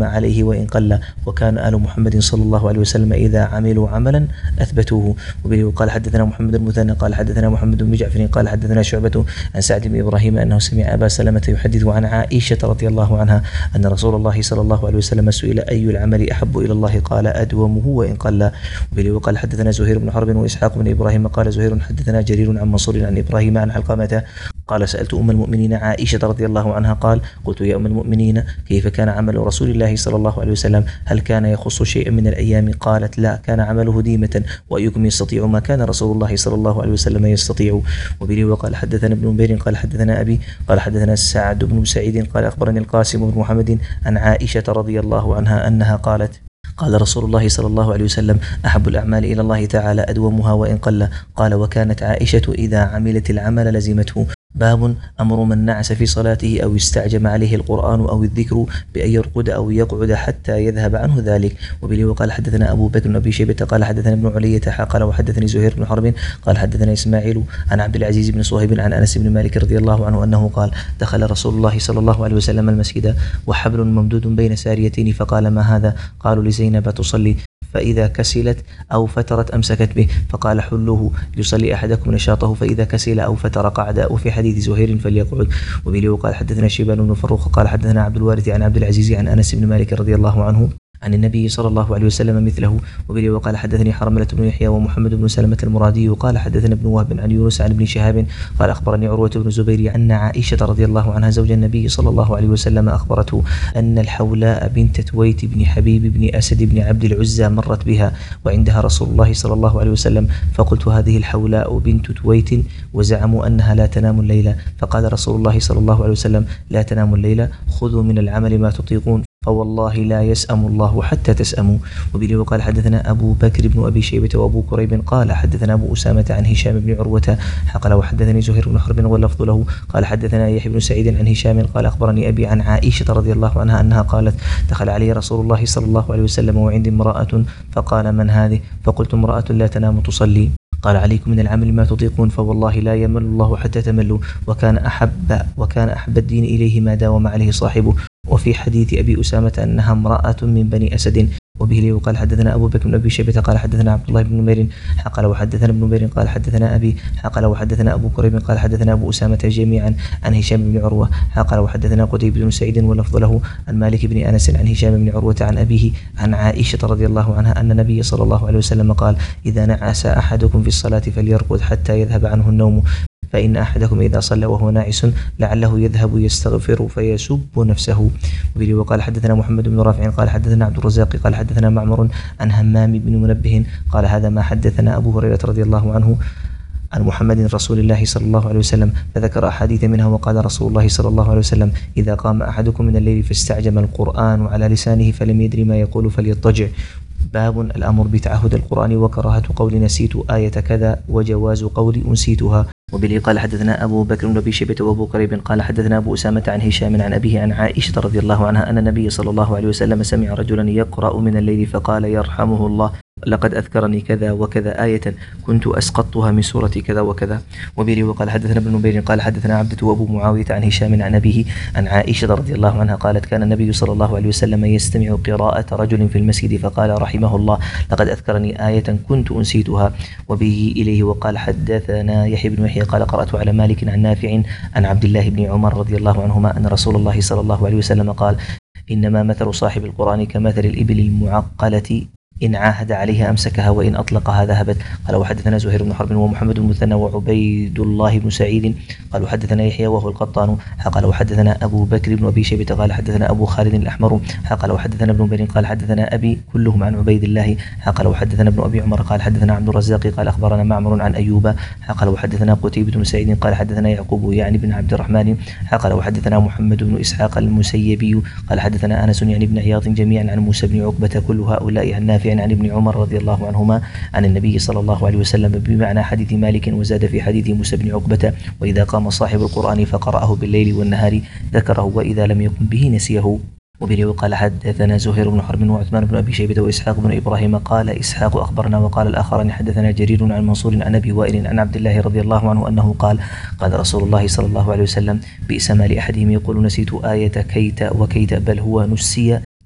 استقام عليه وإن قل، وكان آل محمد صلى الله عليه وسلم إذا عملوا عملا أثبتوه. وبه قال حدثنا محمد المثنى قال حدثنا محمد بن جعفر قال حدثنا شعبة عن سعد بن إبراهيم أنه سمع أبا سلمة يحدث عن عائشة رضي الله عنها أن رسول الله صلى الله عليه وسلم سئل أي العمل أحب إلى الله قال أدومه وإن قل. وبه قال حدثنا زهير بن حرب وإسحاق بن إبراهيم قال زهير حدثنا جرير عن منصور عن إبراهيم عن علقمة قال سألت أم المؤمنين عائشة رضي الله عنها قال قلت يا أم المؤمنين كيف كان عمل رسول الله صلى الله عليه وسلم هل كان يخص شيئا من الأيام؟ قالت لا، كان عمله ديمة، وأيكم يستطيع ما كان رسول الله صلى الله عليه وسلم يستطيع. وبه وقال حدثنا ابن نمير قال حدثنا أبي قال حدثنا سعد بن سعيد قال أخبرني القاسم بن محمد عن عائشة رضي الله عنها أنها قالت قال رسول الله صلى الله عليه وسلم أحب الأعمال إلى الله تعالى أدومها وإن قل. قال وكانت عائشة إذا عملت العمل لزمته. باب أمر من نعس في صلاته أو استعجم عليه القرآن أو الذكر بأن يرقد أو يقعد حتى يذهب عنه ذلك. وبه وقال حدثنا أبو بكر بن أبي شيبة قال حدثنا ابن علية قال وحدثني زهير بن حرب قال حدثنا إسماعيل عن عبد العزيز بن صهيب عن أنس بن مالك رضي الله عنه أنه قال دخل رسول الله صلى الله عليه وسلم المسجد وحبل ممدود بين ساريتين فقال ما هذا؟ قالوا لزينب تصلي، فإذا كسلت أو فترت أمسكت به، فقال حلوه ليصلي أحدكم نشاطه فإذا كسل أو فتر قعد، وفي حديث زهير فليقعد. وبه قال حدثنا شيبان بن فروخ قال حدثنا عبد الوارث عن عبد العزيز عن أنس بن مالك رضي الله عنه عن النبي صلى الله عليه وسلم مثله. وبه وقال حدثني حرملة بن يحيى ومحمد بن سلمة المرادي قال حدثنا ابن وهب عن يونس عن ابن شهاب قال أخبرني عروة بن الزبير أن عائشة رضي الله عنها زوج النبي صلى الله عليه وسلم أخبرته أن الحولاء بنت تويت بن حبيب بن أسد بن عبد العزى مرت بها وعندها رسول الله صلى الله عليه وسلم، فقلت هذه الحولاء بنت تويت وزعموا أنها لا تنام الليلة، فقال رسول الله صلى الله عليه وسلم لا تنام الليلة، خذوا من العمل ما تطيقون فوالله لا يسأم الله حتى تسأموا. وبه وقال حدثنا أبو بكر بن أبي شيبة وأبو كريب قال حدثنا أبو أسامة عن هشام بن عروة قال وحدثني زهير بن حرب واللفظ له قال حدثنا يحيى بن سعيد عن هشام قال أخبرني أبي عن عائشة رضي الله عنها أنها قالت دخل علي رسول الله صلى الله عليه وسلم وعندي امرأة فقال من هذه؟ فقلت امرأة لا تنام تصلي. قال عليكم من العمل ما تطيقون فوالله لا يمل الله حتى تملوا، وكان أحب وكان أحب الدين إليه ما داوم عليه صاحبه. وفي حديث أبي أسامة أنها امرأة من بني أسد. وبه لي وقال حدثنا أبو بكر بن أبي شيبة قال حدثنا عبد الله بن نمير قال وحدثنا ابن نمير قال حدثنا أبي قال وحدثنا أبو كريب قال حدثنا أبو أسامة جميعا عن هشام بن عروة قال وحدثنا قتيبة بن سعيد واللفظ له عن مالك بن أنس عن هشام بن عروة عن أبيه عن عائشة رضي الله عنها أن النبي صلى الله عليه وسلم قال إذا نعس أحدكم في الصلاة فليرقد حتى يذهب عنه النوم، فإن أحدكم إذا صلى وهو ناعس لعله يذهب يستغفر فيسب نفسه. وبه وقال حدثنا محمد بن رافع قال حدثنا عبد الرزاق قال حدثنا معمر عن همام بن منبه قال هذا ما حدثنا أبو هريرة رضي الله عنه عن محمد رسول الله صلى الله عليه وسلم، فذكر أحاديث منها وقال رسول الله صلى الله عليه وسلم إذا قام أحدكم من الليل فاستعجم القرآن على لسانه فلم يدري ما يقول فليضطجع. باب الأمر بتعهد القرآن وكراهة قول نسيت آية كذا وجواز قول أنسيتها. وبه قال حدثنا أبو بكر بن أبي شيبة وأبو كريب قال حدثنا أبو أسامة عن هشام عن أبيه عن عائشة رضي الله عنها أن النبي صلى الله عليه وسلم سمع رجلا يقرأ من الليل فقال يرحمه الله لقد أذكرني كذا وكذا آية كنت أسقطتها من سورة كذا وكذا. وبه وقال حدثنا ابن نمير قال حدثنا عبدة وأبو معاوية عن هشام عن أبيه عن عائشة رضي الله عنها قالت كان النبي صلى الله عليه وسلم يستمع قراءة رجل في المسجد فقال رحمه الله لقد أذكرني آية كنت أنسيتها. وبه إليه وقال حدثنا يحيى بن يحيى قال قرأت على مالك عن نافع عن عبد الله بن عمر رضي الله عنهما أن رسول الله صلى الله عليه وسلم قال إنما مثل صاحب القرآن كمثل الإبل المعقلة إن عاهد عليها أمسكها وإن أطلقها ذهبت. قال وحدثنا زهير بن حرب ومحمد بن مثنى وعبيد الله بن سعيد قال وحدثنا يحيى وهو القطان قال وحدثنا أبو بكر بن أبي شيبة قال حدثنا أبو خالد الأحمر قال وحدثنا ابن بن قال حدثنا أبي كلهم عن عبيد الله قال وحدثنا ابن أبي عمر قال حدثنا عبد الرزاق قال أخبرنا معمر عن أيوب قال وحدثنا قتيبة بن سعيد قال حدثنا يعقوب يعني بن عبد الرحمن قال وحدثنا محمد بن إسحاق المسيبي قال حدثنا أنس يعني بن عياض جميعا عن موسى بن عقبة كل هؤلاء عن نافع عن ابن عمر رضي الله عنهما عن النبي صلى الله عليه وسلم بمعنى حديث مالك، وزاد في حديث موسى بن عقبة وإذا قام صاحب القرآن فقرأه بالليل والنهار ذكره وإذا لم يكن به نسيه. وبه وقال حدثنا زهير بن حرب وعثمان بن أبي شيبة وإسحاق بن إبراهيم قال إسحاق أخبرنا وقال الآخران حدثنا جرير عن منصور عن أبي وائل عن عبد الله رضي الله عنه أنه قال قال رسول الله صلى الله عليه وسلم بئس ما لأحدهم يقول نسيت آية كيت وكيت بل هو نسي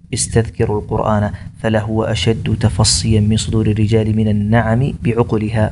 استذكروا القرآن فلهو أشد تفصيا من صدور الرجال من النعم بعقلها.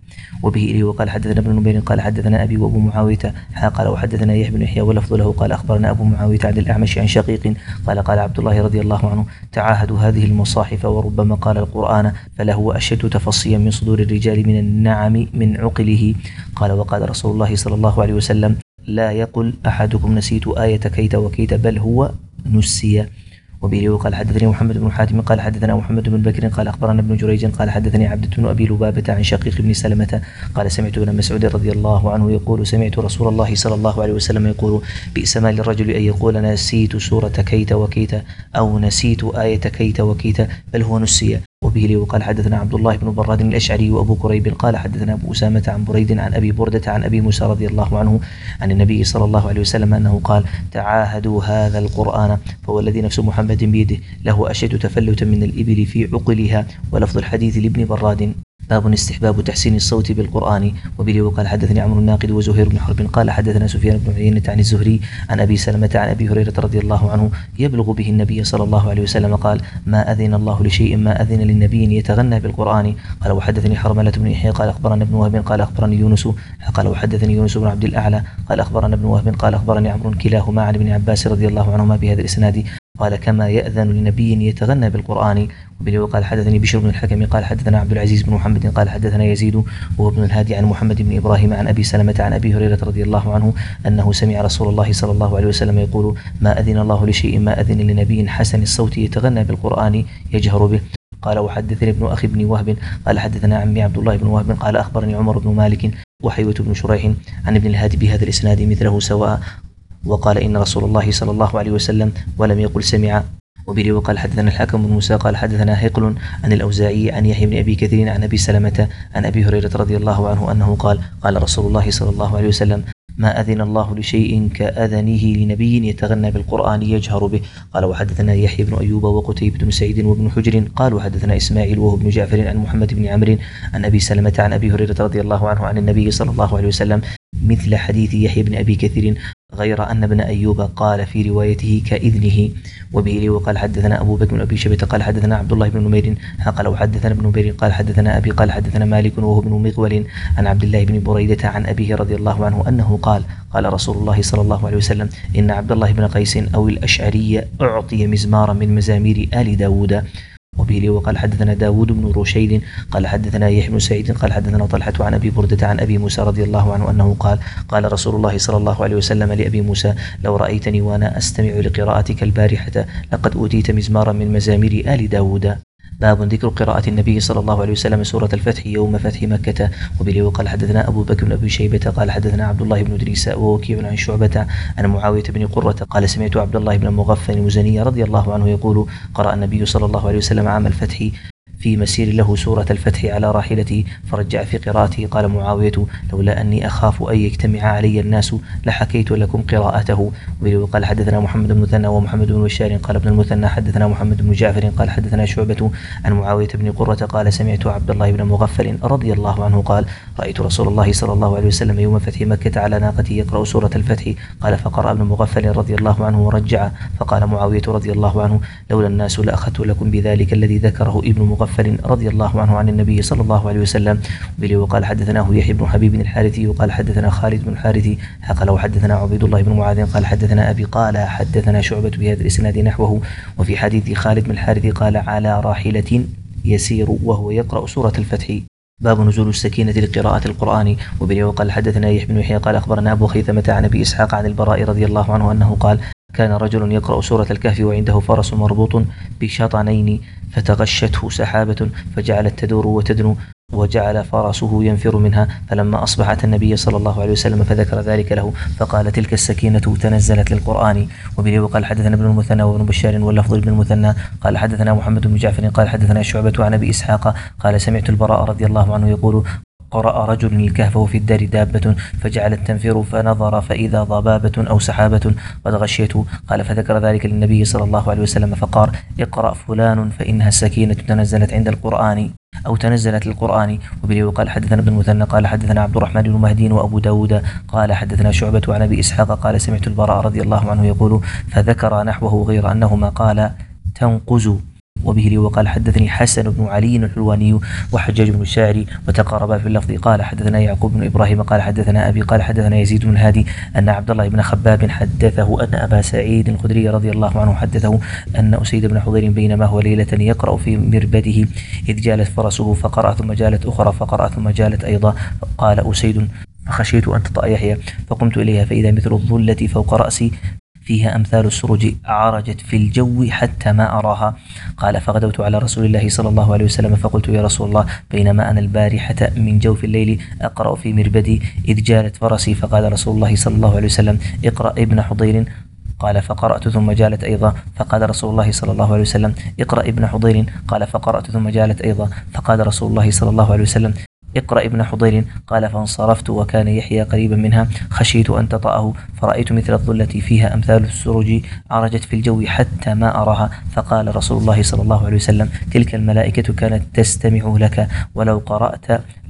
وبه إليه وقال حدثنا ابن نمير قال حدثنا أبي وأبو معاوية قال وحدثنا يحيى بن يحيى ولفظ له قال أخبرنا أبو معاوية عن الأعمش عن شقيق قال قال عبد الله رضي الله عنه تعاهدوا هذه المصاحف وربما قال القرآن فلهو أشد تفصيا من صدور الرجال من النعم من عقله. قال وقال رسول الله صلى الله عليه وسلم لا يقل أحدكم نسيت آية كيت وكيت بل هو نسي. وبه قال حدثني محمد بن حاتم قال حدثنا محمد بن بكر قال أخبرنا ابن جريج قال حدثني عبدة بن أبي لبابة عن شقيق بن سلمة قال سمعت ابن مسعود رضي الله عنه يقول سمعت رسول الله صلى الله عليه وسلم يقول بئس ما للرجل أن يقول نسيت سورة كيت وكيت أو نسيت آية كيت وكيت بل هو نسي. وبه لي وقال حدثنا عبد الله بن براد الأشعري وأبو كريب قال حدثنا أبو أسامة عن بريد عن أبي بردة عن أبي موسى رضي الله عنه عن النبي صلى الله عليه وسلم أنه قال تعاهدوا هذا القرآن فهو الذي نفس محمد بيده له أشد تفلتا من الإبل في عقلها. ولفظ الحديث لابن براد. باب استحباب تحسين الصوت بالقرآن. وبه وقال حدثني عمرو الناقد وزهير بن حرب قال حدثنا سفيان بن عيينة عن الزهري عن أبي سلمة عن أبي هريرة رضي الله عنه يبلغ به النبي صلى الله عليه وسلم قال ما أذن الله لشيء ما أذن للنبي يتغنى بالقرآن. قال وحدثني حرملة بن يحيى قال أخبرنا ابن وهب قال أخبرني يونس قال وحدثني يونس بن عبد الأعلى قال أخبرنا ابن وهب قال أخبرني عمرو كلاهما عن ابن عباس رضي الله عنهما بهذا الإسناد قال كما يأذن لنبي يتغنى بالقرآن. وبه وقال حدثني بشر بن الحكم قال حدثنا عبد العزيز بن محمد قال حدثنا يزيد وهو ابن الهادي عن محمد بن إبراهيم عن أبي سلمة عن أبي هريرة رضي الله عنه أنه سمع رسول الله صلى الله عليه وسلم يقول ما أذن الله لشيء ما أذن لنبي حسن الصوت يتغنى بالقرآن يجهر به. قال وحدثني ابن أخي بن وهب قال حدثنا عمي عبد الله بن وهب قال أخبرني عمر بن مالك وحيوة بن شريح عن ابن الهادي بهذا الإسناد مثله سواء وقال إن رسول الله صلى الله عليه وسلم ولم يقل سمع. وبه وقال حدثنا الحكم بن موسى قال حدثنا هيقل عن الأوزاعي عن يحيى بن أبي كثير عن أبي سلمة عن أبي هريرة رضي الله عنه أنه قال قال رسول الله صلى الله عليه وسلم ما أذن الله لشيء كأذنه لنبي يتغنى بالقرآن يجهر به. قال وحدثنا يحيى بن أيوب وقتيبة بن سعيد وابن حجر قال وحدثنا إسماعيل وهو ابن جعفر عن محمد بن عمرو عن أبي سلمة عن أبي هريرة رضي الله عنه عن النبي صلى الله عليه وسلم مثل حديث يحيى بن أبي كثير غير أن ابن أيوب قال في روايته كإذنه. وبه وقال حدثنا أبو بكر بن أبي شيبة قال حدثنا عبد الله بن نمير قال وحدثنا ابن نمير قال حدثنا أبي قال حدثنا مالك وهو ابن مغول عن عبد الله بن بريدة عن أبيه رضي الله عنه أنه قال قال رسول الله صلى الله عليه وسلم إن عبد الله بن قيس أو الأشعري أعطي مزمارا من مزامير آل داود. وبه وقال حدثنا داود بن رشيد قال حدثنا يحيى بن سعيد قال حدثنا طلحة عن أبي بردة عن أبي موسى رضي الله عنه أنه قال قال رسول الله صلى الله عليه وسلم لأبي موسى لو رأيتني وأنا أستمع لقراءتك البارحة لقد أوتيت مزمارا من مزامير آل داود. باب ذكر قراءة النبي صلى الله عليه وسلم سورة الفتح يوم فتح مكة. وبه وقال حدثنا أبو بكر بن أبي شيبة قال حدثنا عبد الله بن إدريس ووكيع عن شعبة عن معاوية بن قرة قال سمعت عبد الله بن مغفل المزني رضي الله عنه يقول قرأ النبي صلى الله عليه وسلم عام الفتح في مسير له سورة الفتح على راحلته فرجع في قراءته قال معاوية لولا أني أخاف أن يجتمع علي الناس لحكيت لكم قراءته. وقال حدثنا محمد بن مثنى ومحمد بن بشار قال ابن المثنى حدثنا محمد بن جعفر قال حدثنا شعبة عن معاوية بن قرة قال سمعت عبد الله بن مغفل رضي الله عنه قال رأيت رسول الله صلى الله عليه وسلم يوم فتح مكة على ناقته يقرأ سورة الفتح قال فقرأ ابن مغفل رضي الله عنه ورجع فقال معاوية رضي الله عنه لولا الناس لأخذت لكم بذلك الذي ذكره ابن مغفل رضي الله عنه عن النبي صلى الله عليه وسلم. وقال حدثناه يحيى بن حبيب الحارثي وقال حدثنا خالد بن الحارثي قال وحدثنا عبيد الله بن معاذ قال حدثنا أبي قال حدثنا شعبة بهذا الإسناد نحوه. وفي حديث خالد بن الحارثي قال على راحلة يسير وهو يقرأ سورة الفتح. باب نزول السكينة لقراءة القرآن. وبه وقال حدثنا يحيى بن يحيى قال أخبرنا أبو خيثمة عن أبي إسحاق عن البراء رضي الله عنه أنه قال كان رجل يقرأ سورة الكهف وعنده فرس مربوط بشطنين فتغشته سحابة فجعلت تدور وتدنو وجعل فرسه ينفر منها فلما أصبحت النبي صلى الله عليه وسلم فذكر ذلك له فقال تلك السكينة تنزلت للقرآن. وبه وقال حدثنا ابن المثنى وابن بشار واللفظ ابن المثنى قال حدثنا محمد بن جعفر قال حدثنا شعبة عن أبي إسحاق قال سمعت البراء رضي الله عنه يقول قرأ رجل الكهف وفي الدار دابة فجعلت تنفر فنظر فإذا ضبابة أو سحابة قد غشيته قال فذكر ذلك للنبي صلى الله عليه وسلم فقال اقرأ فلان فإنها السكينة تنزلت عند القرآن أو تنزلت القرآن. وبه وقال حدثنا ابن المثنى قال حدثنا عبد الرحمن بن مهدي وأبو داود قال حدثنا شعبة عن أبي إسحاق قال سمعت البراء رضي الله عنه يقول فذكر نحوه غير أنهما قال تنقز. وبه لي وقال حدثني حسن بن علي الحلواني وحجاج بن الشاعري وتقاربا في اللفظ. قال حدثنا يعقوب بن إبراهيم قال حدثنا أبي قال حدثنا يزيد بن الهادي أن عبد الله بن خباب حدثه أن أبا سعيد الخدري رضي الله عنه حدثه أن أسيد بن حضير بينما هو ليلة يقرأ في مربده إذ جالت فرسه فقرأ ثم جالت أخرى فقرأ ثم جالت أيضا. قال أسيد فخشيت أن تطأ يحيى فقمت إليها فإذا مثل الظلة فوق رأسي فيها أمثال السرج عرجت في الجو حتى ما أراها. قال فغدوت على رسول الله صلى الله عليه وسلم فقلت يا رسول الله بينما أنا البارحة من جوف الليل أقرأ في مربدي إذ جالت فرسي فقال رسول الله صلى الله عليه وسلم اقرأ ابن حضير. قال فقرأت ثم جالت أيضا. فقال رسول الله صلى الله عليه وسلم اقرأ ابن حضير. قال فقرأت ثم جالت أيضا. فقال رسول الله صلى الله عليه وسلم اقرأ ابن حضير. قال فانصرفت وكان يحيى قريبا منها خشيت أن تطأه فرأيت مثل الظلة فيها أمثال السرج عرجت في الجو حتى ما أراها. فقال رسول الله صلى الله عليه وسلم تلك الملائكة كانت تستمع لك ولو قرأت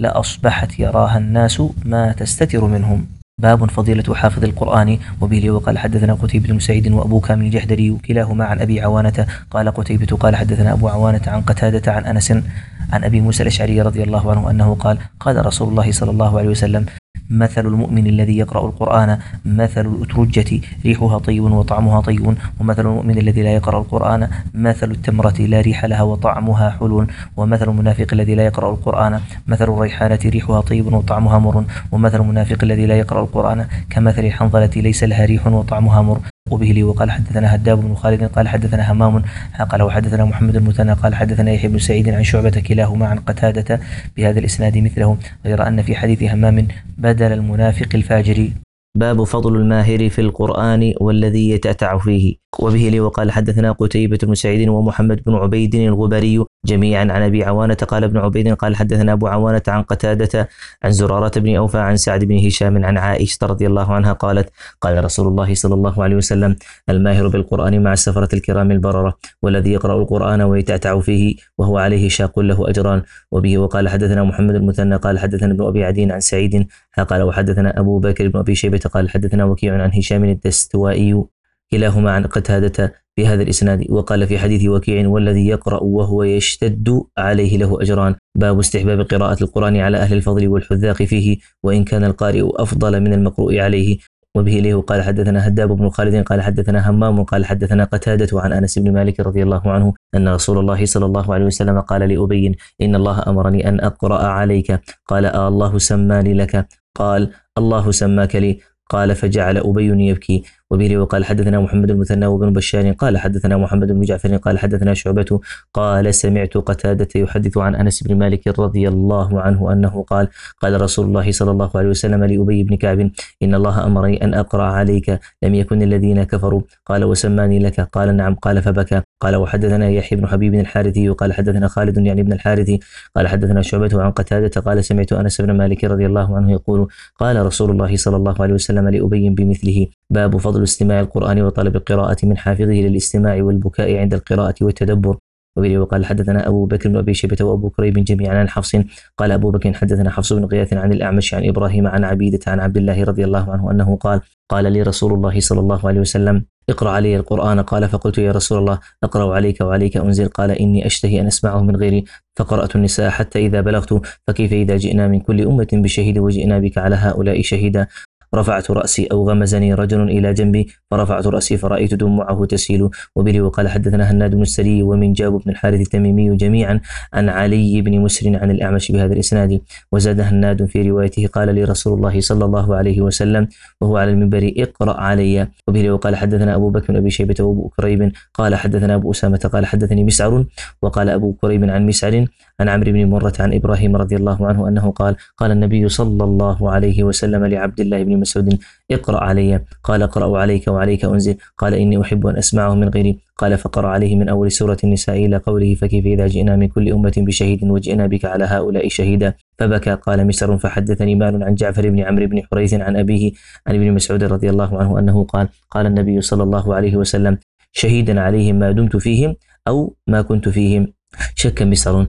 لأصبحت يراها الناس ما تستتر منهم. باب فضيلة حافظ القرآن. وبه وقال حدثنا قتيبة بن سعيد وأبو كامل الجحدري كلاهما عن أبي عوانة قال قتيبة قال حدثنا أبو عوانة عن قتادة عن أنس عن أبي موسى الأشعري رضي الله عنه أنه قال قال رسول الله صلى الله عليه وسلم مثل المؤمن الذي يقرأ القرآن مثل الأترجة ريحها طيب وطعمها طيب ومثل المؤمن الذي لا يقرأ القرآن مثل التمرة لا ريح لها وطعمها حلو ومثل المنافق الذي لا يقرأ القرآن مثل الريحانة ريحها طيب وطعمها مر ومثل المنافق الذي لا يقرأ القرآن كمثل الحنظلة ليس لها ريح وطعمها مر. وبه لي وقال حدثنا هداب بن خالد قال حدثنا همام قال وحدثنا محمد المثنى قال حدثنا يحيى بن سعيد عن شعبة كلاهما عن قتادة بهذا الإسناد مثله غير أن في حديث همام بدل المنافق الفاجر. باب فضل الماهر في القرآن والذي يتأتع فيه. وبه لي وقال حدثنا قتيبة بن سعيد ومحمد بن عبيد الغبري جميعا عن أبي عوانة قال ابن عبيد قال حدثنا أبو عوانة عن قتادة عن زرارة بن أوفى عن سعد بن هشام عن عائشة رضي الله عنها قالت قال رسول الله صلى الله عليه وسلم الماهر بالقرآن مع السفرة الكرام البررة والذي يقرأ القرآن ويتأتع فيه وهو عليه شاق له أجران. وبه وقال حدثنا محمد المثنى قال حدثنا ابن أبي عدي عن سعيد قال وحدثنا أبو بكر بن أبي شيبة قال حدثنا وكيع عن هشام الدستوائي كلاهما عن قتادة بهذا الإسناد. وقال في حديث وكيع والذي يقرأ وهو يشتد عليه له أجران. باب استحباب قراءة القرآن على أهل الفضل والحذاق فيه وإن كان القارئ أفضل من المقروء عليه. وبه له قال حدثنا هداب بن خالد قال حدثنا همام قال حدثنا قتادة عن أنس بن مالك رضي الله عنه أن رسول الله صلى الله عليه وسلم قال لأبي إن الله أمرني أن أقرأ عليك. قال آه الله سماني لك. قال الله سماك لي. قال فجعل أبي يبكي. وبه وقال حدثنا محمد المثنى وابن بشار قال حدثنا محمد بن جعفر قال حدثنا شعبة قال سمعت قتادة يحدث عن أنس بن مالك رضي الله عنه أنه قال قال رسول الله صلى الله عليه وسلم لأبي بن كعب إن الله أمرني أن أقرأ عليك لم يكن الذين كفروا. قال وسماني لك. قال نعم. قال فبكى. قال وحدثنا يحيى بن حبيب الحارثي قال حدثنا خالد يعني ابن الحارثي قال حدثنا شعبة عن قتادة قال سمعت أنس بن مالك رضي الله عنه يقول قال رسول الله صلى الله عليه وسلم لأبي بمثله. باب فضل استماع القرآن وطلب القراءة من حافظه للاستماع والبكاء عند القراءة والتدبر. وبه وقال حدثنا أبو بكر بن أبي شيبة وأبو كريب جميعا عن حفص قال أبو بكر حدثنا حفص بن غياث عن الأعمش عن إبراهيم عن عبيدة عن عبد الله رضي الله عنه أنه قال قال لي رسول الله صلى الله عليه وسلم اقرأ علي القرآن. قال فقلت يا رسول الله أقرأ عليك وعليك أنزل. قال إني أشتهي أن أسمعه من غيري. فقرأت النساء حتى إذا بلغت فكيف إذا جئنا من كل أمة بشهيد وجئنا بك على هؤلاء شهيدا. رفعت رأسي أو غمزني رجل إلى جنبي فرفعت رأسي فرأيت دموعه تسيل. وبه وقال حدثنا هناد بن السري ومن جاب بن الحارث التميمي جميعا عن علي بن مسر عن الأعمش بهذا الإسناد. وزاد هناد في روايته قال لي رسول الله صلى الله عليه وسلم وهو على المنبر اقرأ علي. وبه وقال حدثنا أبو بكر بن أبي شيبة وأبو كريب قال حدثنا أبو أسامة قال حدثني مسعر. وقال أبو كريب عن مسعر عن عمرو بن مرة عن إبراهيم رضي الله عنه أنه قال قال النبي صلى الله عليه وسلم لعبد الله بن مسعود اقرأ علي. قال اقرأ عليك وعليك أنزل. قال إني أحب أن أسمعه من غيري. قال فقرأ عليه من أول سورة النساء إلى قوله فكيف إذا جئنا من كل أمة بشهيد وجئنا بك على هؤلاء شهيدا. فبكى. قال مسعر فحدثني مال عن جعفر بن عمرو بن حريث عن أبيه عن ابن مسعود رضي الله عنه أنه قال قال النبي صلى الله عليه وسلم شهيدا عليهم ما دمت فيهم أو ما كنت فيهم. شك مسعر